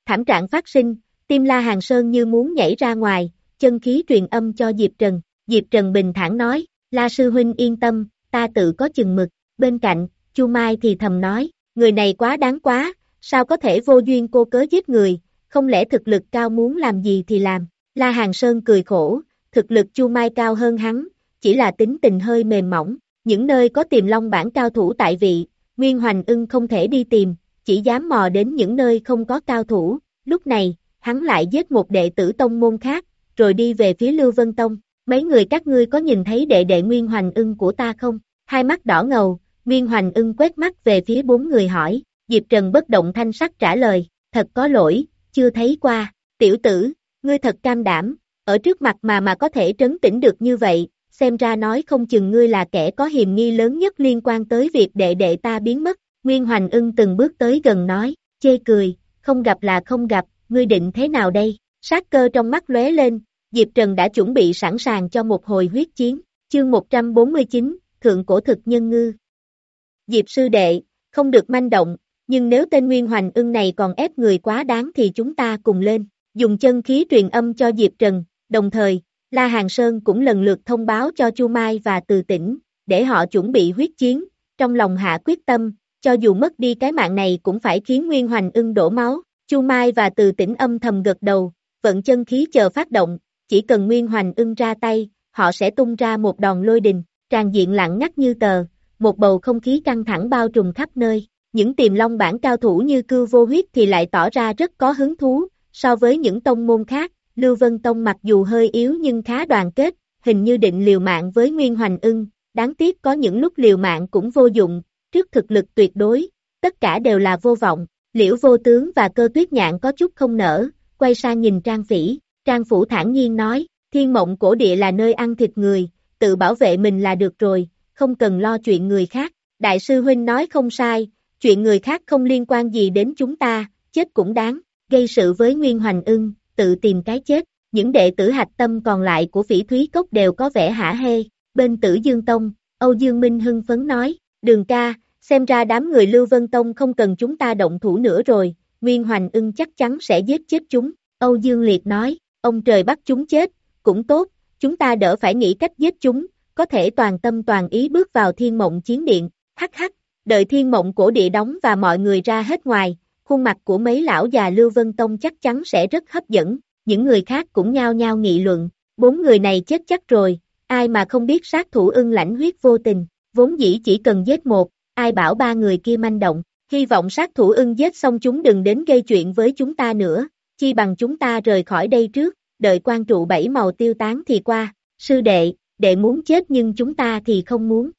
Thảm trạng phát sinh, tim La Hàn Sơn như muốn nhảy ra ngoài, chân khí truyền âm cho Diệp Trần. Diệp Trần bình thản nói, La sư huynh yên tâm, ta tự có chừng mực. Bên cạnh, Chu Mai thì thầm nói, người này quá đáng quá, sao có thể vô duyên cô cớ giết người, không lẽ thực lực cao muốn làm gì thì làm. La Hàn Sơn cười khổ, thực lực Chu Mai cao hơn hắn, chỉ là tính tình hơi mềm mỏng. Những nơi có tiềm long bản cao thủ tại vị, Nguyên Hoành Ưng không thể đi tìm, chỉ dám mò đến những nơi không có cao thủ. Lúc này, hắn lại giết một đệ tử tông môn khác, rồi đi về phía Lưu Vân Tông. Mấy người các ngươi có nhìn thấy đệ đệ Nguyên Hoành Ưng của ta không? Hai mắt đỏ ngầu, Nguyên Hoành Ưng quét mắt về phía bốn người hỏi. Diệp Trần bất động thanh sắc trả lời, thật có lỗi, chưa thấy qua. Tiểu tử, ngươi thật cam đảm, ở trước mặt mà mà có thể trấn tĩnh được như vậy, xem ra nói không chừng ngươi là kẻ có hiềm nghi lớn nhất liên quan tới việc đệ đệ ta biến mất. Nguyên Hoành Ưng từng bước tới gần nói, chê cười, không gặp là không gặp, ngươi định thế nào đây? Sát cơ trong mắt lóe lên, Diệp Trần đã chuẩn bị sẵn sàng cho một hồi huyết chiến. Chương một trăm bốn mươi chín, Thượng Cổ Thực Nhân Ngư. Diệp sư đệ, không được manh động, nhưng nếu tên Nguyên Hoành Ưng này còn ép người quá đáng thì chúng ta cùng lên. Dùng chân khí truyền âm cho Diệp Trần, đồng thời, La Hàn Sơn cũng lần lượt thông báo cho Chu Mai và Từ Tĩnh, để họ chuẩn bị huyết chiến, trong lòng hạ quyết tâm, cho dù mất đi cái mạng này cũng phải khiến Nguyên Hoành Ưng đổ máu. Chu Mai và Từ Tĩnh âm thầm gật đầu, vận chân khí chờ phát động, chỉ cần Nguyên Hoành Ưng ra tay, họ sẽ tung ra một đòn lôi đình, tràn diện lặng ngắt như tờ, một bầu không khí căng thẳng bao trùm khắp nơi. Những tiềm long bản cao thủ như Cưu Vô Huyết thì lại tỏ ra rất có hứng thú, so với những tông môn khác, Lưu Vân Tông mặc dù hơi yếu nhưng khá đoàn kết, hình như định liều mạng với Nguyên Hoành Ưng, đáng tiếc có những lúc liều mạng cũng vô dụng, trước thực lực tuyệt đối, tất cả đều là vô vọng. Liễu Vô Tướng và Cơ Tuyết Nhạn có chút không nỡ, quay sang nhìn Trang Phỉ, Trang Phủ thản nhiên nói, Thiên Mộng Cổ Địa là nơi ăn thịt người, tự bảo vệ mình là được rồi, không cần lo chuyện người khác. Đại sư huynh nói không sai, chuyện người khác không liên quan gì đến chúng ta, chết cũng đáng, gây sự với Nguyên Hoành Ưng, tự tìm cái chết. Những đệ tử hạch tâm còn lại của Phỉ Thúy Cốc đều có vẻ hả hê. Bên Tử Dương Tông, Âu Dương Minh hưng phấn nói, Đường ca, xem ra đám người Lưu Vân Tông không cần chúng ta động thủ nữa rồi, Nguyên Hoành Ưng chắc chắn sẽ giết chết chúng. Âu Dương Liệt nói, ông trời bắt chúng chết, cũng tốt, chúng ta đỡ phải nghĩ cách giết chúng, có thể toàn tâm toàn ý bước vào Thiên Mộng Chiến Điện. Hắc hắc, đợi Thiên Mộng Cổ Địa đóng và mọi người ra hết ngoài, khuôn mặt của mấy lão già Lưu Vân Tông chắc chắn sẽ rất hấp dẫn. Những người khác cũng nhao nhao nghị luận, bốn người này chết chắc rồi, ai mà không biết sát thủ Ưng lãnh huyết vô tình, vốn dĩ chỉ cần giết một, ai bảo ba người kia manh động, hy vọng sát thủ Ưng giết xong chúng đừng đến gây chuyện với chúng ta nữa, chi bằng chúng ta rời khỏi đây trước, đợi quan trụ bảy màu tiêu tán thì qua. Sư đệ, đệ muốn chết nhưng chúng ta thì không muốn.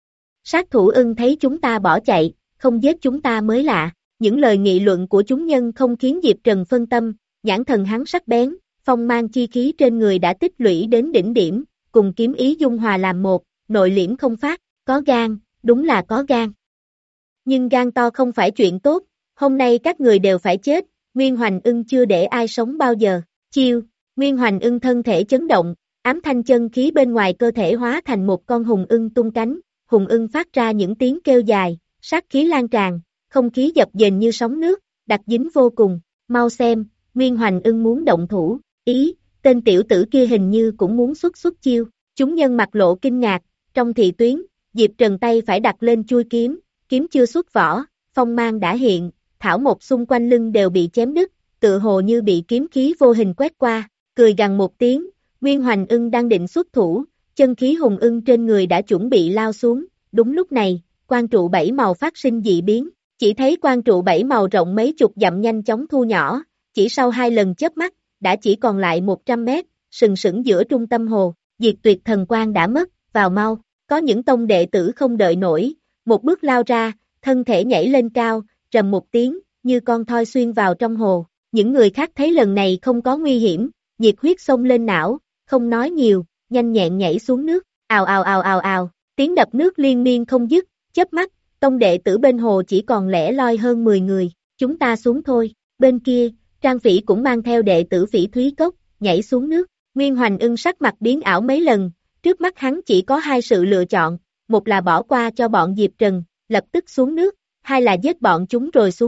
Sát thủ Ưng thấy chúng ta bỏ chạy, không giết chúng ta mới lạ. Những lời nghị luận của chúng nhân không khiến Diệp Trần phân tâm, nhãn thần hắn sắc bén, phong mang chi khí trên người đã tích lũy đến đỉnh điểm, cùng kiếm ý dung hòa làm một, nội liễm không phát, có gan, đúng là có gan. Nhưng gan to không phải chuyện tốt, hôm nay các người đều phải chết, Nguyên Hoành Ưng chưa để ai sống bao giờ. Chiêu, Nguyên Hoành Ưng thân thể chấn động, ám thanh chân khí bên ngoài cơ thể hóa thành một con hùng ưng tung cánh, hùng ưng phát ra những tiếng kêu dài, sát khí lan tràn, không khí dập dềnh như sóng nước, đặc dính vô cùng. Mau xem, Nguyên Hoành Ưng muốn động thủ, ý, tên tiểu tử kia hình như cũng muốn xuất xuất chiêu. Chúng nhân mặt lộ kinh ngạc, trong thị tuyến, Diệp Trần tay phải đặt lên chui kiếm, kiếm chưa xuất vỏ, phong mang đã hiện, thảo mộc xung quanh lưng đều bị chém đứt, tự hồ như bị kiếm khí vô hình quét qua, cười gằn một tiếng, Nguyên Hoành Ưng đang định xuất thủ, chân khí hùng ưng trên người đã chuẩn bị lao xuống, đúng lúc này, quan trụ bảy màu phát sinh dị biến, chỉ thấy quan trụ bảy màu rộng mấy chục dặm nhanh chóng thu nhỏ, chỉ sau hai lần chớp mắt, đã chỉ còn lại một trăm mét, sừng sững giữa trung tâm hồ, diệt tuyệt thần quang đã mất, vào mau, có những tông đệ tử không đợi nổi, một bước lao ra, thân thể nhảy lên cao, rầm một tiếng, như con thoi xuyên vào trong hồ, những người khác thấy lần này không có nguy hiểm, nhiệt huyết xông lên não, không nói nhiều, nhanh nhẹn nhảy xuống nước, ào ào ào ào ào, tiếng đập nước liên miên không dứt, chớp mắt, tông đệ tử bên hồ chỉ còn lẻ loi hơn mười người, chúng ta xuống thôi, bên kia, Trang Phỉ cũng mang theo đệ tử Phỉ Thúy Cốc, nhảy xuống nước, Nguyên Hoành Ưng sắc mặt biến ảo mấy lần, trước mắt hắn chỉ có hai sự lựa chọn, một là bỏ qua cho bọn Diệp Trần, lập tức xuống nước, hai là giết bọn chúng rồi xuống nước,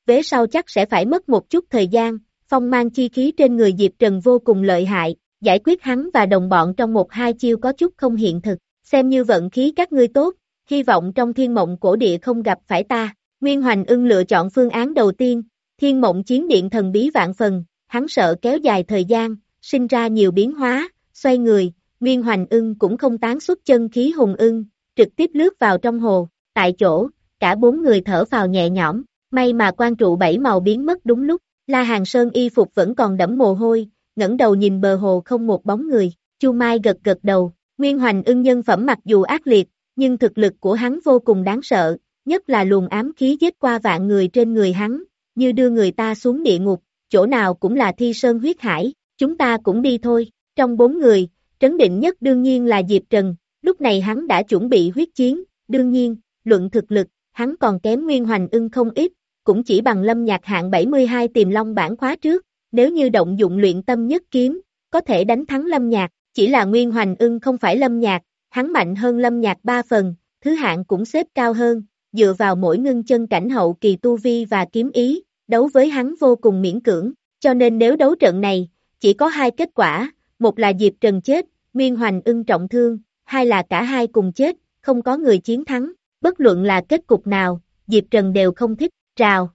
vế sau chắc sẽ phải mất một chút thời gian, phong mang chi khí trên người Diệp Trần vô cùng lợi hại, giải quyết hắn và đồng bọn trong một hai chiêu có chút không hiện thực, xem như vận khí các ngươi tốt, hy vọng trong thiên mộng cổ địa không gặp phải ta. Nguyên Hoành Ưng lựa chọn phương án đầu tiên, thiên mộng chiến điện thần bí vạn phần, hắn sợ kéo dài thời gian, sinh ra nhiều biến hóa, xoay người, Nguyên Hoành Ưng cũng không tán xuất chân khí hùng ưng, trực tiếp lướt vào trong hồ, tại chỗ, cả bốn người thở phào nhẹ nhõm, may mà quan trụ bảy màu biến mất đúng lúc, La Hàng Sơn y phục vẫn còn đẫm mồ hôi, ngẩng đầu nhìn bờ hồ không một bóng người, Chu Mai gật gật đầu, Nguyên Hoành Ưng nhân phẩm mặc dù ác liệt, nhưng thực lực của hắn vô cùng đáng sợ, nhất là luồng ám khí giết qua vạn người trên người hắn, như đưa người ta xuống địa ngục, chỗ nào cũng là thi sơn huyết hải, chúng ta cũng đi thôi, trong bốn người, trấn định nhất đương nhiên là Diệp Trần, lúc này hắn đã chuẩn bị huyết chiến, đương nhiên, luận thực lực, hắn còn kém Nguyên Hoành Ưng không ít, cũng chỉ bằng Lâm Nhạc hạng bảy mươi hai Tiềm Long bản khóa trước, nếu như động dụng luyện tâm nhất kiếm, có thể đánh thắng Lâm Nhạc, chỉ là Nguyên Hoành Ưng không phải Lâm Nhạc, hắn mạnh hơn Lâm Nhạc ba phần, thứ hạng cũng xếp cao hơn, dựa vào mỗi ngưng chân cảnh hậu kỳ tu vi và kiếm ý, đấu với hắn vô cùng miễn cưỡng, cho nên nếu đấu trận này, chỉ có hai kết quả, một là Diệp Trần chết, Nguyên Hoành Ưng trọng thương, hai là cả hai cùng chết, không có người chiến thắng, bất luận là kết cục nào, Diệp Trần đều không thích, trào,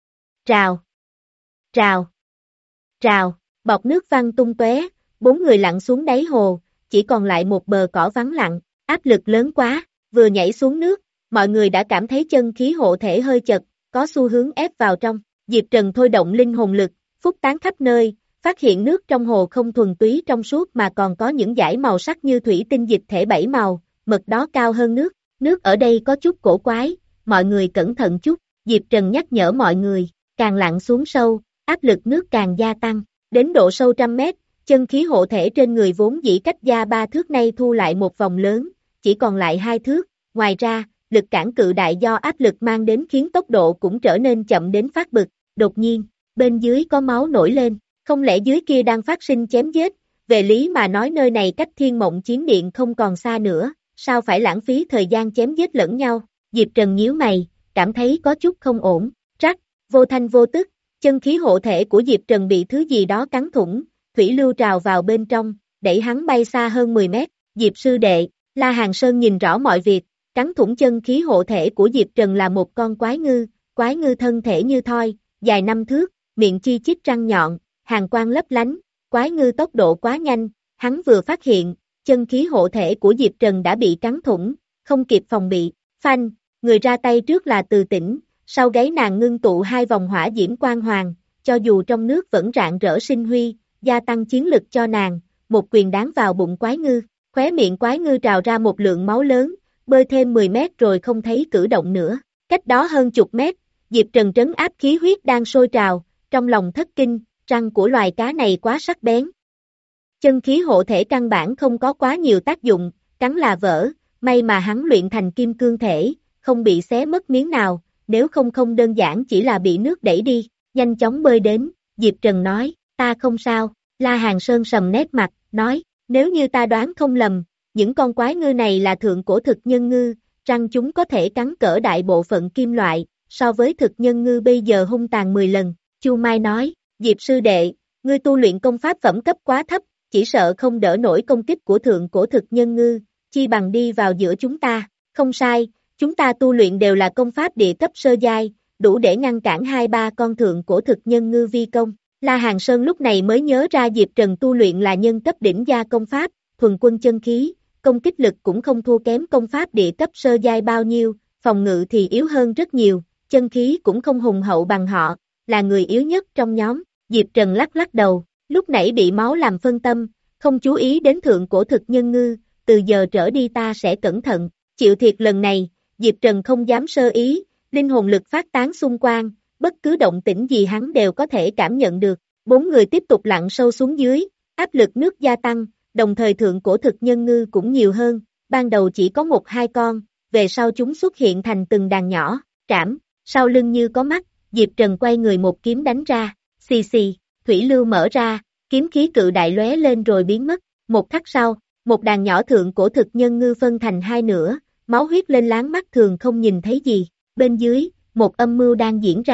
trào, trào, trào, bọt nước văng tung tóe, bốn người lặn xuống đáy hồ, chỉ còn lại một bờ cỏ vắng lặng, áp lực lớn quá, vừa nhảy xuống nước, mọi người đã cảm thấy chân khí hộ thể hơi chật, có xu hướng ép vào trong, Diệp Trần thôi động linh hồn lực, phúc tán khắp nơi, phát hiện nước trong hồ không thuần túy trong suốt mà còn có những dải màu sắc như thủy tinh dịch thể bảy màu, mực đó cao hơn nước, nước ở đây có chút cổ quái, mọi người cẩn thận chút, Diệp Trần nhắc nhở mọi người, càng lặn xuống sâu, áp lực nước càng gia tăng, đến độ sâu trăm mét, chân khí hộ thể trên người vốn dĩ cách gia ba thước nay thu lại một vòng lớn, chỉ còn lại hai thước, ngoài ra, lực cản cự đại do áp lực mang đến khiến tốc độ cũng trở nên chậm đến phát bực, đột nhiên, bên dưới có máu nổi lên, không lẽ dưới kia đang phát sinh chém giết, về lý mà nói nơi này cách thiên mộng chiến điện không còn xa nữa, sao phải lãng phí thời gian chém giết lẫn nhau, Diệp Trần nhíu mày, cảm thấy có chút không ổn, rắc, vô thanh vô tức, chân khí hộ thể của Diệp Trần bị thứ gì đó cắn thủng, thủy lưu trào vào bên trong, đẩy hắn bay xa hơn mười mét, Diệp sư đệ, La Hàng Sơn nhìn rõ mọi việc, cắn thủng chân khí hộ thể của Diệp Trần là một con quái ngư, quái ngư thân thể như thoi, dài năm thước, miệng chi chít răng nhọn, hàn quang lấp lánh, quái ngư tốc độ quá nhanh, hắn vừa phát hiện, chân khí hộ thể của Diệp Trần đã bị cắn thủng, không kịp phòng bị, phanh, người ra tay trước là Từ Tĩnh, sau gáy nàng ngưng tụ hai vòng hỏa diễm quang hoàng, cho dù trong nước vẫn rạng rỡ sinh huy, gia tăng chiến lực cho nàng, một quyền đán vào bụng quái ngư, khóe miệng quái ngư trào ra một lượng máu lớn, bơi thêm mười mét rồi không thấy cử động nữa, cách đó hơn chục mét, Diệp Trần trấn áp khí huyết đang sôi trào, trong lòng thất kinh, răng của loài cá này quá sắc bén. Chân khí hộ thể căn bản không có quá nhiều tác dụng, cắn là vỡ, may mà hắn luyện thành kim cương thể, không bị xé mất miếng nào, nếu không không đơn giản chỉ là bị nước đẩy đi, nhanh chóng bơi đến, Diệp Trần nói, ta không sao, La Hàng Sơn sầm nét mặt, nói, nếu như ta đoán không lầm, những con quái ngư này là thượng cổ thực nhân ngư, răng chúng có thể cắn cỡ đại bộ phận kim loại, so với thực nhân ngư bây giờ hung tàn mười lần, Chu Mai nói, Diệp sư đệ, ngươi tu luyện công pháp phẩm cấp quá thấp, chỉ sợ không đỡ nổi công kích của thượng cổ thực nhân ngư, chi bằng đi vào giữa chúng ta, không sai, chúng ta tu luyện đều là công pháp địa cấp sơ giai, đủ để ngăn cản hai ba con thượng cổ thực nhân ngư vi công. La Hàng Sơn lúc này mới nhớ ra Diệp Trần tu luyện là nhân cấp đỉnh gia công pháp, thuần quân chân khí, công kích lực cũng không thua kém công pháp địa cấp sơ giai bao nhiêu, phòng ngự thì yếu hơn rất nhiều, chân khí cũng không hùng hậu bằng họ, là người yếu nhất trong nhóm, Diệp Trần lắc lắc đầu, lúc nãy bị máu làm phân tâm, không chú ý đến thượng cổ thực nhân ngư, từ giờ trở đi ta sẽ cẩn thận, chịu thiệt lần này, Diệp Trần không dám sơ ý, linh hồn lực phát tán xung quanh, bất cứ động tĩnh gì hắn đều có thể cảm nhận được, bốn người tiếp tục lặn sâu xuống dưới, áp lực nước gia tăng, đồng thời thượng cổ thực nhân ngư cũng nhiều hơn, ban đầu chỉ có một hai con, về sau chúng xuất hiện thành từng đàn nhỏ, trảm, sau lưng như có mắt, Diệp Trần quay người một kiếm đánh ra, xì xì, thủy lưu mở ra, kiếm khí cự đại lóe lên rồi biến mất, một khắc sau, một đàn nhỏ thượng cổ thực nhân ngư phân thành hai nửa, máu huyết lên láng mắt thường không nhìn thấy gì, bên dưới, một âm mưu đang diễn ra,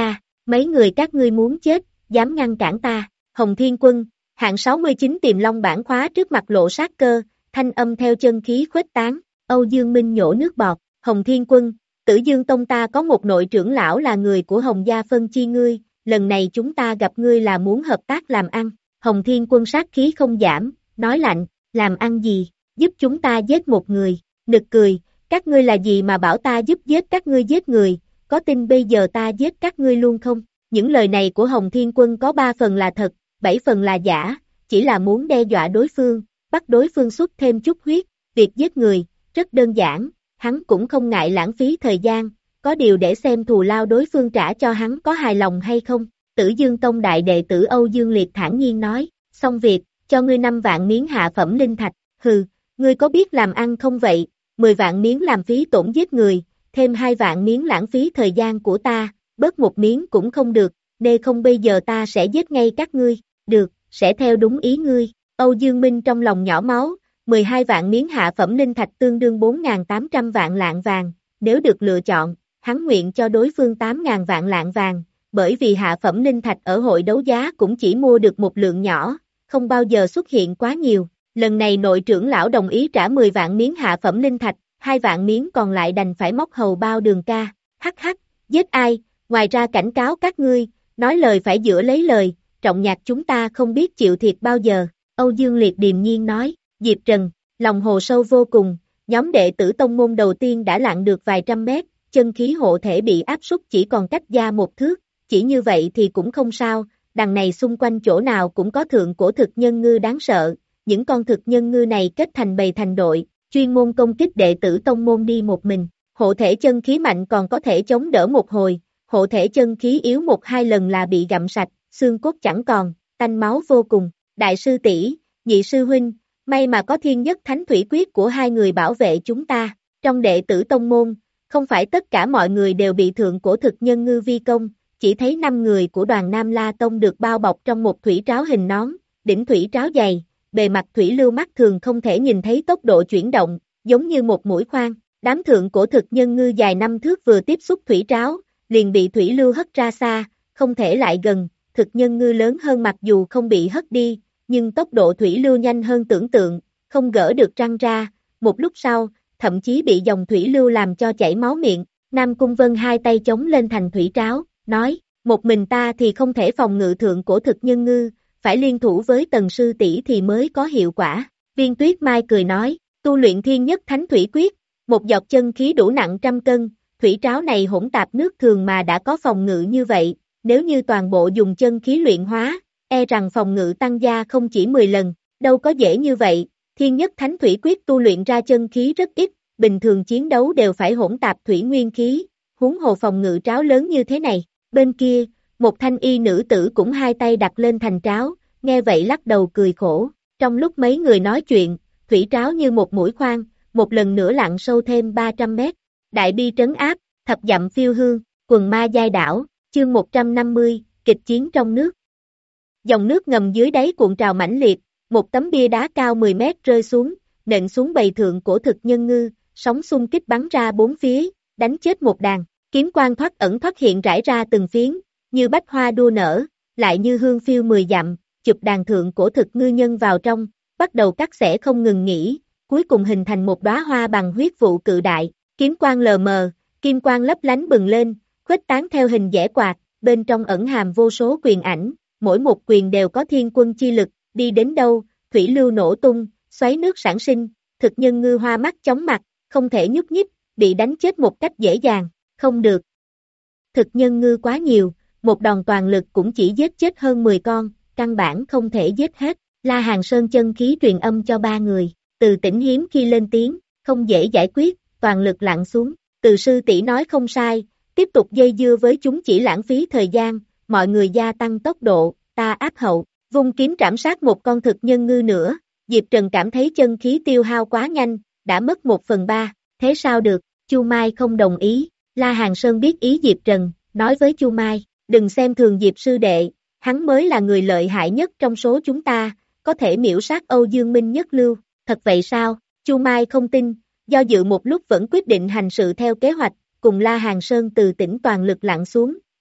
mấy người các ngươi muốn chết, dám ngăn cản ta, Hồng Thiên Quân, hạng sáu mươi chín Tiềm Long bản khóa trước mặt lộ sát cơ, thanh âm theo chân khí khuếch tán, Âu Dương Minh nhổ nước bọt, Hồng Thiên Quân, Tử Dương Tông ta có một nội trưởng lão là người của Hồng gia phân chi ngươi, lần này chúng ta gặp ngươi là muốn hợp tác làm ăn, Hồng Thiên Quân sát khí không giảm, nói lạnh, làm ăn gì, giúp chúng ta giết một người, nực cười, các ngươi là gì mà bảo ta giúp giết các ngươi giết người, có tin bây giờ ta giết các ngươi luôn không? Những lời này của Hồng Thiên Quân có ba phần là thật, bảy phần là giả, chỉ là muốn đe dọa đối phương, bắt đối phương xuất thêm chút huyết, việc giết người, rất đơn giản, hắn cũng không ngại lãng phí thời gian, có điều để xem thù lao đối phương trả cho hắn có hài lòng hay không. Tử Dương Tông đại đệ tử Âu Dương Liệt thản nhiên nói, xong việc, cho ngươi năm vạn miếng hạ phẩm linh thạch, hừ, ngươi có biết làm ăn không vậy, mười vạn miếng làm phí tổn giết người, thêm hai vạn miếng lãng phí thời gian của ta, bớt một miếng cũng không được, nên không bây giờ ta sẽ giết ngay các ngươi, được, sẽ theo đúng ý ngươi. Âu Dương Minh trong lòng nhỏ máu, mười hai vạn miếng hạ phẩm linh thạch tương đương bốn nghìn tám trăm vạn lạng vàng, nếu được lựa chọn, hắn nguyện cho đối phương tám nghìn vạn lạng vàng, bởi vì hạ phẩm linh thạch ở hội đấu giá cũng chỉ mua được một lượng nhỏ, không bao giờ xuất hiện quá nhiều. Lần này nội trưởng lão đồng ý trả mười vạn miếng hạ phẩm linh thạch, hai vạn miếng còn lại đành phải móc hầu bao Đường ca, hắc hắc, giết ai, ngoài ra cảnh cáo các ngươi, nói lời phải giữa lấy lời, trọng nhạc chúng ta không biết chịu thiệt bao giờ, Âu Dương Liệt điềm nhiên nói, Diệp Trần, lòng hồ sâu vô cùng, nhóm đệ tử tông môn đầu tiên đã lặn được vài trăm mét, chân khí hộ thể bị áp súc chỉ còn cách da một thước, chỉ như vậy thì cũng không sao, đằng này xung quanh chỗ nào cũng có thượng cổ thực nhân ngư đáng sợ, những con thực nhân ngư này kết thành bầy thành đội, chuyên môn công kích đệ tử tông môn đi một mình, hộ thể chân khí mạnh còn có thể chống đỡ một hồi, hộ thể chân khí yếu một hai lần là bị gặm sạch, xương cốt chẳng còn, tanh máu vô cùng, đại sư tỷ, nhị sư huynh, may mà có thiên nhất thánh thủy quyết của hai người bảo vệ chúng ta, trong đệ tử tông môn, không phải tất cả mọi người đều bị thượng cổ thực nhân ngư vi công, chỉ thấy năm người của đoàn Nam La Tông được bao bọc trong một thủy tráo hình nón, đỉnh thủy tráo dày, bề mặt thủy lưu mắt thường không thể nhìn thấy tốc độ chuyển động, giống như một mũi khoan, đám thượng cổ thực nhân ngư dài năm thước vừa tiếp xúc thủy tráo, liền bị thủy lưu hất ra xa, không thể lại gần, thực nhân ngư lớn hơn mặc dù không bị hất đi, nhưng tốc độ thủy lưu nhanh hơn tưởng tượng, không gỡ được răng ra, một lúc sau, thậm chí bị dòng thủy lưu làm cho chảy máu miệng, Nam Cung Vân hai tay chống lên thành thủy tráo, nói, một mình ta thì không thể phòng ngự thượng cổ thực nhân ngư, phải liên thủ với Tần sư tỷ thì mới có hiệu quả. Viên Tuyết Mai cười nói, tu luyện thiên nhất thánh thủy quyết, một giọt chân khí đủ nặng trăm cân, thủy tráo này hỗn tạp nước thường mà đã có phòng ngự như vậy, nếu như toàn bộ dùng chân khí luyện hóa, e rằng phòng ngự tăng gia không chỉ mười lần, đâu có dễ như vậy, thiên nhất thánh thủy quyết tu luyện ra chân khí rất ít, bình thường chiến đấu đều phải hỗn tạp thủy nguyên khí, huống hồ phòng ngự tráo lớn như thế này. Bên kia, một thanh y nữ tử cũng hai tay đặt lên thành tráo, nghe vậy lắc đầu cười khổ, trong lúc mấy người nói chuyện, thủy tráo như một mũi khoan, một lần nữa lặn sâu thêm ba trăm mét, đại bi trấn áp, thập dặm phiêu hương, quần ma giai đảo, chương một trăm năm mươi, kịch chiến trong nước. Dòng nước ngầm dưới đáy cuộn trào mãnh liệt, một tấm bia đá cao mười mét rơi xuống, nện xuống bầy thượng cổ thực nhân ngư, sóng xung kích bắn ra bốn phía, đánh chết một đàn, kiếm quang thoát ẩn thoát hiện rải ra từng phiến, như bách hoa đua nở, lại như hương phiêu mười dặm, chụp đàn thượng cổ thực ngư nhân vào trong, bắt đầu cắt xẻ không ngừng nghỉ, cuối cùng hình thành một đóa hoa bằng huyết vụ cự đại, kiếm quang lờ mờ, kim quang lấp lánh bừng lên, khuếch tán theo hình dẻ quạt, bên trong ẩn hàm vô số quyền ảnh, mỗi một quyền đều có thiên quân chi lực, đi đến đâu, thủy lưu nổ tung, xoáy nước sản sinh, thực nhân ngư hoa mắt chóng mặt, không thể nhúc nhích, bị đánh chết một cách dễ dàng, không được. Thực nhân ngư quá nhiều, một đòn toàn lực cũng chỉ giết chết hơn mười con, căn bản không thể giết hết, La Hàn Sơn chân khí truyền âm cho ba người, Từ Tĩnh hiếm khi lên tiếng, không dễ giải quyết, toàn lực lặn xuống, Từ sư tỷ nói không sai, tiếp tục dây dưa với chúng chỉ lãng phí thời gian, mọi người gia tăng tốc độ, ta áp hậu, vung kiếm trảm sát một con thực nhân ngư nữa, Diệp Trần cảm thấy chân khí tiêu hao quá nhanh, đã mất một phần ba, thế sao được, Chu Mai không đồng ý, La Hàn Sơn biết ý Diệp Trần, nói với Chu Mai, đừng xem thường Diệp sư đệ, hắn mới là người lợi hại nhất trong số chúng ta, có thể miễu sát Âu Dương Minh nhất lưu, thật vậy sao, Chu Mai không tin, do dự một lúc vẫn quyết định hành sự theo kế hoạch, cùng La Hàn Sơn từ tỉnh toàn lực lặn xuống,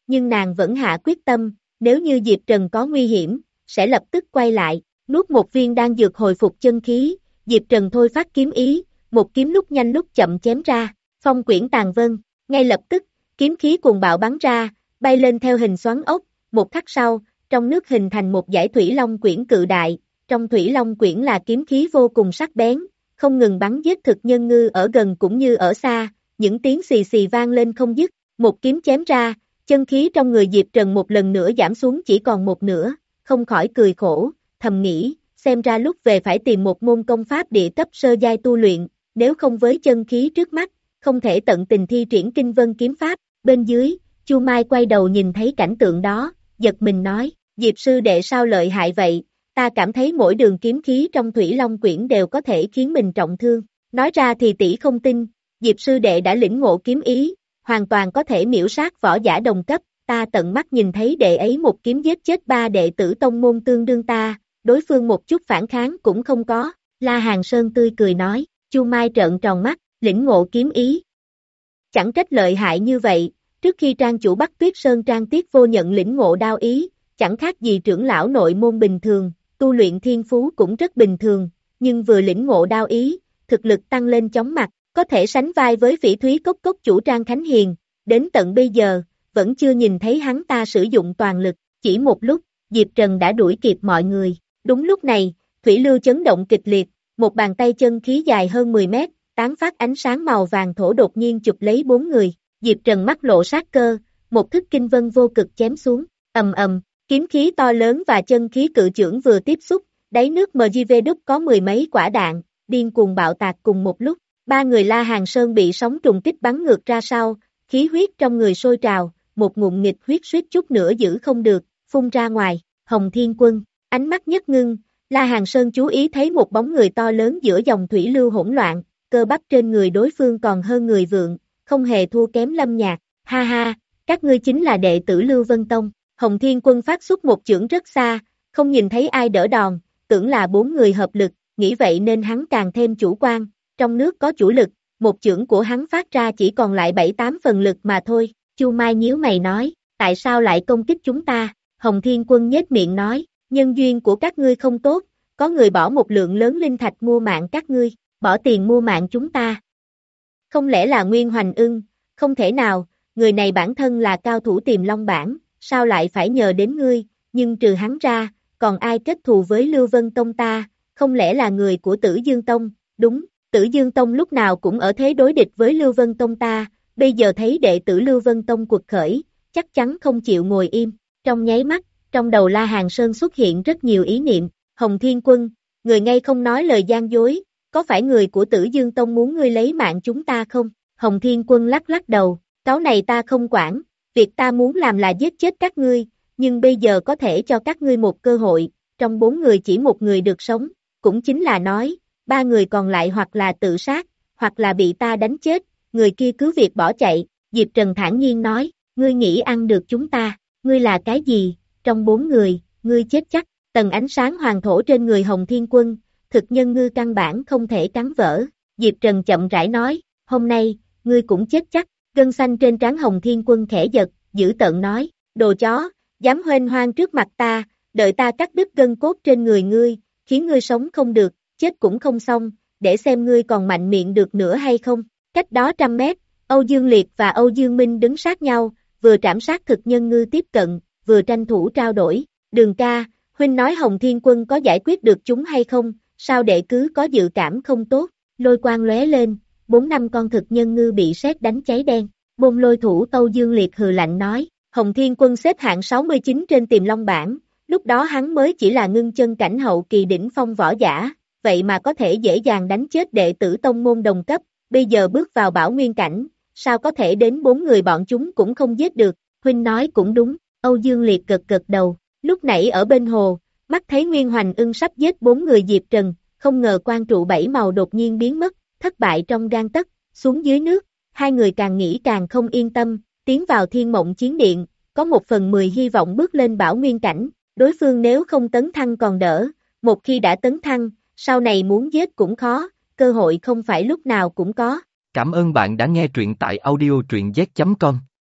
nhưng nàng vẫn hạ quyết tâm, nếu như Diệp Trần có nguy hiểm, sẽ lập tức quay lại, nuốt một viên đan dược hồi phục chân khí, Diệp Trần thôi phát kiếm ý, một kiếm lúc nhanh lúc chậm chém ra, phong quyển tàn vân, ngay lập tức, kiếm khí cuồng bạo bắn ra, bay lên theo hình xoắn ốc, một khắc sau, trong nước hình thành một dải thủy long quyển cự đại, trong thủy long quyển là kiếm khí vô cùng sắc bén, không ngừng bắn giết thực nhân ngư ở gần cũng như ở xa, những tiếng xì xì vang lên không dứt, một kiếm chém ra, chân khí trong người Diệp Trần một lần nữa giảm xuống chỉ còn một nửa, không khỏi cười khổ, thầm nghĩ, xem ra lúc về phải tìm một môn công pháp địa cấp sơ giai tu luyện, nếu không với chân khí trước mắt, không thể tận tình thi triển kinh vân kiếm pháp, bên dưới, Chu Mai quay đầu nhìn thấy cảnh tượng đó, giật mình nói, Diệp sư đệ sao lợi hại vậy, ta cảm thấy mỗi đường kiếm khí trong thủy long quyển đều có thể khiến mình trọng thương, nói ra thì tỷ không tin, Diệp sư đệ đã lĩnh ngộ kiếm ý, hoàn toàn có thể miễu sát võ giả đồng cấp, ta tận mắt nhìn thấy đệ ấy một kiếm giết chết ba đệ tử tông môn tương đương ta, đối phương một chút phản kháng cũng không có, La Hàng Sơn tươi cười nói, Chu Mai trợn tròn mắt, lĩnh ngộ kiếm ý. Chẳng trách lợi hại như vậy, trước khi trang chủ Bắc Tuyết Sơn Trang Tiết Vô nhận lĩnh ngộ đao ý, chẳng khác gì trưởng lão nội môn bình thường, tu luyện thiên phú cũng rất bình thường, nhưng vừa lĩnh ngộ đao ý, thực lực tăng lên chóng mặt, có thể sánh vai với Phỉ Thúy Cốc Cốc chủ Trang Khánh Hiền, đến tận bây giờ, vẫn chưa nhìn thấy hắn ta sử dụng toàn lực, chỉ một lúc, Diệp Trần đã đuổi kịp mọi người, đúng lúc này, thủy lưu chấn động kịch liệt, một bàn tay chân khí dài hơn mười mét, tán phát ánh sáng màu vàng thổ đột nhiên chụp lấy bốn người, Diệp Trần mắt lộ sát cơ, một thức kinh vân vô cực chém xuống, ầm ầm, kiếm khí to lớn và chân khí cự chưởng vừa tiếp xúc, đáy nước em giê vê đúc có mười mấy quả đạn, điên cuồng bạo tạc cùng một lúc, ba người La Hàng Sơn bị sóng trùng kích bắn ngược ra sau, khí huyết trong người sôi trào, một ngụm nghịch huyết suýt chút nữa giữ không được, phun ra ngoài, Hồng Thiên Quân, ánh mắt nhất ngưng, La Hàng Sơn chú ý thấy một bóng người to lớn giữa dòng thủy lưu hỗn loạn, cơ bắp trên người đối phương còn hơn người vượng, không hề thua kém Lâm Nhạc, ha ha, các ngươi chính là đệ tử Lưu Vân Tông, Hồng Thiên Quân phát xuất một chưởng rất xa, không nhìn thấy ai đỡ đòn, tưởng là bốn người hợp lực, nghĩ vậy nên hắn càng thêm chủ quan, trong nước có chủ lực, một chưởng của hắn phát ra chỉ còn lại bảy tám phần lực mà thôi, Chu Mai nhíu mày nói, tại sao lại công kích chúng ta, Hồng Thiên Quân nhếch miệng nói, nhân duyên của các ngươi không tốt, có người bỏ một lượng lớn linh thạch mua mạng các ngươi, bỏ tiền mua mạng chúng ta. Không lẽ là Nguyên Hoành Ưng, không thể nào, người này bản thân là cao thủ Tiềm Long Bảng, sao lại phải nhờ đến ngươi, nhưng trừ hắn ra, còn ai kết thù với Lưu Vân Tông ta, không lẽ là người của Tử Dương Tông, đúng, Tử Dương Tông lúc nào cũng ở thế đối địch với Lưu Vân Tông ta, bây giờ thấy đệ tử Lưu Vân Tông quật khởi, chắc chắn không chịu ngồi im, trong nháy mắt, trong đầu La Hàng Sơn xuất hiện rất nhiều ý niệm, Hồng Thiên Quân, người ngay không nói lời gian dối, có phải người của Tử Dương Tông muốn ngươi lấy mạng chúng ta không? Hồng Thiên Quân lắc lắc đầu, cáo này ta không quản, việc ta muốn làm là giết chết các ngươi, nhưng bây giờ có thể cho các ngươi một cơ hội, trong bốn người chỉ một người được sống, cũng chính là nói, ba người còn lại hoặc là tự sát, hoặc là bị ta đánh chết, người kia cứ việc bỏ chạy, Diệp Trần thản nhiên nói, ngươi nghĩ ăn được chúng ta, ngươi là cái gì, trong bốn người, ngươi chết chắc, tầng ánh sáng hoàng thổ trên người Hồng Thiên Quân, thực nhân ngư căn bản không thể cắn vỡ, Diệp Trần chậm rãi nói, hôm nay, ngươi cũng chết chắc, gân xanh trên trán Hồng Thiên Quân khẽ giật, dữ tợn nói, đồ chó, dám huênh hoang trước mặt ta, đợi ta cắt đứt gân cốt trên người ngươi, khiến ngươi sống không được, chết cũng không xong, để xem ngươi còn mạnh miệng được nữa hay không, cách đó trăm mét, Âu Dương Liệt và Âu Dương Minh đứng sát nhau, vừa trảm sát thực nhân ngư tiếp cận, vừa tranh thủ trao đổi, Đường ca, huynh nói Hồng Thiên Quân có giải quyết được chúng hay không, sao đệ cứ có dự cảm không tốt, lôi quang lóe lên, bốn năm con thực nhân ngư bị sét đánh cháy đen, môn lôi thủ Âu Dương Liệt hừ lạnh nói, Hồng Thiên Quân xếp hạng sáu mươi chín trên Tiềm Long bảng, lúc đó hắn mới chỉ là ngưng chân cảnh hậu kỳ đỉnh phong võ giả, vậy mà có thể dễ dàng đánh chết đệ tử tông môn đồng cấp, bây giờ bước vào bảo nguyên cảnh, sao có thể đến bốn người bọn chúng cũng không giết được, huynh nói cũng đúng, Âu Dương Liệt gật gật đầu, lúc nãy ở bên hồ, mắt thấy Nguyên Hoành Ưng sắp giết bốn người Diệp Trần, không ngờ quan trụ bảy màu đột nhiên biến mất, thất bại trong gang tấc, xuống dưới nước, hai người càng nghĩ càng không yên tâm, tiến vào Thiên Mộng Chiến Điện, có một phần mười hy vọng bước lên bảo nguyên cảnh, đối phương nếu không tấn thăng còn đỡ, một khi đã tấn thăng, sau này muốn giết cũng khó, cơ hội không phải lúc nào cũng có. Cảm ơn bạn đã nghe truyện tại audio truyện z chấm com.